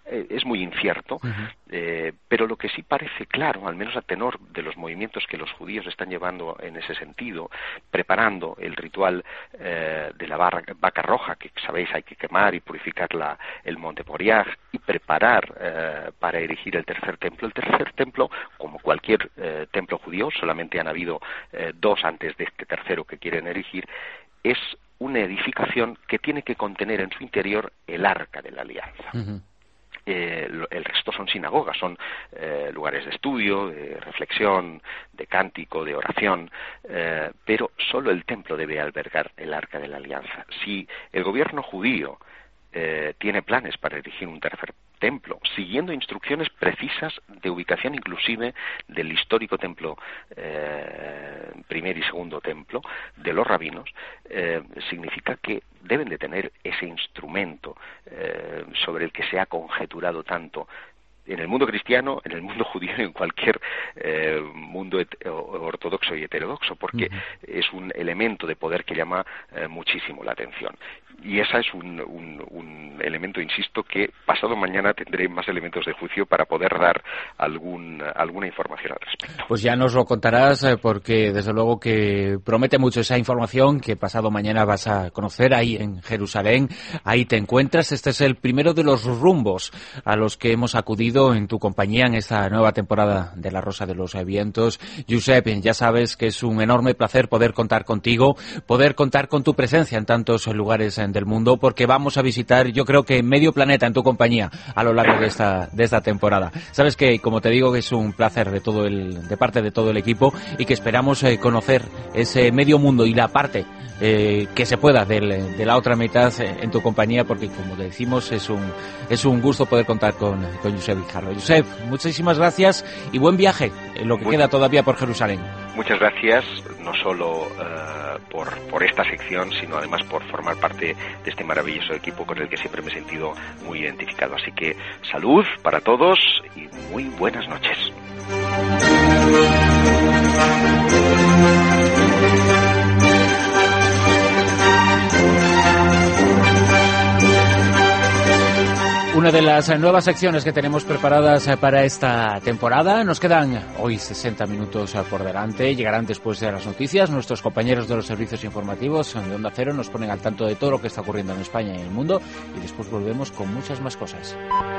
eh, es muy incierto, uh-huh. eh, pero lo que sí parece claro, al menos a tenor de los movimientos que los judíos están llevando en ese sentido, preparando el ritual eh, de la barra, vaca roja, que sabéis hay que quemar y purificar la, el monte Moriah, y preparar eh, para erigir el tercer templo. El tercer templo, como cualquier eh, templo judío, solamente han habido eh, dos antes de este tercero que quieren erigir, es una edificación que tiene que contener en su interior el Arca de la Alianza. Uh-huh. Eh, el resto son sinagogas, son eh, lugares de estudio, de reflexión, de cántico, de oración, eh, pero solo el templo debe albergar el Arca de la Alianza. Si el gobierno judío eh, tiene planes para erigir un tercer templo, siguiendo instrucciones precisas de ubicación inclusive del histórico templo, eh, primer y segundo templo, de los rabinos, eh, significa que deben de tener ese instrumento eh, sobre el que se ha conjeturado tanto en el mundo cristiano, en el mundo judío y en cualquier eh, mundo et- ortodoxo y heterodoxo, porque uh-huh. es un elemento de poder que llama eh, muchísimo la atención. Y ese es un, un, un elemento, insisto, que pasado mañana tendré más elementos de juicio para poder dar algún, alguna información al respecto. Pues ya nos lo contarás, porque desde luego que promete mucho esa información que pasado mañana vas a conocer ahí en Jerusalén. Ahí te encuentras. Este es el primero de los rumbos a los que hemos acudido en tu compañía en esta nueva temporada de La Rosa de los Vientos. Josep, ya sabes que es un enorme placer poder contar contigo, poder contar con tu presencia en tantos lugares del mundo, porque vamos a visitar, yo creo que medio planeta en tu compañía a lo largo de esta de esta temporada. Sabes que, como te digo, que es un placer de todo el de parte de todo el equipo y que esperamos eh, conocer ese medio mundo y la parte eh, que se pueda del, de la otra mitad eh, en tu compañía, porque como te decimos es un es un gusto poder contar con, con Josep Guijarro. Josep, muchísimas gracias y buen viaje en lo que Muy, queda todavía por Jerusalén. Muchas gracias, no solo uh, por, por esta sección, sino además por formar parte de este maravilloso equipo con el que siempre me he sentido muy identificado. Así que salud para todos y muy buenas noches. Una de las nuevas secciones que tenemos preparadas para esta temporada. Nos quedan hoy sesenta minutos por delante. Llegarán después de las noticias. Nuestros compañeros de los servicios informativos de Onda Cero nos ponen al tanto de todo lo que está ocurriendo en España y en el mundo. Y después volvemos con muchas más cosas.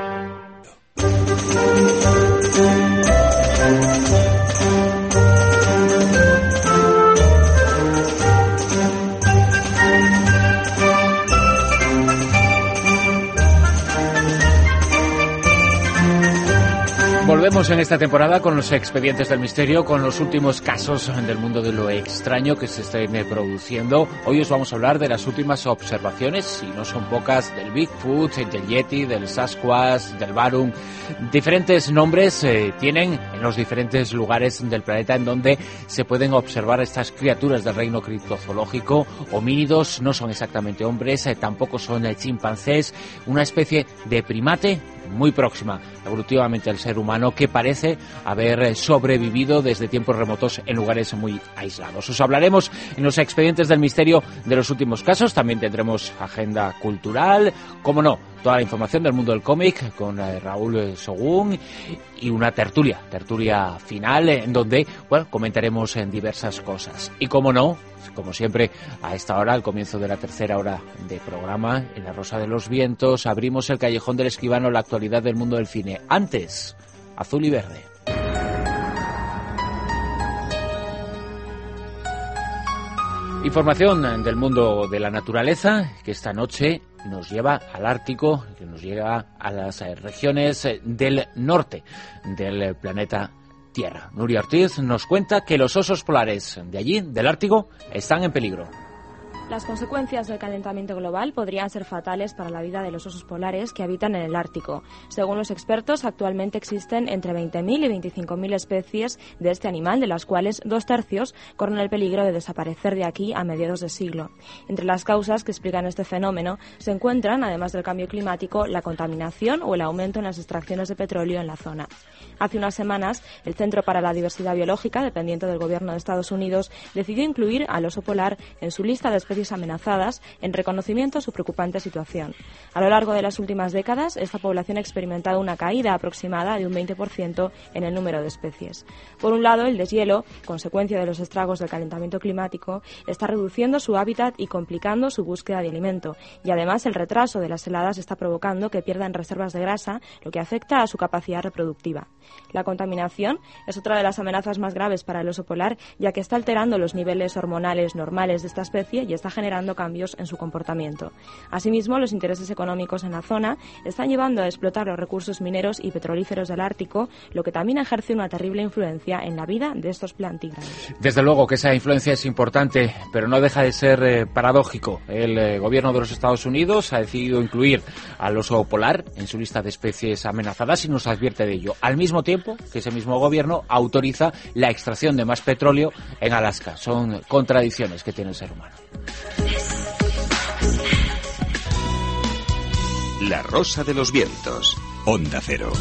Volvemos en esta temporada con los expedientes del misterio, con los últimos casos del mundo de lo extraño que se estén produciendo. Hoy os vamos a hablar de las últimas observaciones, y no son pocas, del Bigfoot, del Yeti, del Sasquatch, del Barung. Diferentes nombres eh, tienen en los diferentes lugares del planeta en donde se pueden observar estas criaturas del reino criptozoológico. Homínidos, no son exactamente hombres, eh, tampoco son eh, chimpancés, una especie de primate muy próxima evolutivamente al ser humano, que parece haber sobrevivido desde tiempos remotos en lugares muy aislados. Os hablaremos en los expedientes del misterio de los últimos casos. También tendremos agenda cultural, como no, toda la información del mundo del cómic con eh, Raúl Sogún, y una tertulia, tertulia final en donde, bueno, comentaremos en diversas cosas. Y como no, como siempre, a esta hora, al comienzo de la tercera hora de programa, en La Rosa de los Vientos, abrimos el Callejón del Escribano, la actualidad del mundo del cine. Antes, azul y verde. Información del mundo de la naturaleza que esta noche nos lleva al Ártico, que nos lleva a las regiones del norte del planeta Tierra. Nuria Ortiz nos cuenta que los osos polares de allí, del Ártico, están en peligro. Las consecuencias del calentamiento global podrían ser fatales para la vida de los osos polares que habitan en el Ártico. Según los expertos, actualmente existen entre veinte mil y veinticinco mil especies de este animal, de las cuales dos tercios corren el peligro de desaparecer de aquí a mediados de siglo. Entre las causas que explican este fenómeno se encuentran, además del cambio climático, la contaminación o el aumento en las extracciones de petróleo en la zona. Hace unas semanas, el Centro para la Diversidad Biológica, dependiente del Gobierno de Estados Unidos, decidió incluir al oso polar en su lista de especies especies amenazadas en reconocimiento a su preocupante situación. A lo largo de las últimas décadas, esta población ha experimentado una caída aproximada de un veinte por ciento en el número de especies. Por un lado, el deshielo, consecuencia de los estragos del calentamiento climático, está reduciendo su hábitat y complicando su búsqueda de alimento, y además el retraso de las heladas está provocando que pierdan reservas de grasa, lo que afecta a su capacidad reproductiva. La contaminación es otra de las amenazas más graves para el oso polar, ya que está alterando los niveles hormonales normales de esta especie y está generando cambios en su comportamiento. Asimismo, los intereses económicos en la zona están llevando a explotar los recursos mineros y petrolíferos del Ártico, lo que también ejerce una terrible influencia en la vida de estos plantígrados. Desde luego que esa influencia es importante, pero no deja de ser eh, paradójico. El eh, gobierno de los Estados Unidos ha decidido incluir al oso polar en su lista de especies amenazadas y nos advierte de ello, al mismo tiempo que ese mismo gobierno autoriza la extracción de más petróleo en Alaska. Son contradicciones que tiene el ser humano. La Rosa de los Vientos, Onda Cero.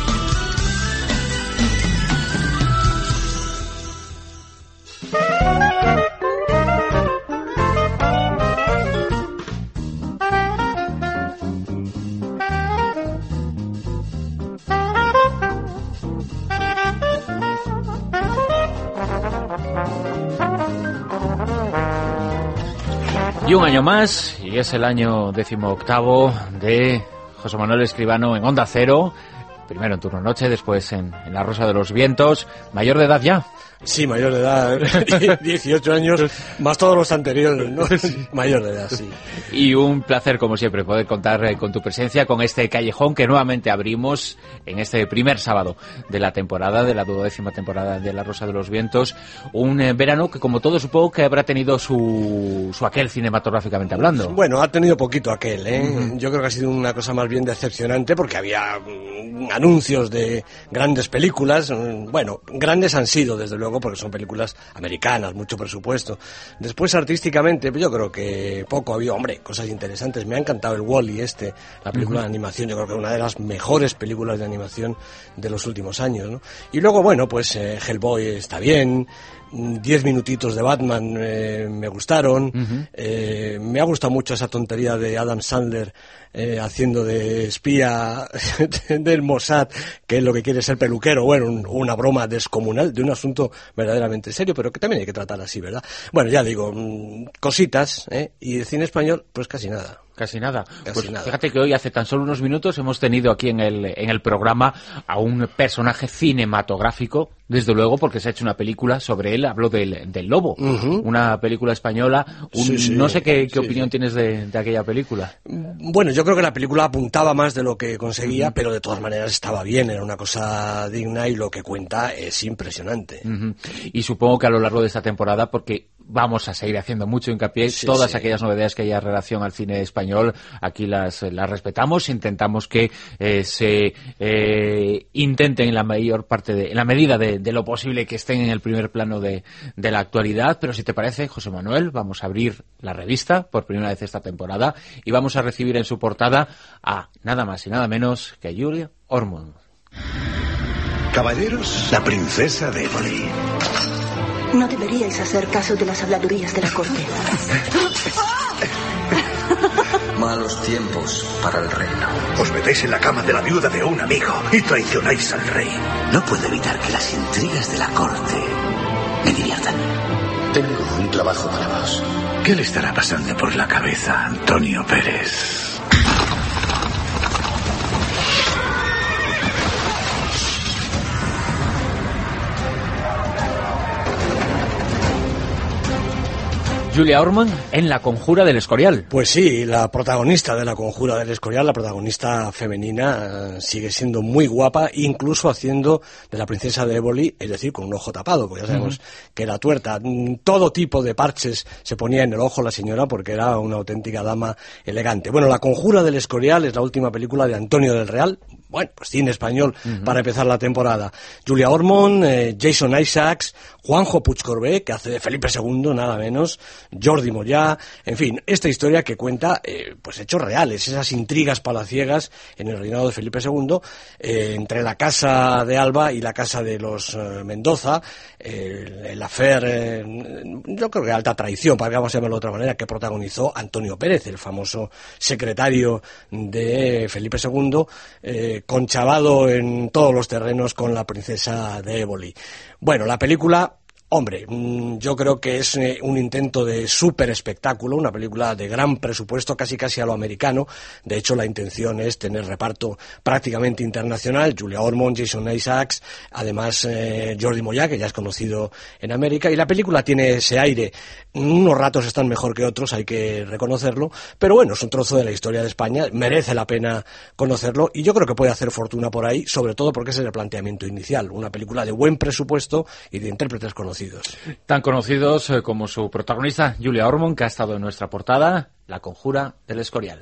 Y un año más, y es el año decimoctavo de José Manuel Escribano en Onda Cero, primero en Turno Noche, después en, en La Rosa de los Vientos, mayor de edad ya. Sí, mayor de edad, dieciocho años, más todos los anteriores, ¿no? Mayor de edad, sí. Y un placer, como siempre, poder contar eh, con tu presencia, con este callejón que nuevamente abrimos en este primer sábado de la temporada, de la duodécima temporada de La Rosa de los Vientos. Un eh, verano que, como todo, supongo que habrá tenido su, su aquel cinematográficamente hablando. Bueno, ha tenido poquito aquel, ¿eh? Uh-huh. Yo creo que ha sido una cosa más bien decepcionante porque había mm, anuncios de grandes películas. Bueno, grandes han sido, desde luego, porque son películas americanas, mucho presupuesto. Después, artísticamente, yo creo que poco había, hombre, cosas interesantes. Me ha encantado el Wall-E este, la película uh-huh. de animación. Yo creo que es una de las mejores películas de animación de los últimos años, ¿no? Y luego, bueno, pues eh, Hellboy está bien. Diez minutitos de Batman eh, me gustaron. Uh-huh. eh, me ha gustado mucho esa tontería de Adam Sandler eh, haciendo de espía del Mossad, que es lo que quiere ser peluquero. Bueno, un, una broma descomunal de un asunto verdaderamente serio, pero que también hay que tratar así, ¿verdad? Bueno, ya digo, mmm, cositas, ¿eh? Y el cine español, pues casi nada. Casi nada. Casi pues nada. Fíjate que hoy, hace tan solo unos minutos, hemos tenido aquí en el, en el programa a un personaje cinematográfico, desde luego, porque se ha hecho una película sobre él. Hablo del, del Lobo, uh-huh. una película española. Un, sí, sí, no sé qué, qué sí, opinión sí. tienes de, de aquella película. Bueno, yo creo que la película apuntaba más de lo que conseguía, uh-huh. pero de todas maneras estaba bien, era una cosa digna y lo que cuenta es impresionante. Uh-huh. Y supongo que a lo largo de esta temporada, porque vamos a seguir haciendo mucho hincapié, sí, todas sí. aquellas novedades que haya en relación al cine español, aquí las, las respetamos, intentamos que eh, se eh, intenten en la mayor parte, de, en la medida de, de lo posible, que estén en el primer plano de, de la actualidad. Pero si te parece, José Manuel, vamos a abrir la revista por primera vez esta temporada y vamos a recibir en su portada a nada más y nada menos que a Julia Ormond. Caballeros, la princesa de Éboli. No deberíais hacer caso de las habladurías de la corte. Malos tiempos para el reino. Os metéis en la cama de la viuda de un amigo y traicionáis al rey. No puedo evitar que las intrigas de la corte me diviertan. Tengo un trabajo para vos. ¿Qué le estará pasando por la cabeza a Antonio Pérez? Julia Ormond en La Conjura del Escorial. Pues sí, la protagonista de La Conjura del Escorial, la protagonista femenina, sigue siendo muy guapa, incluso haciendo de la princesa de Éboli, es decir, con un ojo tapado, porque ya sabemos uh-huh. que era tuerta. Todo tipo de parches se ponía en el ojo la señora porque era una auténtica dama elegante. Bueno, La Conjura del Escorial es la última película de Antonio del Real, bueno, pues cine español uh-huh. para empezar la temporada. Julia Ormond, eh, Jason Isaacs, Juanjo Puigcorbé, que hace de Felipe segundo, nada menos, Jordi Moyà, en fin, esta historia que cuenta eh, pues hechos reales, esas intrigas palaciegas en el reinado de Felipe segundo, eh, entre la casa de Alba y la casa de los eh, Mendoza, eh, el affair, eh, yo creo que alta traición, para que vamos a llamarlo de otra manera, que protagonizó Antonio Pérez, el famoso secretario de Felipe segundo, eh, conchavado en todos los terrenos con la princesa de Éboli. Bueno, la película, hombre, yo creo que es un intento de súper espectáculo, una película de gran presupuesto, casi casi a lo americano. De hecho, la intención es tener reparto prácticamente internacional. Julia Ormond, Jason Isaacs, además eh, Jordi Moyà, que ya es conocido en América. Y la película tiene ese aire. Unos ratos están mejor que otros, hay que reconocerlo. Pero bueno, es un trozo de la historia de España, merece la pena conocerlo. Y yo creo que puede hacer fortuna por ahí, sobre todo porque ese es el planteamiento inicial. Una película de buen presupuesto y de intérpretes conocidos. Tan conocidos eh, como su protagonista, Julia Ormond, que ha estado en nuestra portada, La Conjura del Escorial.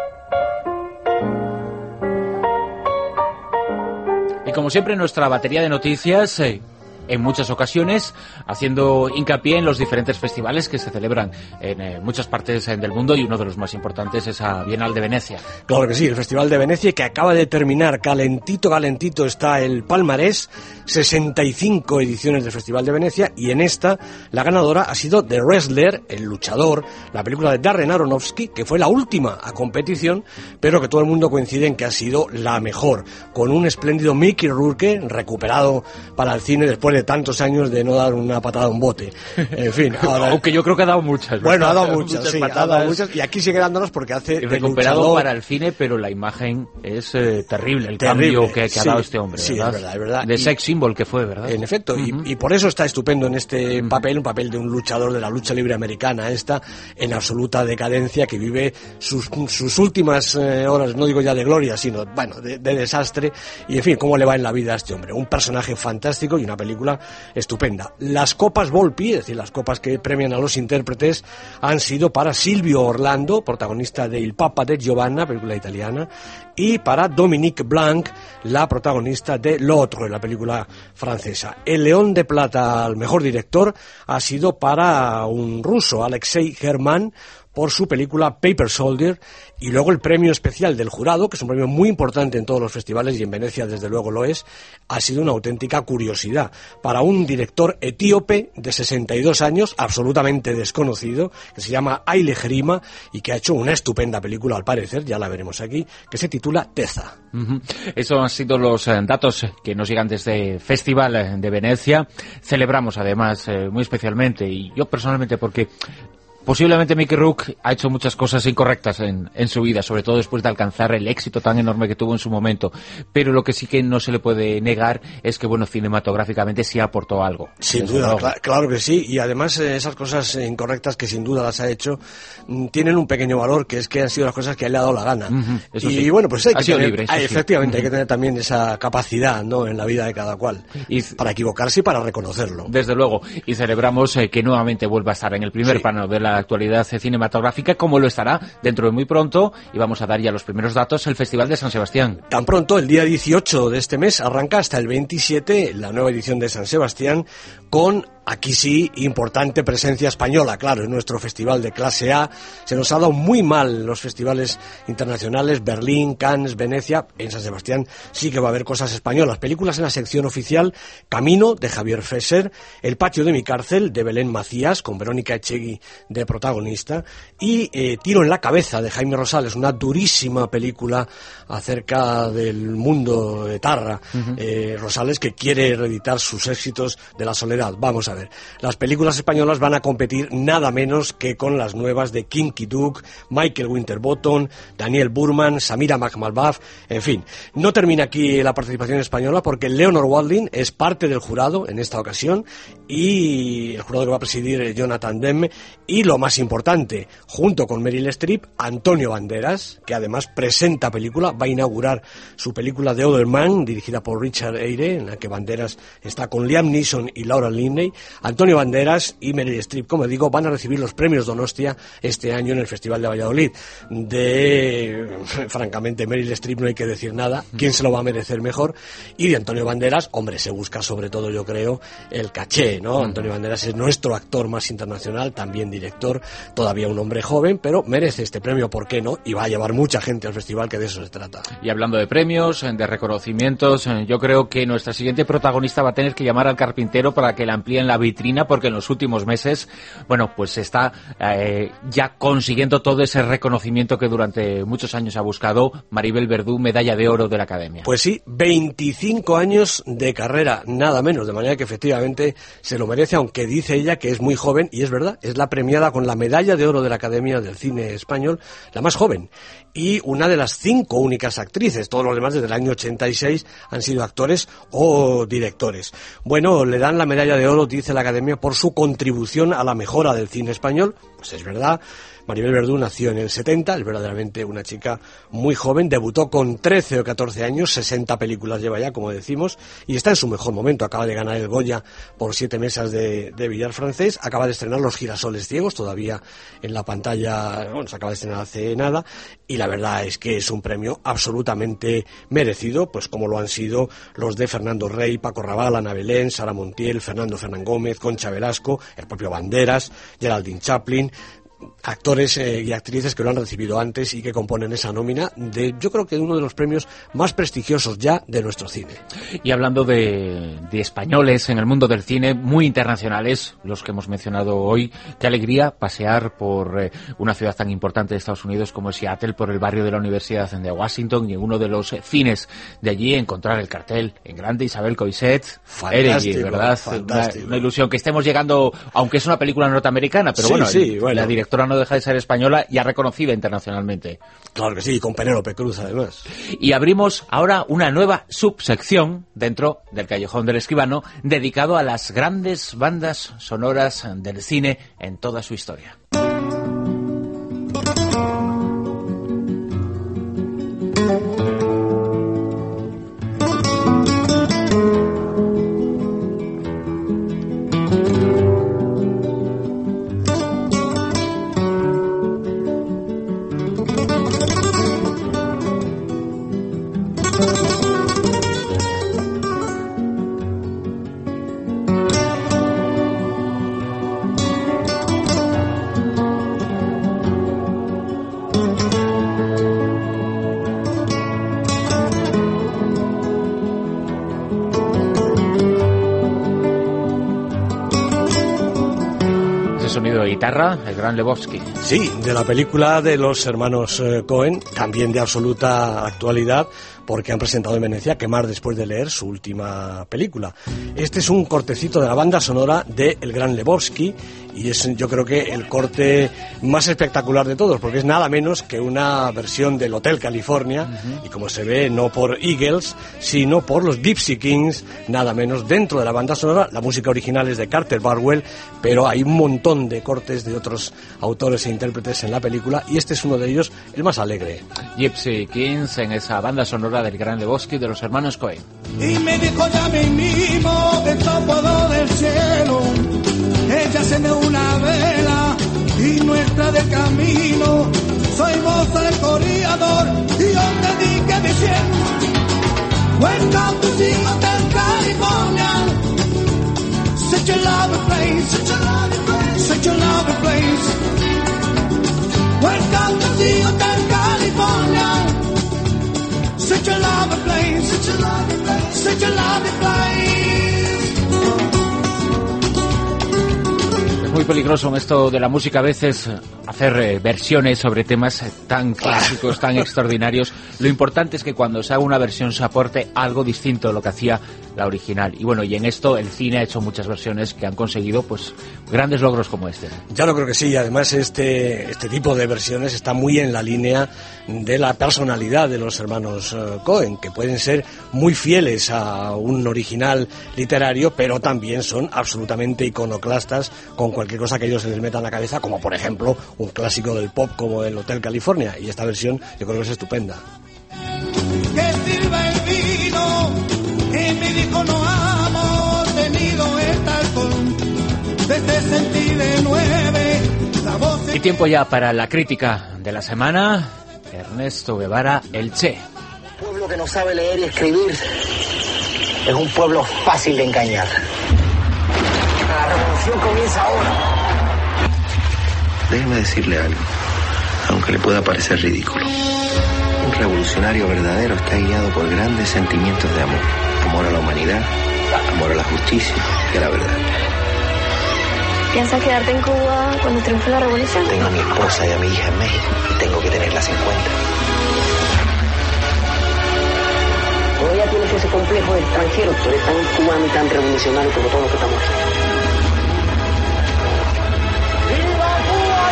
Y como siempre, nuestra batería de noticias, eh, en muchas ocasiones, haciendo hincapié en los diferentes festivales que se celebran en eh, muchas partes eh, del mundo, y uno de los más importantes es la Bienal de Venecia. Claro que sí, el Festival de Venecia, que acaba de terminar, calentito, calentito está el palmarés, sesenta y cinco ediciones del Festival de Venecia, y en esta la ganadora ha sido The Wrestler, el luchador, la película de Darren Aronofsky, que fue la última a competición, pero que todo el mundo coincide en que ha sido la mejor, con un espléndido Mickey Rourke recuperado para el cine después de de tantos años de no dar una patada a un bote. En fin, ahora... aunque yo creo que ha dado muchas. Bueno, ha dado muchas, muchas sí, patadas. ha dado muchas, y aquí sigue dándonos porque hace de recuperado luchador. Para el cine, pero la imagen es eh, terrible, el terrible, cambio que, que sí, ha dado este hombre, sí, ¿verdad? Es verdad, es verdad. De y, sex symbol que fue, ¿verdad? En efecto, uh-huh. y, y por eso está estupendo en este uh-huh. papel, un papel de un luchador de la lucha libre americana, esta, en absoluta decadencia, que vive sus, sus últimas eh, horas, no digo ya de gloria, sino, bueno, de, de desastre, y en fin, cómo le va en la vida a este hombre. Un personaje fantástico y una película estupenda. Las copas Volpi, es decir, las copas que premian a los intérpretes, han sido para Silvio Orlando, protagonista de Il Papa de Giovanna, película italiana, y para Dominique Blanc, la protagonista de L'Autre, la película francesa. El León de Plata al mejor director ha sido para un ruso, Alexei German, por su película Paper Soldier, y luego el premio especial del jurado, que es un premio muy importante en todos los festivales y en Venecia desde luego lo es, ha sido una auténtica curiosidad para un director etíope de sesenta y dos años, absolutamente desconocido, que se llama Haile Gerima y que ha hecho una estupenda película al parecer, ya la veremos aquí, que se titula Teza. Uh-huh. Esos han sido los eh, datos que nos llegan desde el Festival de Venecia. Celebramos además eh, muy especialmente, y yo personalmente porque... Posiblemente Mickey Rourke ha hecho muchas cosas incorrectas en, en su vida, sobre todo después de alcanzar el éxito tan enorme que tuvo en su momento. Pero lo que sí que no se le puede negar es que, bueno, cinematográficamente sí aportó algo. Sin duda, cl- claro que sí. Y además eh, esas cosas incorrectas que sin duda las ha hecho, mm, tienen un pequeño valor, que es que han sido las cosas que a él le ha dado la gana. Uh-huh, eso y sí. bueno, pues hay ha que sido tener, libre, ah, sí. efectivamente, Uh-huh. hay que tener también esa capacidad, ¿no?, en la vida de cada cual, y para equivocarse y para reconocerlo. Desde luego. Y celebramos eh, que nuevamente vuelva a estar en el primer sí. plano de la actualidad cinematográfica, como lo estará dentro de muy pronto, y vamos a dar ya los primeros datos, el Festival de San Sebastián. Tan pronto, el día dieciocho de este mes, arranca hasta el veintisiete la nueva edición de San Sebastián, con, aquí sí, importante presencia española. Claro, es nuestro festival de clase A. Se nos ha dado muy mal los festivales internacionales, Berlín, Cannes, Venecia. En San Sebastián sí que va a haber cosas españolas. Películas en la sección oficial: Camino, de Javier Fesser, El patio de mi cárcel, de Belén Macías, con Verónica Echegui de protagonista, y eh, Tiro en la cabeza, de Jaime Rosales, una durísima película acerca del mundo etarra. Uh-huh. eh, Rosales, que quiere reeditar sus éxitos de la soledad. Vamos a ver, las películas españolas van a competir nada menos que con las nuevas de Kinky Duke, Michael Winterbottom, Daniel Burman, Samira Makhmalbaf, en fin. No termina aquí la participación española, porque Leonor Walding es parte del jurado en esta ocasión, y el jurado que va a presidir Jonathan Demme, y lo más importante, junto con Meryl Streep, Antonio Banderas, que además presenta película, va a inaugurar su película The Other Man, dirigida por Richard Eyre, en la que Banderas está con Liam Neeson y Laura Linney, Antonio Banderas y Meryl Streep, como digo, van a recibir los premios Donostia este año en el Festival de Valladolid. De, francamente, Meryl Streep no hay que decir nada, quién se lo va a merecer mejor, y de Antonio Banderas, hombre, se busca sobre todo, yo creo, el caché, ¿no? Antonio Banderas es nuestro actor más internacional, también director, todavía un hombre joven, pero merece este premio, ¿por qué no? Y va a llevar mucha gente al festival, que de eso se trata. Y hablando de premios, de reconocimientos, yo creo que nuestra siguiente protagonista va a tener que llamar al carpintero para que le amplíen la vitrina, porque en los últimos meses, bueno, pues está eh, ya consiguiendo todo ese reconocimiento que durante muchos años ha buscado. Maribel Verdú, medalla de oro de la Academia. Pues sí, veinticinco años de carrera, nada menos, de manera que efectivamente se lo merece, aunque dice ella que es muy joven, y es verdad, es la premiada con la medalla de oro de la Academia del Cine Español, la más joven, y una de las cinco únicas actrices. Todos los demás desde el año ochenta y seis han sido actores o directores. Bueno, le dan la medalla de oro, dice la Academia, por su contribución a la mejora del cine español. Pues es verdad. Maribel Verdú nació en el setenta, es verdaderamente una chica muy joven, debutó con trece o catorce años, sesenta películas lleva ya, como decimos, y está en su mejor momento. Acaba de ganar el Goya por Siete mesas de, de billar francés, acaba de estrenar Los girasoles ciegos, todavía en la pantalla, bueno, se acaba de estrenar hace nada, y la verdad es que es un premio absolutamente merecido, pues como lo han sido los de Fernando Rey, Paco Rabanne, Ana Belén, Sara Montiel, Fernando Fernán Gómez, Concha Velasco, el propio Banderas, Geraldine Chaplin, actores eh, y actrices que lo han recibido antes y que componen esa nómina de, yo creo que uno de los premios más prestigiosos ya de nuestro cine. Y hablando de, de españoles en el mundo del cine, muy internacionales, los que hemos mencionado hoy, qué alegría pasear por eh, una ciudad tan importante de Estados Unidos como Seattle, por el barrio de la Universidad de Washington, y en uno de los eh, cines de allí encontrar el cartel en grande, Isabel Coixet, fantástico, ¿verdad? Fantástico. Una, una ilusión que estemos llegando, aunque es una película norteamericana, pero sí, bueno, sí, el, bueno, la directora no deja de ser española, ya reconocida internacionalmente. Claro que sí, con Penélope Cruz además. Y abrimos ahora una nueva subsección dentro del Callejón del Escribano, dedicado a las grandes bandas sonoras del cine en toda su historia. Sonido de guitarra, el gran Lebowski. Sí, de la película de los hermanos eh, Coen, también de absoluta actualidad, porque han presentado en Venecia Quemar después de leer su última película. Este es un cortecito de la banda sonora de El Gran Lebowski, y es, yo creo que el corte más espectacular de todos, porque es nada menos que una versión del Hotel California, uh-huh. y como se ve, no por Eagles, sino por los Gypsy Kings, nada menos, dentro de la banda sonora. La música original es de Carter Barwell, pero hay un montón de cortes de otros autores e intérpretes en la película, y este es uno de ellos, el más alegre. Gypsy Kings en esa banda sonora del Gran Lebowski de los hermanos Coen. Y me dijo ya mismo del topo del cielo, ella enciende una vela y nuestra de camino, soy voz del corredor y yo te dije diciendo, welcome to the Hotel California, such a lovely place, such a lovely place, such a lovely place, welcome to the Hotel California, such a lovely place, such a lovely place, such a lovely place. Es muy peligroso en esto de la música a veces hacer eh, versiones sobre temas tan clásicos, tan extraordinarios. Lo importante es que cuando se haga una versión se aporte algo distinto de lo que hacía la original. Y bueno, y en esto el cine ha hecho muchas versiones que han conseguido pues grandes logros como este. Ya lo creo que sí, además este, este tipo de versiones está muy en la línea de la personalidad de los hermanos uh, Coen, que pueden ser muy fieles a un original literario, pero también son absolutamente iconoclastas con cualquier cosa que ellos se les meta en la cabeza, como por ejemplo un clásico del pop como el Hotel California, y esta versión yo creo que es estupenda. Que sirva el vino, y me dijo no hemos tenido este alcohol, Y tiempo ya para la crítica de la semana. Ernesto Guevara, el Che. Un pueblo que no sabe leer y escribir es un pueblo fácil de engañar. La revolución comienza ahora. Déjeme decirle algo, aunque le pueda parecer ridículo. Un revolucionario verdadero está guiado por grandes sentimientos de amor. Amor a la humanidad, amor a la justicia y a la verdad. ¿Piensas quedarte en Cuba cuando triunfe la revolución? Tengo a mi esposa y a mi hija en México y tengo que tenerlas en cuenta. Todavía tienes ese complejo de extranjero, tú eres tan cubano y tan revolucionario como todos los que estamos aquí. ¡Viva Cuba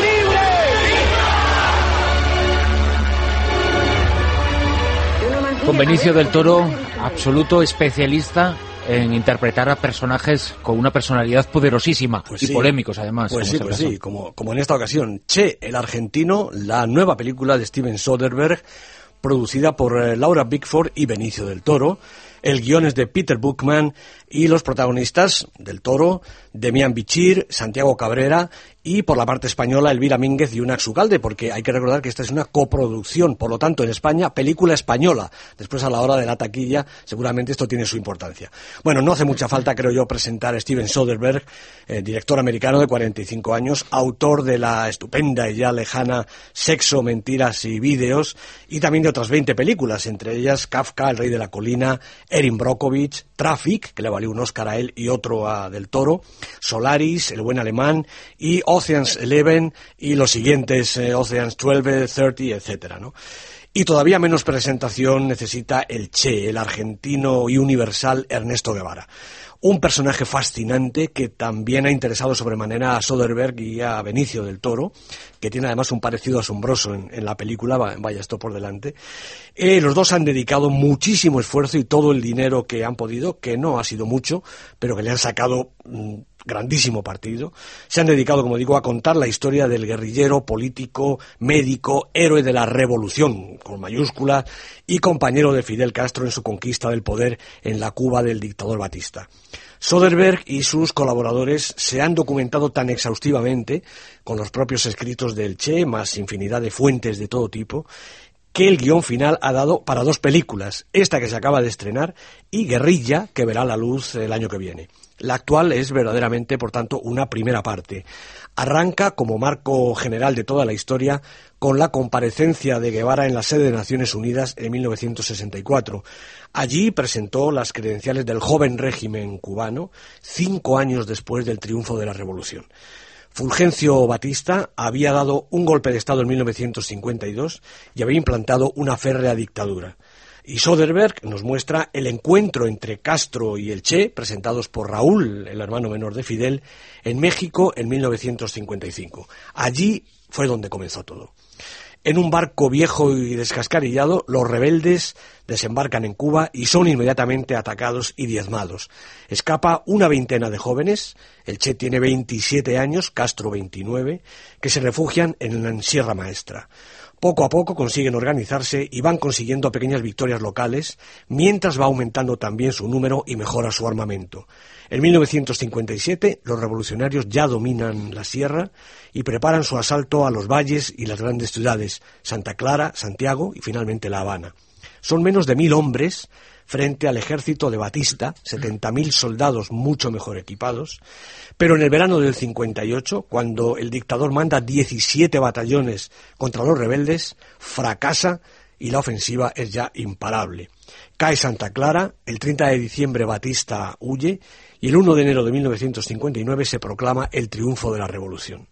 libre! Con Benicio del Toro, absoluto especialista en interpretar a personajes con una personalidad poderosísima pues y sí. polémicos, además. Pues sí, pues caso. sí, como, como en esta ocasión. Che, el argentino, la nueva película de Steven Soderbergh, producida por eh, Laura Bickford y Benicio del Toro. El guion es de Peter Bookman y los protagonistas del Toro, Demián Bichir, Santiago Cabrera y por la parte española Elvira Mínguez y Unax Ugalde, porque hay que recordar que esta es una coproducción, por lo tanto en España, película española. Después a la hora de la taquilla seguramente esto tiene su importancia. Bueno, no hace mucha falta, creo yo, presentar a Steven Soderbergh, eh, director americano de cuarenta y cinco años, autor de la estupenda y ya lejana Sexo, Mentiras y Vídeos, y también de otras veinte películas, entre ellas Kafka, El Rey de la Colina, Erin Brockovich, Traffic, que le valió un Oscar a él y otro a Del Toro, Solaris, El Buen Alemán, y Ocean's Eleven, y los siguientes, eh, Ocean's Twelve, Thirty, etcétera, ¿no? Y todavía menos presentación necesita el Che, el argentino y universal Ernesto Guevara. Un personaje fascinante que también ha interesado sobremanera a Soderbergh y a Benicio del Toro, que tiene además un parecido asombroso en, en la película, vaya esto por delante. Eh, los dos han dedicado muchísimo esfuerzo y todo el dinero que han podido, que no ha sido mucho, pero que le han sacado mmm, grandísimo partido. Se han dedicado, como digo, a contar la historia del guerrillero, político, médico, héroe de la revolución, con mayúscula, y compañero de Fidel Castro en su conquista del poder en la Cuba del dictador Batista. Soderbergh y sus colaboradores se han documentado tan exhaustivamente, con los propios escritos del Che, más infinidad de fuentes de todo tipo, que el guión final ha dado para dos películas, esta que se acaba de estrenar y Guerrilla, que verá la luz el año que viene. La actual es verdaderamente, por tanto, una primera parte. Arranca como marco general de toda la historia con la comparecencia de Guevara en la sede de Naciones Unidas en mil novecientos sesenta y cuatro. Allí presentó las credenciales del joven régimen cubano, cinco años después del triunfo de la revolución. Fulgencio Batista había dado un golpe de Estado en mil novecientos cincuenta y dos y había implantado una férrea dictadura. Y Soderbergh nos muestra el encuentro entre Castro y el Che, presentados por Raúl, el hermano menor de Fidel, en México en mil novecientos cincuenta y cinco. Allí fue donde comenzó todo. En un barco viejo y descascarillado, los rebeldes desembarcan en Cuba y son inmediatamente atacados y diezmados. Escapa una veintena de jóvenes, el Che tiene veintisiete años, Castro veintinueve, que se refugian en la Sierra Maestra. Poco a poco consiguen organizarse y van consiguiendo pequeñas victorias locales, mientras va aumentando también su número y mejora su armamento. En mil novecientos cincuenta y siete, los revolucionarios ya dominan la sierra y preparan su asalto a los valles y las grandes ciudades, Santa Clara, Santiago y finalmente La Habana. Son menos de mil hombres frente al ejército de Batista, setenta mil soldados mucho mejor equipados, pero en el verano del cincuenta y ocho, cuando el dictador manda diecisiete batallones contra los rebeldes, fracasa y la ofensiva es ya imparable. Cae Santa Clara, el treinta de diciembre Batista huye y el uno de enero de mil novecientos cincuenta y nueve se proclama el triunfo de la revolución.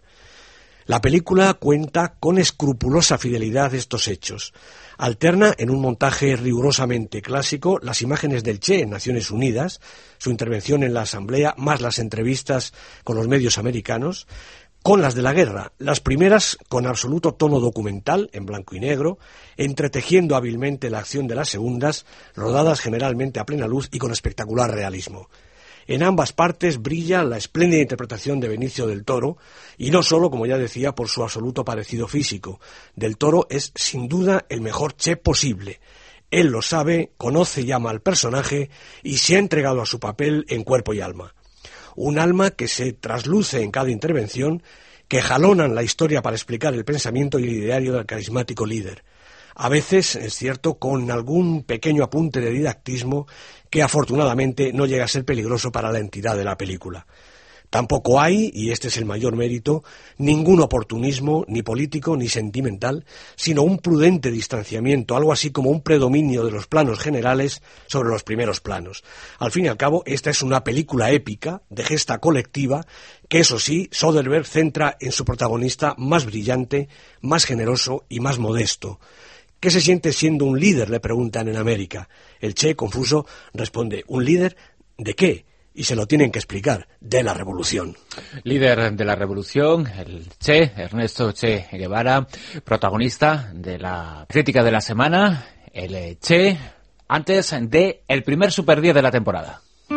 La película cuenta con escrupulosa fidelidad estos hechos. Alterna en un montaje rigurosamente clásico las imágenes del Che en Naciones Unidas, su intervención en la Asamblea, más las entrevistas con los medios americanos, con las de la guerra, las primeras con absoluto tono documental, en blanco y negro, entretejiendo hábilmente la acción de las segundas, rodadas generalmente a plena luz y con espectacular realismo. En ambas partes brilla la espléndida interpretación de Benicio del Toro, y no solo, como ya decía, por su absoluto parecido físico. Del Toro es, sin duda, el mejor Che posible. Él lo sabe, conoce y ama al personaje, y se ha entregado a su papel en cuerpo y alma. Un alma que se trasluce en cada intervención que jalonan la historia para explicar el pensamiento y el ideario del carismático líder. A veces, es cierto, con algún pequeño apunte de didactismo que afortunadamente no llega a ser peligroso para la entidad de la película. Tampoco hay, y este es el mayor mérito, ningún oportunismo, ni político ni sentimental, sino un prudente distanciamiento, algo así como un predominio de los planos generales sobre los primeros planos. Al fin y al cabo, esta es una película épica, de gesta colectiva, que eso sí, Soderbergh centra en su protagonista más brillante, más generoso y más modesto. ¿Qué se siente siendo un líder?, le preguntan en América. El Che, confuso, responde, ¿un líder de qué? Y se lo tienen que explicar, de la revolución. Líder de la revolución, el Che, Ernesto Che Guevara, protagonista de la crítica de la semana, el Che, antes de el primer Super diez de la temporada.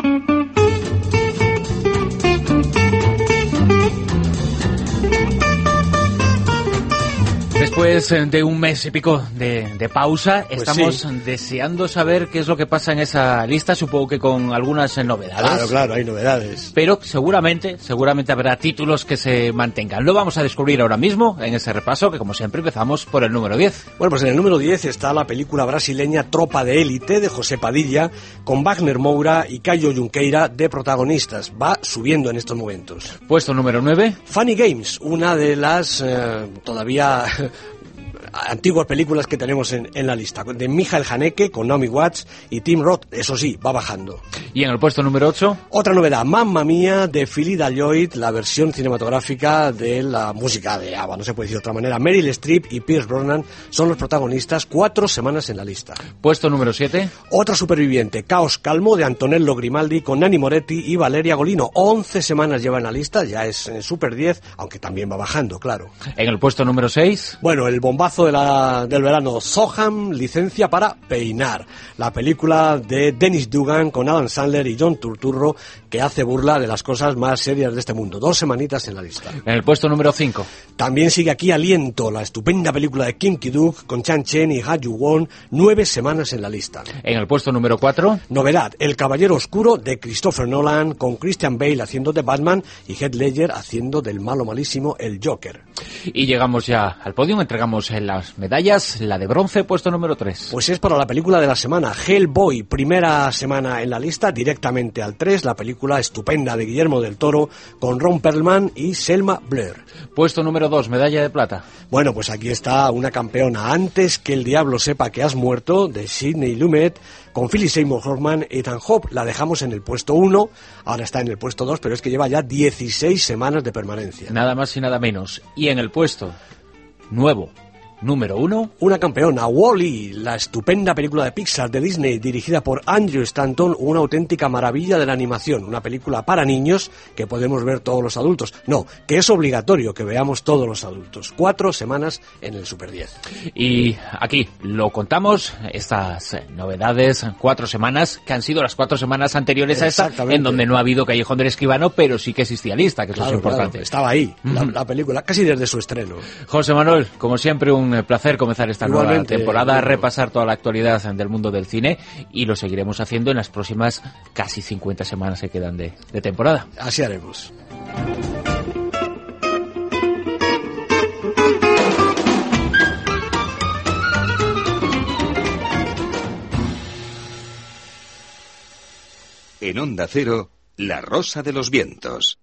Después de un mes y pico de, de pausa, pues estamos sí. deseando saber qué es lo que pasa en esa lista, supongo que con algunas novedades. Claro, claro, hay novedades. Pero seguramente, seguramente habrá títulos que se mantengan. Lo vamos a descubrir ahora mismo en ese repaso, que como siempre empezamos por el número diez. Bueno, pues en el número diez está la película brasileña Tropa de Élite, de José Padilla, con Wagner Moura y Caio Junqueira de protagonistas. Va subiendo en estos momentos. Puesto número nueve. Funny Games, una de las eh, todavía antiguas películas que tenemos en, en la lista, de Michael Haneke con Naomi Watts y Tim Roth, eso sí, va bajando. Y en el puesto número ocho, otra novedad, Mamma Mía, de Phyllida Lloyd, la versión cinematográfica de la música de ABBA, no se puede decir de otra manera. Meryl Streep y Pierce Brosnan son los protagonistas, cuatro semanas en la lista. Puesto número siete, otra superviviente, Caos Calmo, de Antonello Grimaldi con Nanni Moretti y Valeria Golino, once semanas lleva en la lista, ya es en Super diez, aunque también va bajando, claro. En el puesto número seis, bueno, el bombazo de la, del verano, Soham, licencia para peinar, la película de Dennis Dugan con Adam Sandler y John Turturro, que hace burla de las cosas más serias de este mundo. Dos semanitas en la lista. En el puesto número cinco. También sigue aquí Aliento, la estupenda película de Kim Ki-duk con Chan Chen y Ha Ju-won, nueve semanas en la lista. En el puesto número cuatro. Novedad, El Caballero Oscuro de Christopher Nolan con Christian Bale haciendo de Batman y Heath Ledger haciendo del malo malísimo el Joker. Y llegamos ya al podio, entregamos las medallas, la de bronce, puesto número tres. Pues es para la película de la semana, Hellboy, primera semana en la lista, directamente al tres, la película estupenda de Guillermo del Toro con Ron Perlman y Selma Blair. Puesto número dos, medalla de plata. Bueno, pues aquí está una campeona, Antes que el diablo sepa que has muerto, de Sidney Lumet, con Philip Seymour Hoffman y Ethan Hawke. La dejamos en el puesto uno, ahora está en el puesto dos, pero es que lleva ya dieciséis semanas de permanencia. Nada más y nada menos. Y en el puesto nuevo, número uno, una campeona, Wall-E, la estupenda película de Pixar de Disney dirigida por Andrew Stanton, una auténtica maravilla de la animación, una película para niños que podemos ver todos los adultos. No, que es obligatorio que veamos todos los adultos. Cuatro semanas en el Super diez. Y aquí lo contamos, estas novedades, cuatro semanas, que han sido las cuatro semanas anteriores a esta, en donde no ha habido Callejón del Escribano, pero sí que existía lista, que eso claro, es importante. Claro, estaba ahí, mm-hmm. la, la película, casi desde su estreno. José Manuel, como siempre, un Un placer comenzar esta Igualmente, nueva temporada, bueno. repasar toda la actualidad del mundo del cine, y lo seguiremos haciendo en las próximas casi cincuenta semanas que quedan de, de temporada. Así haremos. En Onda Cero, La Rosa de los Vientos.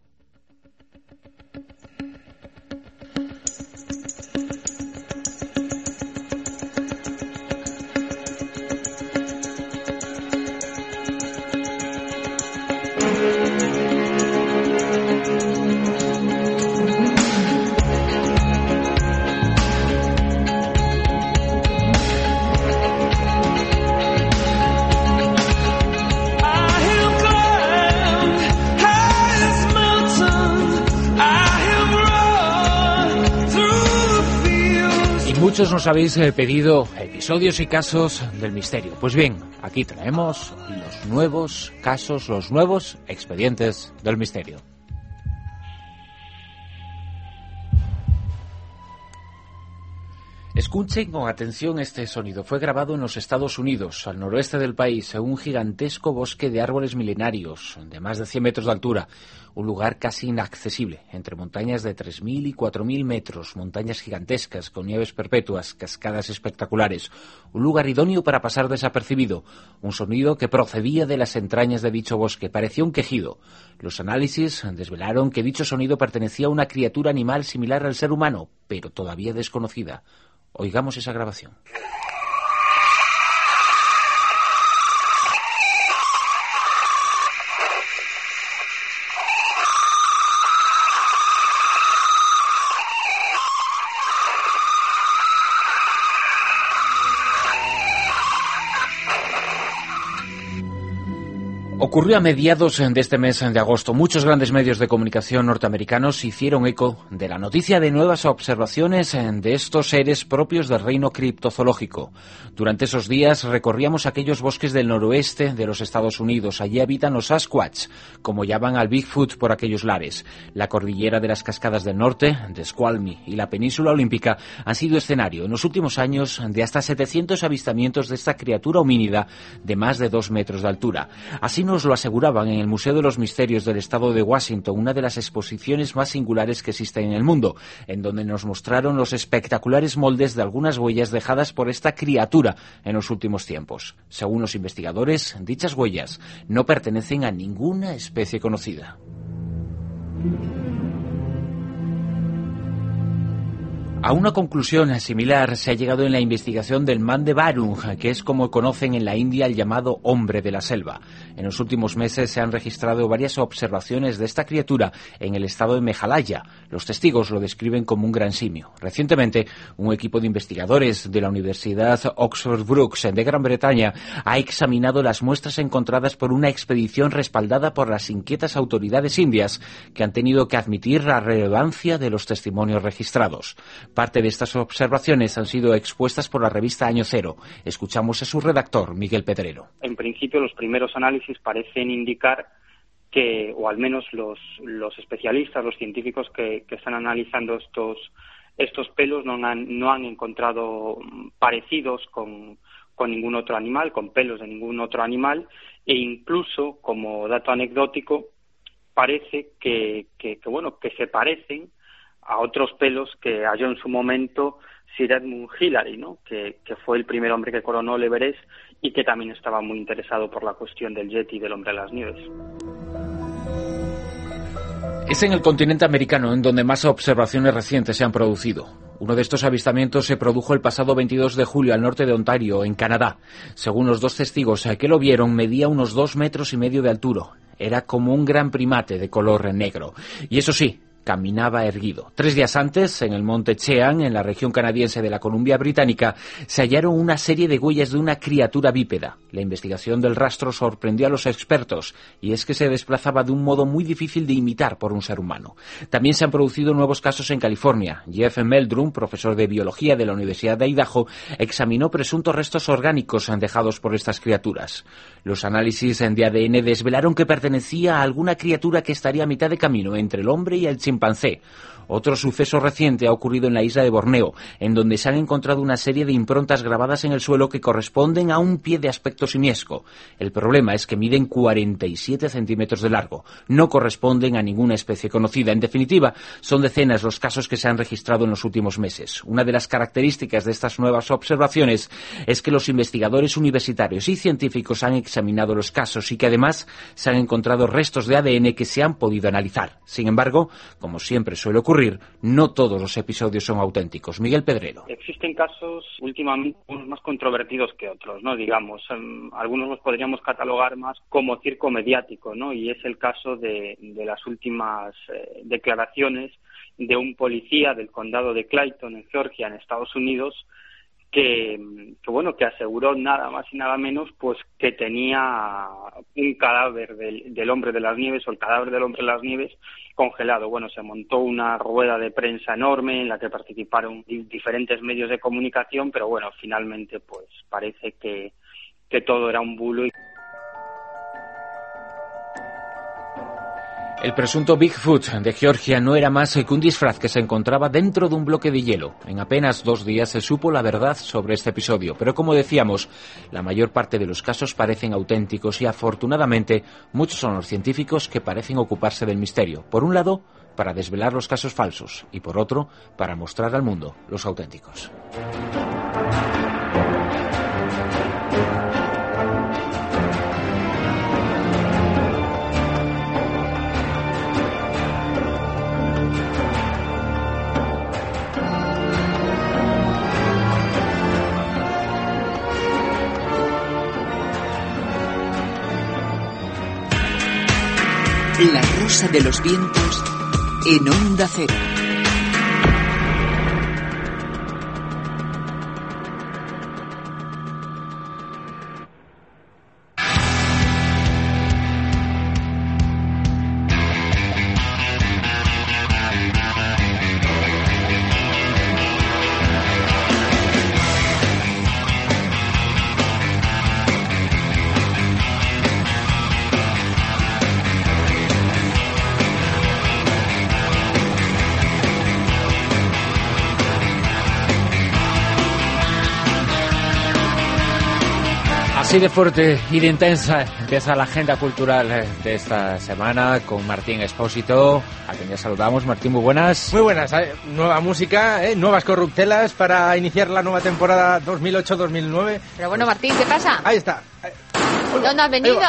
Muchos nos habéis eh, pedido episodios y casos del misterio. Pues bien, aquí traemos los nuevos casos, los nuevos expedientes del misterio. Escuchen con atención este sonido. Fue grabado en los Estados Unidos, al noroeste del país, en un gigantesco bosque de árboles milenarios, de más de cien metros de altura. Un lugar casi inaccesible, entre montañas de tres mil y cuatro mil metros, montañas gigantescas con nieves perpetuas, cascadas espectaculares. Un lugar idóneo para pasar desapercibido. Un sonido que procedía de las entrañas de dicho bosque. Parecía un quejido. Los análisis desvelaron que dicho sonido pertenecía a una criatura animal similar al ser humano, pero todavía desconocida. Oigamos esa grabación. Ocurrió a mediados de este mes de agosto. Muchos grandes medios de comunicación norteamericanos hicieron eco de la noticia de nuevas observaciones de estos seres propios del reino criptozoológico. Durante esos días recorríamos aquellos bosques del noroeste de los Estados Unidos. Allí habitan los Sasquatch, como llaman al Bigfoot por aquellos lares. La cordillera de las Cascadas del Norte, de Squamish y la península olímpica han sido escenario en los últimos años de hasta setecientos avistamientos de esta criatura homínida de más de dos metros de altura. Así nos lo aseguraban en el Museo de los Misterios del Estado de Washington, una de las exposiciones más singulares que existen en el mundo, en donde nos mostraron los espectaculares moldes de algunas huellas dejadas por esta criatura en los últimos tiempos. Según los investigadores, dichas huellas no pertenecen a ninguna especie conocida. A una conclusión similar se ha llegado en la investigación del man de Barung, que es como conocen en la India el llamado hombre de la selva. En los últimos meses se han registrado varias observaciones de esta criatura en el estado de Meghalaya. Los testigos lo describen como un gran simio. Recientemente, un equipo de investigadores de la Universidad Oxford Brookes de Gran Bretaña ha examinado las muestras encontradas por una expedición respaldada por las inquietas autoridades indias, que han tenido que admitir la relevancia de los testimonios registrados. Parte de estas observaciones han sido expuestas por la revista Año Cero. Escuchamos a su redactor, Miguel Pedrero. En principio, los primeros análisis parecen indicar que, o al menos los, los especialistas, los científicos que, que están analizando estos, estos pelos no han, no han encontrado parecidos con, con ningún otro animal, con pelos de ningún otro animal, e incluso, como dato anecdótico, parece que, que, que bueno, que se parecen a otros pelos que halló en su momento Sir Edmund Hillary, ¿no? que, que fue el primer hombre que coronó el Everest y que también estaba muy interesado por la cuestión del Yeti y del hombre de las nieves. Es en el continente americano en donde más observaciones recientes se han producido. Uno de estos avistamientos se produjo el pasado veintidós de julio al norte de Ontario, en Canadá. Según los dos testigos que lo vieron, medía unos dos metros y medio de altura. Era como un gran primate de color negro. Y eso sí, caminaba erguido. Tres días antes, en el monte Chean, en la región canadiense de la Columbia Británica, se hallaron una serie de huellas de una criatura bípeda. La investigación del rastro sorprendió a los expertos, y es que se desplazaba de un modo muy difícil de imitar por un ser humano. También se han producido nuevos casos en California. Jeff Meldrum, profesor de biología de la Universidad de Idaho, examinó presuntos restos orgánicos dejados por estas criaturas. Los análisis de A D N desvelaron que pertenecía a alguna criatura que estaría a mitad de camino entre el hombre y el chimpancé. Otro suceso reciente ha ocurrido en la isla de Borneo, en donde se han encontrado una serie de improntas grabadas en el suelo que corresponden a un pie de aspecto simiesco. El problema es que miden cuarenta y siete centímetros de largo. No corresponden a ninguna especie conocida. En definitiva, son decenas los casos que se han registrado en los últimos meses. Una de las características de estas nuevas observaciones es que los investigadores universitarios y científicos han examinado los casos y que además se han encontrado restos de A D N que se han podido analizar. Sin embargo, como siempre suele ocurrir, no todos los episodios son auténticos. Miguel Pedrero. Existen casos últimamente unos más controvertidos que otros, ¿no? Digamos, um, algunos los podríamos catalogar más como circo mediático, ¿no? Y es el caso de, de las últimas eh, declaraciones de un policía del condado de Clayton, en Georgia, en Estados Unidos, que, que bueno, que aseguró nada más y nada menos pues que tenía un cadáver del, del hombre de las nieves, o el cadáver del hombre de las nieves congelado. Bueno, se montó una rueda de prensa enorme en la que participaron diferentes medios de comunicación, pero bueno, finalmente pues parece que, que todo era un bulo. El presunto Bigfoot de Georgia no era más que un disfraz que se encontraba dentro de un bloque de hielo. En apenas dos días se supo la verdad sobre este episodio, pero como decíamos, la mayor parte de los casos parecen auténticos y afortunadamente muchos son los científicos que parecen ocuparse del misterio. Por un lado, para desvelar los casos falsos y por otro, para mostrar al mundo los auténticos. La Rosa de los Vientos en Onda Cero. Así de fuerte y de intensa empieza la agenda cultural de esta semana con Martín Expósito, a quien ya saludamos. Martín, muy buenas. Muy buenas, ¿eh? Nueva música, ¿eh? Nuevas corruptelas para iniciar la nueva temporada dos mil ocho dos mil nueve. Pero bueno, Martín, ¿qué pasa? Ahí está. ¿Dónde has venido?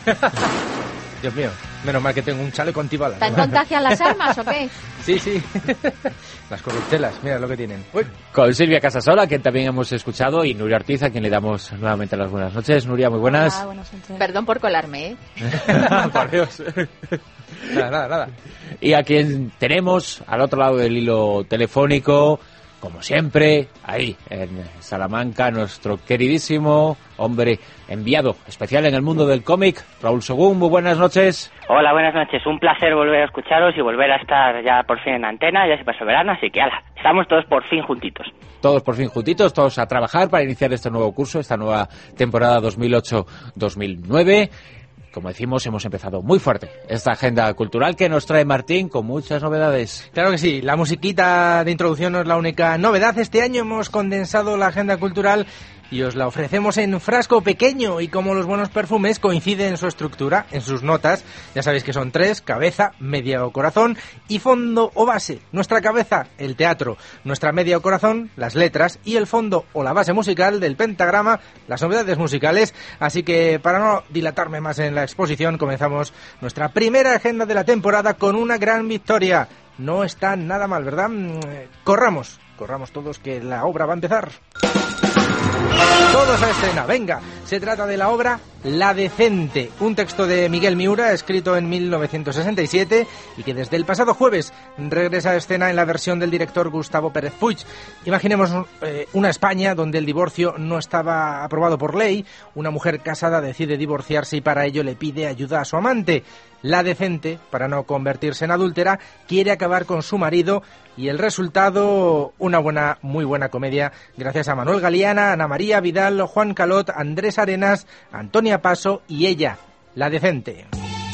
Dios mío, menos mal que tengo un chaleco antibalas. ¿Te contagian las armas o qué? Sí, sí. Las corruptelas, mira lo que tienen. Uy. Con Silvia Casasola, que también hemos escuchado, y Nuria Ortiz, a quien le damos nuevamente las buenas noches. Nuria, muy buenas. Hola, buenas noches. Perdón por colarme, ¿eh? Por Dios. Nada, nada, nada. Y a quien tenemos al otro lado del hilo telefónico, como siempre, ahí en Salamanca, nuestro queridísimo hombre enviado especial en el mundo del cómic, Raúl Según. Muy buenas noches. Hola, buenas noches. Un placer volver a escucharos y volver a estar ya por fin en antena. Ya se pasó el verano, así que ala, estamos todos por fin juntitos. Todos por fin juntitos, todos a trabajar para iniciar este nuevo curso, esta nueva temporada dos mil ocho dos mil nueve. Como decimos, hemos empezado muy fuerte esta agenda cultural que nos trae Martín con muchas novedades. Claro que sí, la musiquita de introducción no es la única novedad. Este año hemos condensado la agenda cultural y os la ofrecemos en frasco pequeño, y como los buenos perfumes coincide en su estructura, en sus notas. Ya sabéis que son tres: cabeza, media o corazón, y fondo o base. Nuestra cabeza, el teatro; nuestra media o corazón, las letras; y el fondo o la base musical del pentagrama, las novedades musicales. Así que, para no dilatarme más en la exposición, comenzamos nuestra primera agenda de la temporada con una gran victoria. No está nada mal, ¿verdad? Corramos, corramos todos, que la obra va a empezar. Todos a escena, venga. Se trata de la obra La Decente, un texto de Miguel Miura escrito en mil novecientos sesenta y siete y que desde el pasado jueves regresa a escena en la versión del director Gustavo Pérez Puig. Imaginemos eh, una España donde el divorcio no estaba aprobado por ley. Una mujer casada decide divorciarse y para ello le pide ayuda a su amante. La Decente, para no convertirse en adúltera, quiere acabar con su marido, y el resultado, una buena, muy buena comedia, gracias a Manuel Galeana, Ana María Vidal, Juan Calot, Andrés Arenas, Antonia Paso y ella, La Decente.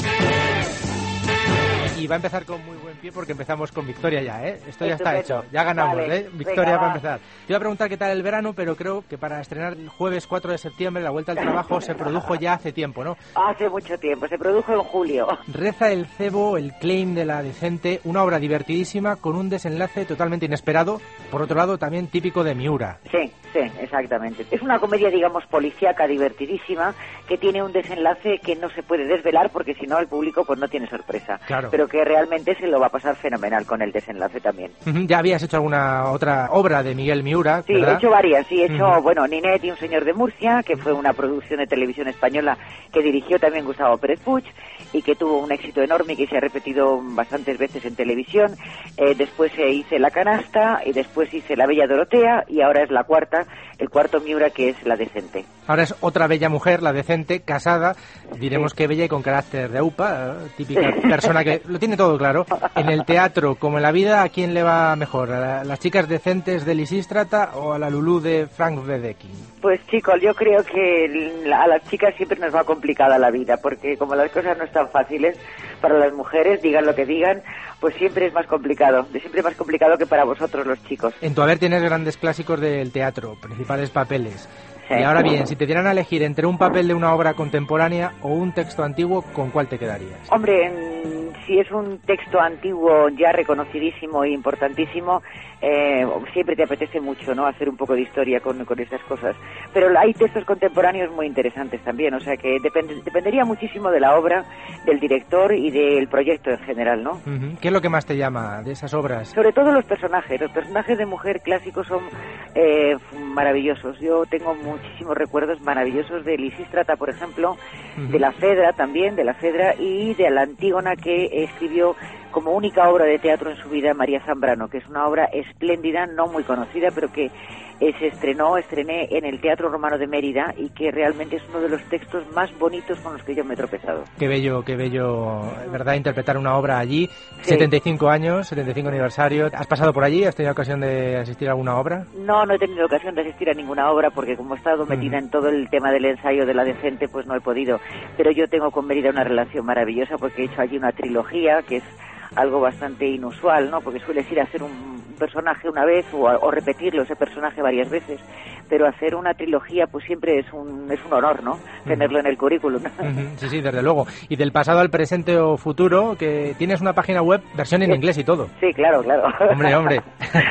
Y va a empezar con muy buen pie porque empezamos con victoria ya, ¿eh? Esto ya está hecho, ya ganamos, vale, ¿eh? Victoria para empezar. Te iba a preguntar qué tal el verano, pero creo que para estrenar el jueves cuatro de septiembre la vuelta al trabajo se produjo ya hace tiempo, ¿no? Hace mucho tiempo, se produjo en julio. Reza el cebo, el claim de La Decente, una obra divertidísima con un desenlace totalmente inesperado, por otro lado también típico de Miura. Sí, sí, exactamente. Es una comedia, digamos, policíaca, divertidísima, que tiene un desenlace que no se puede desvelar porque si no el público pues no tiene sorpresa. Claro. Pero que realmente se lo va a pasar fenomenal con el desenlace también. Ya habías hecho alguna otra obra de Miguel Miura, sí, ¿verdad? he hecho varias, sí, he hecho, Uh-huh. bueno, Ninet y un señor de Murcia, que fue una producción de televisión española que dirigió también Gustavo Pérez Puig y que tuvo un éxito enorme y que se ha repetido bastantes veces en televisión. Eh, después eh, hice La Canasta y después hice La Bella Dorotea y ahora es la cuarta, el cuarto Miura, que es La Decente. Ahora es otra bella mujer, La Decente, casada, diremos sí. que bella y con carácter de upa, típica persona que lo tiene todo claro. En el teatro, como en la vida, ¿a quién le va mejor? ¿A las chicas decentes de Lisístrata o a la Lulú de Frank Wedekind? Pues chicos, yo creo que a las chicas siempre nos va complicada la vida, porque como las cosas no están fáciles para las mujeres, digan lo que digan, pues siempre es más complicado, siempre es más complicado que para vosotros los chicos. En tu haber tienes grandes clásicos del teatro, principales papeles. Sí. Y ahora bien, si te dieran a elegir entre un papel de una obra contemporánea o un texto antiguo, ¿con cuál te quedarías? Hombre, si es un texto antiguo ya reconocidísimo e importantísimo, eh, siempre te apetece mucho, ¿no?, hacer un poco de historia con, con estas cosas. Pero hay textos contemporáneos muy interesantes también, o sea que depend, dependería muchísimo de la obra, del director y del proyecto en general, ¿no? Uh-huh. ¿Qué es lo que más te llama de esas obras? Sobre todo los personajes. Los personajes de mujer clásicos son eh, maravillosos. Yo tengo muchísimos recuerdos maravillosos de Lisístrata, por ejemplo, uh-huh. de la Fedra también, de la Fedra y de la Antígona, que escribió como única obra de teatro en su vida María Zambrano, que es una obra espléndida, no muy conocida, pero que eh, se estrenó, estrené en el Teatro Romano de Mérida y que realmente es uno de los textos más bonitos con los que yo me he tropezado. Qué bello, qué bello, ¿verdad?, interpretar una obra allí. Sí. setenta y cinco años, setenta y cinco aniversario. ¿Has pasado por allí? ¿Has tenido ocasión de asistir a alguna obra? No, no he tenido ocasión de asistir a ninguna obra porque como he estado metida uh-huh. en todo el tema del ensayo de La Decente, pues no he podido. Pero yo tengo con Mérida una relación maravillosa porque he hecho allí una trilogía que es algo bastante inusual, ¿no? Porque sueles ir a hacer un personaje una vez o, o repetirlo ese personaje varias veces, pero hacer una trilogía pues siempre es un es un honor, ¿no?, tenerlo uh-huh. en el currículum. Uh-huh. Sí, sí, desde luego. Y del pasado al presente o futuro, que tienes una página web, versión en sí. inglés y todo. Sí, claro, claro. Hombre, hombre.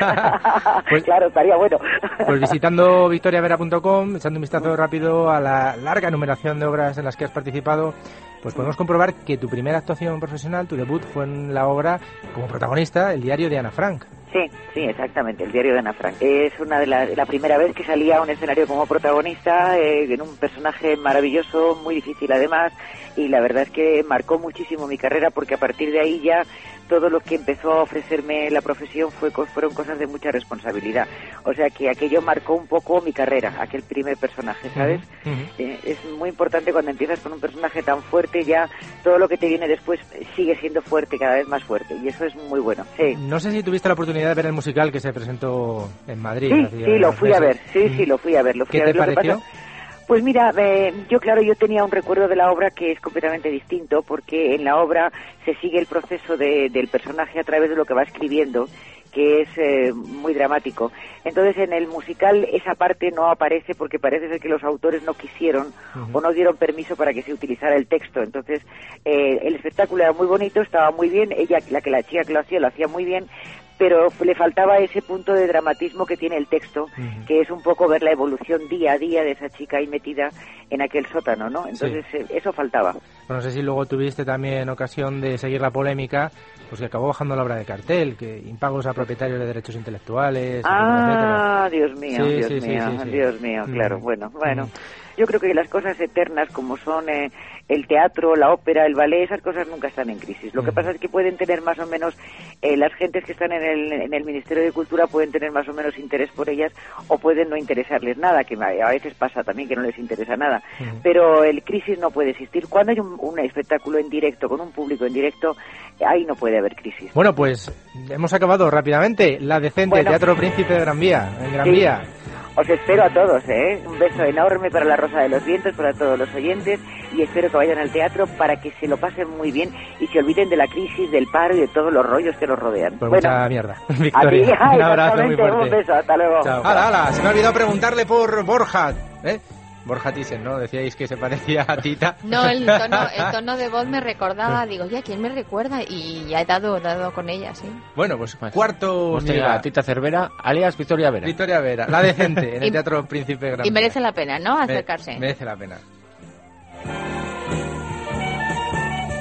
pues, claro, estaría bueno. Pues visitando victoria vera punto com, echando un vistazo rápido a la larga numeración de obras en las que has participado, pues podemos comprobar que tu primera actuación profesional, tu debut, fue en la obra como protagonista, El diario de Ana Frank. Sí, sí, exactamente, El diario de Ana Frank. Es una de la, la primera vez que salía a un escenario como protagonista, eh, en un personaje maravilloso, muy difícil además, y la verdad es que marcó muchísimo mi carrera porque a partir de ahí ya todo lo que empezó a ofrecerme la profesión fue fueron cosas de mucha responsabilidad. O sea que aquello marcó un poco mi carrera, aquel primer personaje, ¿sabes? Uh-huh. Eh, es muy importante cuando empiezas con un personaje tan fuerte, ya todo lo que te viene después sigue siendo fuerte, cada vez más fuerte, y eso es muy bueno. Sí. No sé si tuviste la oportunidad de ver el musical que se presentó en Madrid. Sí, sí, lo fui meses. a ver, sí, uh-huh. sí, lo fui a ver. Lo fui ¿Qué a ver. te Lo pareció? Que pasa, pues mira, eh, yo claro, yo tenía un recuerdo de la obra que es completamente distinto, porque en la obra se sigue el proceso de, del personaje a través de lo que va escribiendo, que es eh, muy dramático. Entonces en el musical esa parte no aparece porque parece ser que los autores no quisieron uh-huh. o no dieron permiso para que se utilizara el texto. Entonces eh, el espectáculo era muy bonito, estaba muy bien, ella, la que la chica que lo hacía, lo hacía muy bien, pero le faltaba ese punto de dramatismo que tiene el texto, uh-huh. que es un poco ver la evolución día a día de esa chica ahí metida en aquel sótano, ¿no? Entonces sí. eso faltaba. Bueno, no sé si luego tuviste también ocasión de seguir la polémica, pues que acabó bajando la obra de cartel, que impagos a propietarios de derechos intelectuales, ah, etcétera. Dios mío, sí, Dios sí, mío, sí, sí, sí. Dios mío, claro, mm. bueno, bueno. Mm. Yo creo que las cosas eternas como son eh, el teatro, la ópera, el ballet, esas cosas nunca están en crisis. Lo mm. que pasa es que pueden tener más o menos, eh, las gentes que están en el, en el Ministerio de Cultura pueden tener más o menos interés por ellas o pueden no interesarles nada, que a veces pasa también que no les interesa nada. Mm. Pero el crisis no puede existir. Cuando hay un, un espectáculo en directo, con un público en directo, ahí no puede haber crisis. Bueno, pues hemos acabado rápidamente. La Decente, bueno, Teatro Príncipe de Gran Vía, en Gran sí. Vía. Os espero a todos, ¿eh? Un beso enorme para La Rosa de los Vientos, para todos los oyentes, y espero que vayan al teatro para que se lo pasen muy bien y se olviden de la crisis, del paro y de todos los rollos que los rodean. Pues bueno, mucha mierda. Victoria, a ti, un abrazo muy fuerte. Un beso, hasta luego. Chao. Hala, hala, se me ha olvidado preguntarle por Borja, ¿eh? Borja Thyssen, ¿no? Decíais que se parecía a Tita. No, el tono, el tono de voz me recordaba, digo, ya, ¿quién me recuerda? Y ya he dado, dado con ella, sí. Bueno, pues cuarto... Hostia, Tita Cervera, alias Victoria Vera. Victoria Vera, La Decente, en el Teatro Príncipe Gran. Y merece la pena, ¿no? Acercarse. Me, merece la pena.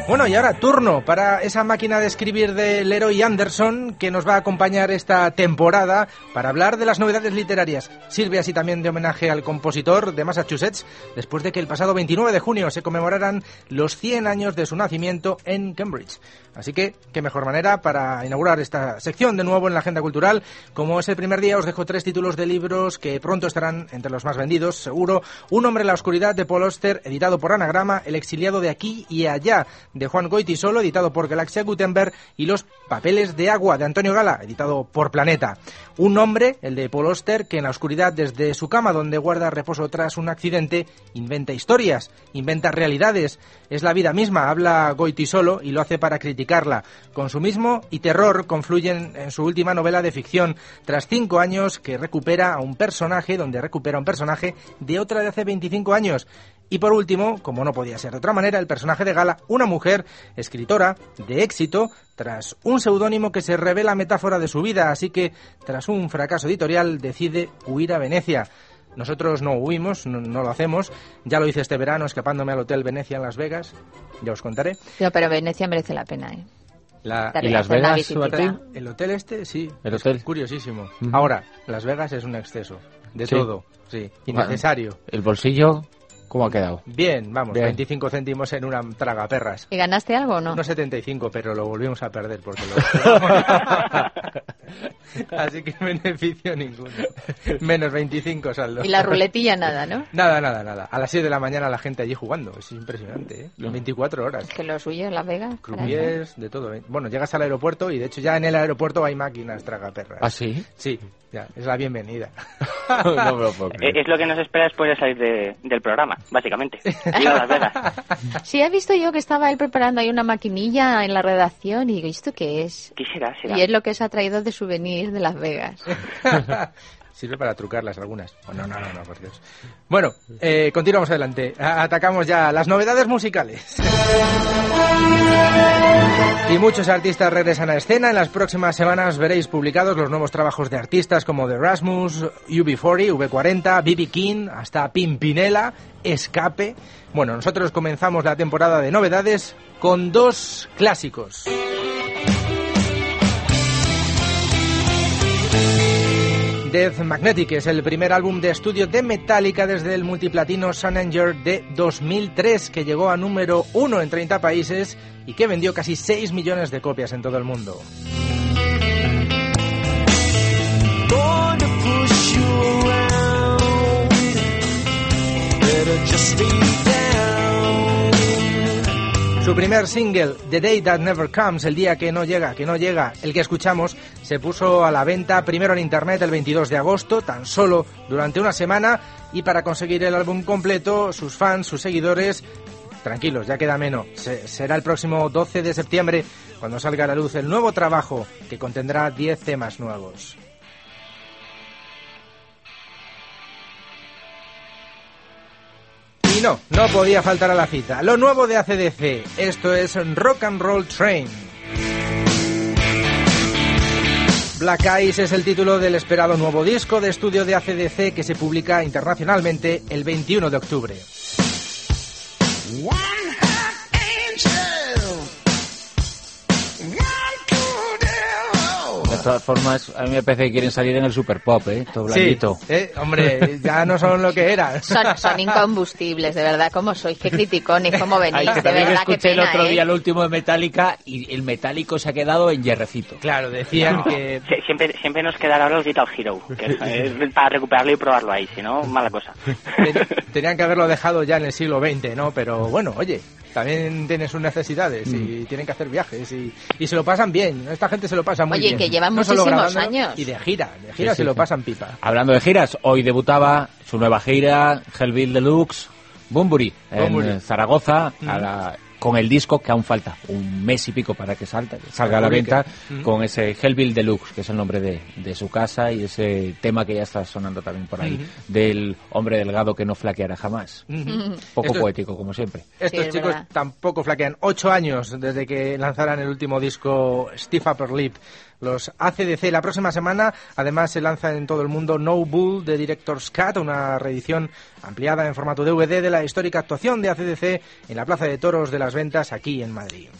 Bueno, y ahora turno para esa máquina de escribir de Leroy Anderson que nos va a acompañar esta temporada para hablar de las novedades literarias. Sirve así también de homenaje al compositor de Massachusetts después de que el pasado veintinueve de junio se conmemoraran los cien años de su nacimiento en Cambridge. Así que, qué mejor manera para inaugurar esta sección de nuevo en la agenda cultural. Como es el primer día, os dejo tres títulos de libros que pronto estarán entre los más vendidos, seguro. Un hombre en la oscuridad, de Paul Auster, editado por Anagrama. El exiliado de aquí y allá, de Juan Goytisolo, editado por Galaxia Gutenberg. Y Los papeles de agua, de Antonio Gala, editado por Planeta. Un hombre, el de Paul Auster, que en la oscuridad, desde su cama donde guarda reposo tras un accidente, inventa historias, inventa realidades. Es la vida misma, habla Goytisolo, y lo hace para criticarla. Consumismo y terror confluyen en su última novela de ficción, tras cinco años que recupera a un personaje, donde recupera a un personaje de otra de hace veinticinco años. Y por último, como no podía ser de otra manera, el personaje de Gala, una mujer, escritora, de éxito, tras un seudónimo que se revela metáfora de su vida, así que, tras un fracaso editorial, decide huir a Venecia. Nosotros no huimos, no, no lo hacemos. Ya lo hice este verano escapándome al Hotel Venecia en Las Vegas. Ya os contaré. No, pero Venecia merece la pena, ¿eh? La, ¿Y Las Vegas? El hotel este, sí. El hotel. Es curiosísimo. Uh-huh. Ahora, Las Vegas es un exceso. De ¿Sí? todo. Sí. Innecesario. ¿El bolsillo cómo ha quedado? Bien, vamos. Bien. veinticinco céntimos en una tragaperras. ¿Y ganaste algo o no? No setenta y cinco, pero lo volvimos a perder porque lo... Así que beneficio ninguno. Menos veinticinco saldo. Y la ruletilla nada, ¿no? Nada, nada, nada. A las seis de la mañana la gente allí jugando. Es impresionante, ¿eh? No. veinticuatro horas. Es que lo suyo en Las Vegas. Croupiers, de todo. ¿eh? Bueno, llegas al aeropuerto y de hecho ya en el aeropuerto hay máquinas tragaperras. ¿Ah, sí? Sí, ya, es la bienvenida. No me lo puedo creer. Es lo que nos espera después de salir de, del programa, básicamente. Ir a Las Vegas. Sí, he visto yo que estaba él preparando ahí una maquinilla en la redacción y digo, ¿esto qué es? ¿Qué será? será? Y es lo que se ha traído de souvenir de Las Vegas. Sirve para trucarlas algunas. Oh, no, no, no, no, por Dios. Bueno, eh, continuamos adelante. A- atacamos ya las novedades musicales. Y muchos artistas regresan a escena. En las próximas semanas veréis publicados los nuevos trabajos de artistas como The Erasmus, U B cuarenta, V cuarenta, B B King, hasta Pimpinela, Escape. Bueno, nosotros comenzamos la temporada de novedades con dos clásicos. Death Magnetic es el primer álbum de estudio de Metallica desde el multiplatino Sun Anger de dos mil tres, que llegó a número uno en treinta países y que vendió casi seis millones de copias en todo el mundo. Su primer single, The Day That Never Comes, el día que no llega, que no llega, el que escuchamos, se puso a la venta primero en internet el veintidós de agosto, tan solo durante una semana, y para conseguir el álbum completo, sus fans, sus seguidores, tranquilos, ya queda menos, se, será el próximo doce de septiembre cuando salga a la luz el nuevo trabajo que contendrá diez temas nuevos. Y no, no podía faltar a la cita. Lo nuevo de A C D C. Esto es Rock and Roll Train. Black Eyes es el título del esperado nuevo disco de estudio de A C D C que se publica internacionalmente el veintiuno de octubre. De todas formas, a mí me parece que quieren salir en el Super Pop, ¿eh? Todo blandito. Sí, eh, hombre, ya no son lo que eran. Son, son incombustibles, de verdad, ¿cómo sois? Qué criticones, cómo venís, Ay, que de también verdad, qué escuché pena, el otro ¿eh? día el último de Metallica y el metálico se ha quedado en hierrecito. Claro, decían que... Sie- Siempre, siempre nos quedará ahora el Guitar Hero, que es, es para recuperarlo y probarlo ahí, si no, mala cosa. Ten- tenían que haberlo dejado ya en el siglo veinte, ¿no? Pero bueno, oye, también tienen sus necesidades y tienen que hacer viajes y, y se lo pasan bien. Esta gente se lo pasa muy Oye, bien. que llevan No solo muchísimos grabándolo, años. Y de gira, de gira Sí, se sí, lo sí. pasan pipa. Hablando de giras, hoy debutaba su nueva gira, Hellbill Deluxe, Bunbury, en Bunbury. eh, Zaragoza, Mm. a la- con el disco que aún falta un mes y pico para que salta, salga a la Publique. venta, Mm. con ese Hellbill Deluxe, que es el nombre de, de su casa, y ese tema que ya está sonando también por ahí, Ujú. del hombre delgado que no flaqueará jamás. Ujú. Poco Esto- poético, como siempre. Estos Sí, es chicos verdad. tampoco flaquean. Ocho años desde que lanzaran el último disco Stiff Upper Lip. Los A C D C la próxima semana, además se lanza en todo el mundo No Bull de Director's Cut, una reedición ampliada en formato D V D de la histórica actuación de A C D C en la Plaza de Toros de la las ventas aquí en Madrid.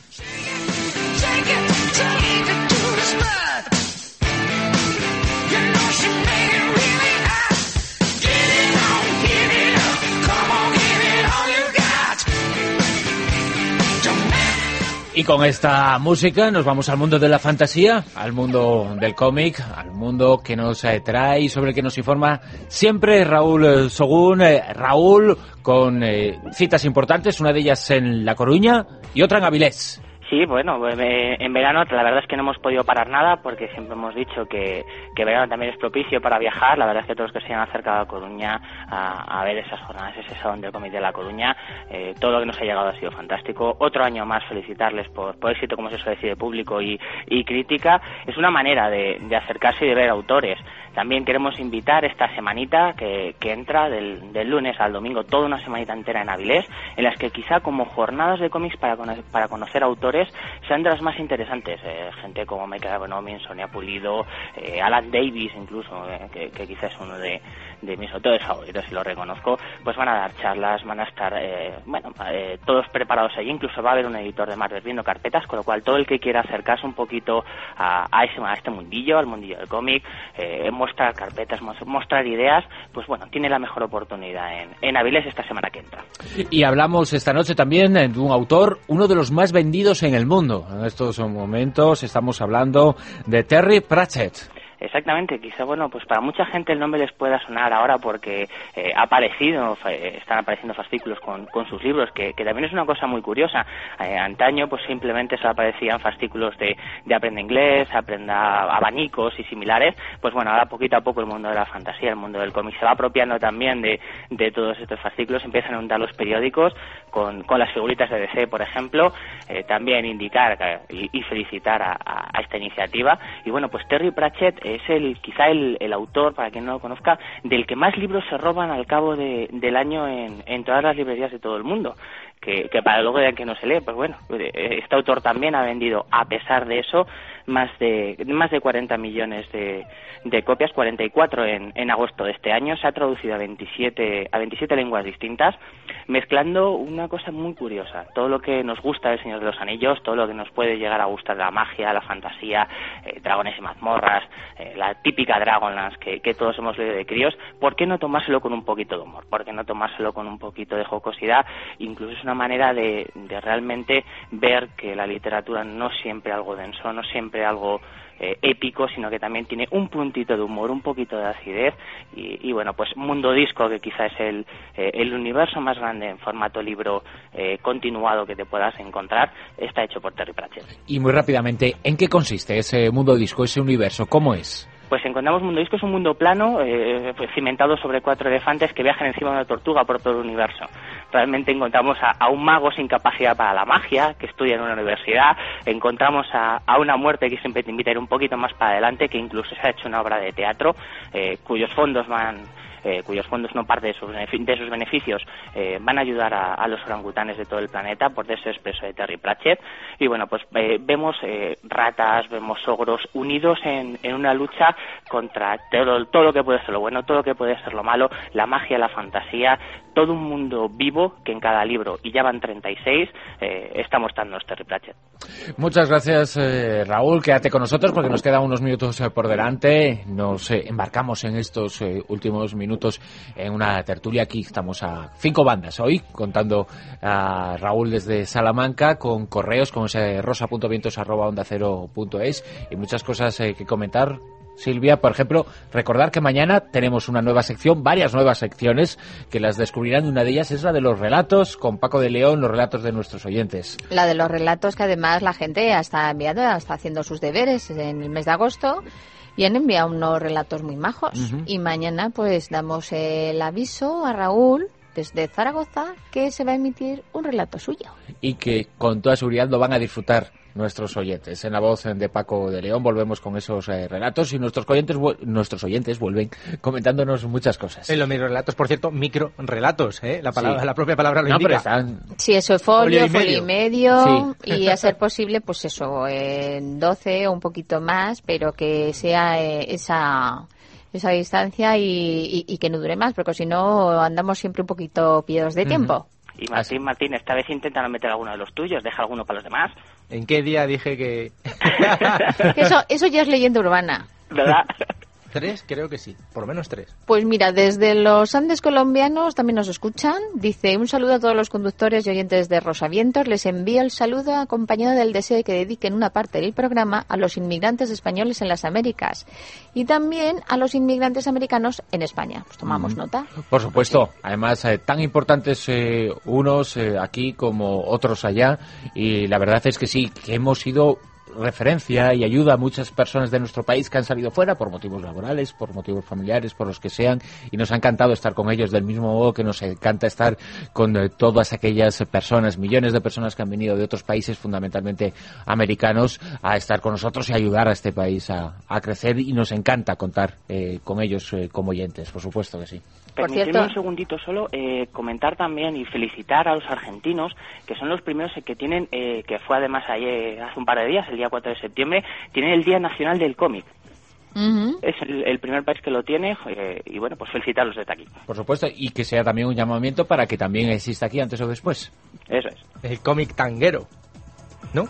Y con esta música nos vamos al mundo de la fantasía, al mundo del cómic, al mundo que nos eh, trae y sobre el que nos informa siempre Raúl eh, Sogún. Eh, Raúl, con eh, citas importantes, una de ellas en La Coruña y otra en Avilés. Sí, bueno, en verano la verdad es que no hemos podido parar nada porque siempre hemos dicho que, que verano también es propicio para viajar. La verdad es que todos los que se han acercado a La Coruña a, a ver esas jornadas, ese salón del Comité de La Coruña, eh, todo lo que nos ha llegado ha sido fantástico. Otro año más felicitarles por, por éxito, como se suele decir, de público y, y crítica. Es una manera de, de acercarse y de ver autores. También queremos invitar esta semanita que, que entra del, del lunes al domingo, toda una semanita entera en Avilés, en las que quizá como jornadas de cómics para, para conocer autores sean de las más interesantes. Eh, gente como Michael Bonomin, Sonia Pulido, eh, Alan Davis incluso, eh, que, que quizás es uno de, de mis autores favoritos y lo reconozco, pues van a dar charlas, van a estar eh, bueno eh, todos preparados allí. Incluso va a haber un editor de Marvel viendo carpetas, con lo cual todo el que quiera acercarse un poquito a, a, ese, a este mundillo, al mundillo del cómic, eh, mostrar carpetas, mostrar ideas, pues bueno, tiene la mejor oportunidad en, en Avilés esta semana que entra. Y hablamos esta noche también de un autor, uno de los más vendidos en el mundo. En estos momentos estamos hablando de Terry Pratchett. Exactamente, quizá, bueno, pues para mucha gente el nombre les pueda sonar ahora porque eh, ha aparecido, eh, están apareciendo fascículos con, con sus libros, que, que también es una cosa muy curiosa. Eh, antaño, pues simplemente se aparecían fascículos de, de aprenda inglés, aprenda abanicos y similares. Pues bueno, ahora poquito a poco el mundo de la fantasía, el mundo del cómic se va apropiando también de, de todos estos fascículos, empiezan a untar los periódicos con, con las figuritas de D C, por ejemplo, eh, también indicar eh, y, y felicitar a, a, a esta iniciativa. Y bueno, pues Terry Pratchett es el quizá el, el autor, para quien no lo conozca, del que más libros se roban al cabo de, del año en, en todas las librerías de todo el mundo. Que, que para luego de que no se lee, pues bueno, este autor también ha vendido, a pesar de eso, más de más de cuarenta millones de, de copias, cuarenta y cuatro en, en agosto de este año. Se ha traducido a veintisiete, a veintisiete lenguas distintas, mezclando una cosa muy curiosa. Todo lo que nos gusta del Señor de los Anillos, todo lo que nos puede llegar a gustar de la magia, la fantasía, eh, dragones y mazmorras, eh, la típica Dragonlance que, que todos hemos leído de críos, ¿por qué no tomárselo con un poquito de humor? ¿Por qué no tomárselo con un poquito de jocosidad? Incluso es una manera de, de realmente ver que la literatura no siempre algo denso, no siempre algo eh, épico, sino que también tiene un puntito de humor, un poquito de acidez y, y bueno, pues Mundo Disco, que quizá es el, eh, el universo más grande en formato libro eh, continuado que te puedas encontrar, está hecho por Terry Pratchett. Y muy rápidamente, ¿en qué consiste ese Mundo Disco, ese universo? ¿Cómo es? Pues encontramos Mundo Disco, es un mundo plano, eh, pues cimentado sobre cuatro elefantes que viajan encima de una tortuga por todo el universo. Realmente encontramos a, a un mago sin capacidad para la magia, que estudia en una universidad. Encontramos a, a una muerte que siempre te invita a ir un poquito más para adelante, que incluso se ha hecho una obra de teatro, eh, cuyos fondos van... Eh, cuyos fondos, no parte de sus, de sus beneficios, eh, van a ayudar a, a los orangutanes de todo el planeta, por ese expreso de Terry Pratchett. Y bueno, pues eh, vemos eh, ratas, vemos ogros unidos en, en una lucha contra todo, todo lo que puede ser lo bueno, todo lo que puede ser lo malo, la magia, la fantasía, todo un mundo vivo que en cada libro, y ya van treinta y seis, eh, está mostrándonos Terry Pratchett. Muchas gracias, eh, Raúl. Quédate con nosotros porque nos quedan unos minutos eh, por delante. Nos eh, embarcamos en estos eh, últimos minutos en una tertulia. Aquí estamos a cinco bandas hoy, contando a Raúl desde Salamanca, con correos, con ese rosa punto vientos arroba onda cero punto es y muchas cosas eh, que comentar. Silvia, por ejemplo, recordar que mañana tenemos una nueva sección, varias nuevas secciones que las descubrirán. Una de ellas es la de los relatos, con Paco de León, los relatos de nuestros oyentes. La de los relatos que además la gente está enviando, está haciendo sus deberes en el mes de agosto y han enviado unos relatos muy majos. Uh-huh. Y mañana pues damos el aviso a Raúl desde Zaragoza que se va a emitir un relato suyo. Y que con toda seguridad lo van a disfrutar nuestros oyentes. En la voz de Paco de León volvemos con esos eh, relatos y nuestros oyentes nuestros oyentes vuelven comentándonos muchas cosas. En los relatos, por cierto, micro relatos, ¿eh? La palabra, sí. La propia palabra lo no, indica. Están... Sí, eso es folio, folio y medio, folio y, medio sí. Y a ser posible, pues eso, en doce o un poquito más, pero que sea eh, esa... esa distancia y, y, y que no dure más, porque si no andamos siempre un poquito pillados de tiempo. Uh-huh. Y Martín, Martín, esta vez intenta meter alguno de los tuyos, deja alguno para los demás. ¿En qué día dije que...? eso, eso ya es leyenda urbana. ¿Verdad? ¿Tres? Creo que sí, por lo menos tres. Pues mira, desde los Andes colombianos también nos escuchan. Dice, un saludo a todos los conductores y oyentes de Rosavientos. Les envío el saludo acompañado del deseo de que dediquen una parte del programa a los inmigrantes españoles en las Américas y también a los inmigrantes americanos en España. Pues tomamos mm. nota. Por supuesto. Además, eh, tan importantes eh, unos eh, aquí como otros allá. Y la verdad es que sí, que hemos sido referencia y ayuda a muchas personas de nuestro país que han salido fuera por motivos laborales, por motivos familiares, por los que sean, y nos ha encantado estar con ellos del mismo modo que nos encanta estar con eh, todas aquellas personas, millones de personas que han venido de otros países, fundamentalmente americanos, a estar con nosotros y ayudar a este país a, a crecer, y nos encanta contar eh, con ellos eh, como oyentes, por supuesto que sí. Permitidme un segundito solo, eh, comentar también y felicitar a los argentinos, que son los primeros que tienen, eh, que fue además ayer, hace un par de días, el día cuatro de septiembre, tienen el Día Nacional del Cómic. Uh-huh. Es el, el primer país que lo tiene, eh, y bueno, pues felicitarlos desde aquí. Por supuesto, y que sea también un llamamiento para que también exista aquí antes o después. Eso es. El cómic tanguero, ¿no?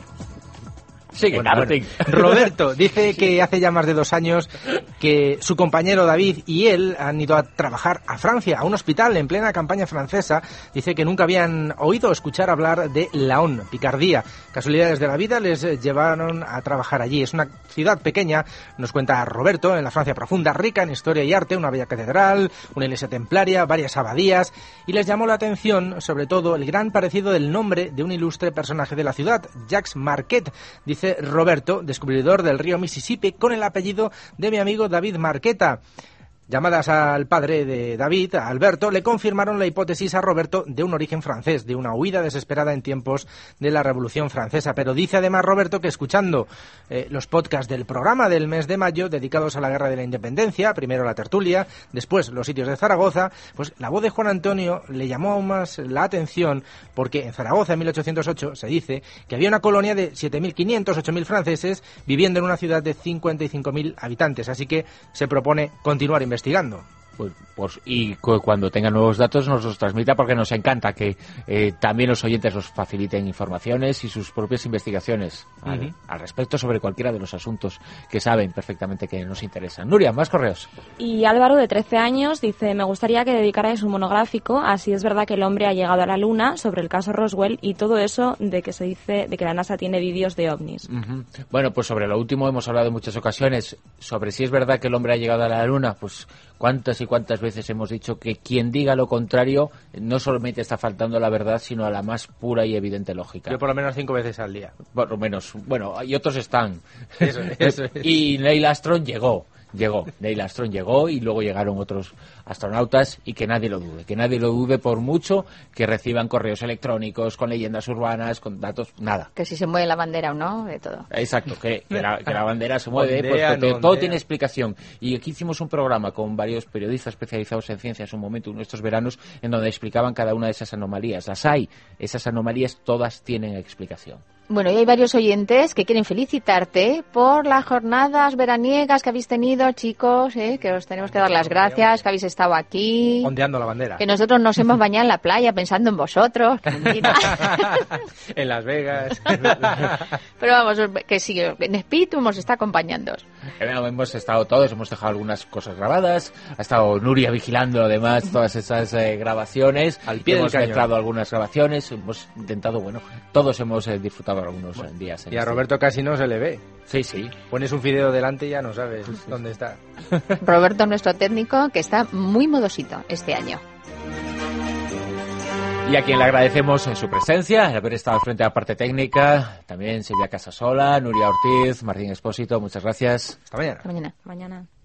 Sigue, bueno, bueno. Roberto dice que hace ya más de dos años que su compañero David y él han ido a trabajar a Francia, a un hospital en plena campaña francesa. Dice que nunca habían oído escuchar hablar de Laon, Picardía. Casualidades de la vida les llevaron a trabajar allí. Es una ciudad pequeña, nos cuenta Roberto, en la Francia profunda, rica en historia y arte, una bella catedral, una iglesia templaria, varias abadías, y les llamó la atención, sobre todo, el gran parecido del nombre de un ilustre personaje de la ciudad, Jacques Marquet. Dice Roberto, descubridor del río Mississippi, con el apellido de mi amigo David Marqueta. Llamadas al padre de David, a Alberto, le confirmaron la hipótesis a Roberto de un origen francés, de una huida desesperada en tiempos de la Revolución Francesa. Pero dice además Roberto que escuchando eh, los podcasts del programa del mes de mayo dedicados a la Guerra de la Independencia, primero la tertulia, después los sitios de Zaragoza, pues la voz de Juan Antonio le llamó aún más la atención, porque en Zaragoza en mil ochocientos ocho se dice que había una colonia de siete mil quinientos, ocho mil franceses viviendo en una ciudad de cincuenta y cinco mil habitantes. Así que se propone continuar investigando. investigando. Pues, pues, y cu cuando tengan nuevos datos nos los transmita, porque nos encanta que eh, también los oyentes nos faciliten informaciones y sus propias investigaciones al, uh-huh. al respecto sobre cualquiera de los asuntos que saben perfectamente que nos interesan. Nuria, más correos. Y Álvaro, de trece años, dice: me gustaría que dedicarais un monográfico a si es verdad que el hombre ha llegado a la Luna, sobre el caso Roswell y todo eso de que se dice de que la NASA tiene vídeos de ovnis. Uh-huh. Bueno, pues sobre lo último hemos hablado en muchas ocasiones, sobre si es verdad que el hombre ha llegado a la Luna. Pues cuántas y cuántas veces hemos dicho que quien diga lo contrario no solamente está faltando la verdad, sino a la más pura y evidente lógica. Yo por lo menos cinco veces al día. Por lo menos, bueno, y otros están. Eso, eso es. Y Neil Armstrong llegó. Llegó, Neil Armstrong llegó y luego llegaron otros astronautas, y que nadie lo dude, que nadie lo dude por mucho que reciban correos electrónicos con leyendas urbanas, con datos, nada. Que si se mueve la bandera o no, de todo. Exacto, que, que, la, que la bandera se mueve, ondea, pues, no todo ondea. tiene explicación. Y aquí hicimos un programa con varios periodistas especializados en ciencias, un momento, uno de estos veranos, en donde explicaban cada una de esas anomalías. Las hay, esas anomalías todas tienen explicación. Bueno, y hay varios oyentes que quieren felicitarte por las jornadas veraniegas que habéis tenido, chicos, ¿eh? Que os tenemos que dar las gracias, que habéis estado aquí. Ondeando la bandera. Que nosotros nos hemos bañado en la playa pensando en vosotros. En Las Vegas. Pero vamos, que sí, en espíritu nos está acompañando. Hemos estado todos, hemos dejado algunas cosas grabadas, ha estado Nuria vigilando además todas esas eh, grabaciones. Al pie hemos del cañón. mezclado algunas grabaciones, hemos intentado, bueno, todos hemos eh, disfrutado algunos bueno, días. En y a este. Roberto casi no se le ve. Sí, sí. Pones un video delante y ya no sabes sí, sí. dónde está. Roberto, nuestro técnico, que está muy modosito este año. Y a quien le agradecemos su presencia, el haber estado frente a la parte técnica, también Silvia Casasola, Nuria Ortiz, Martín Expósito, muchas gracias. Hasta mañana. Hasta mañana. Mañana.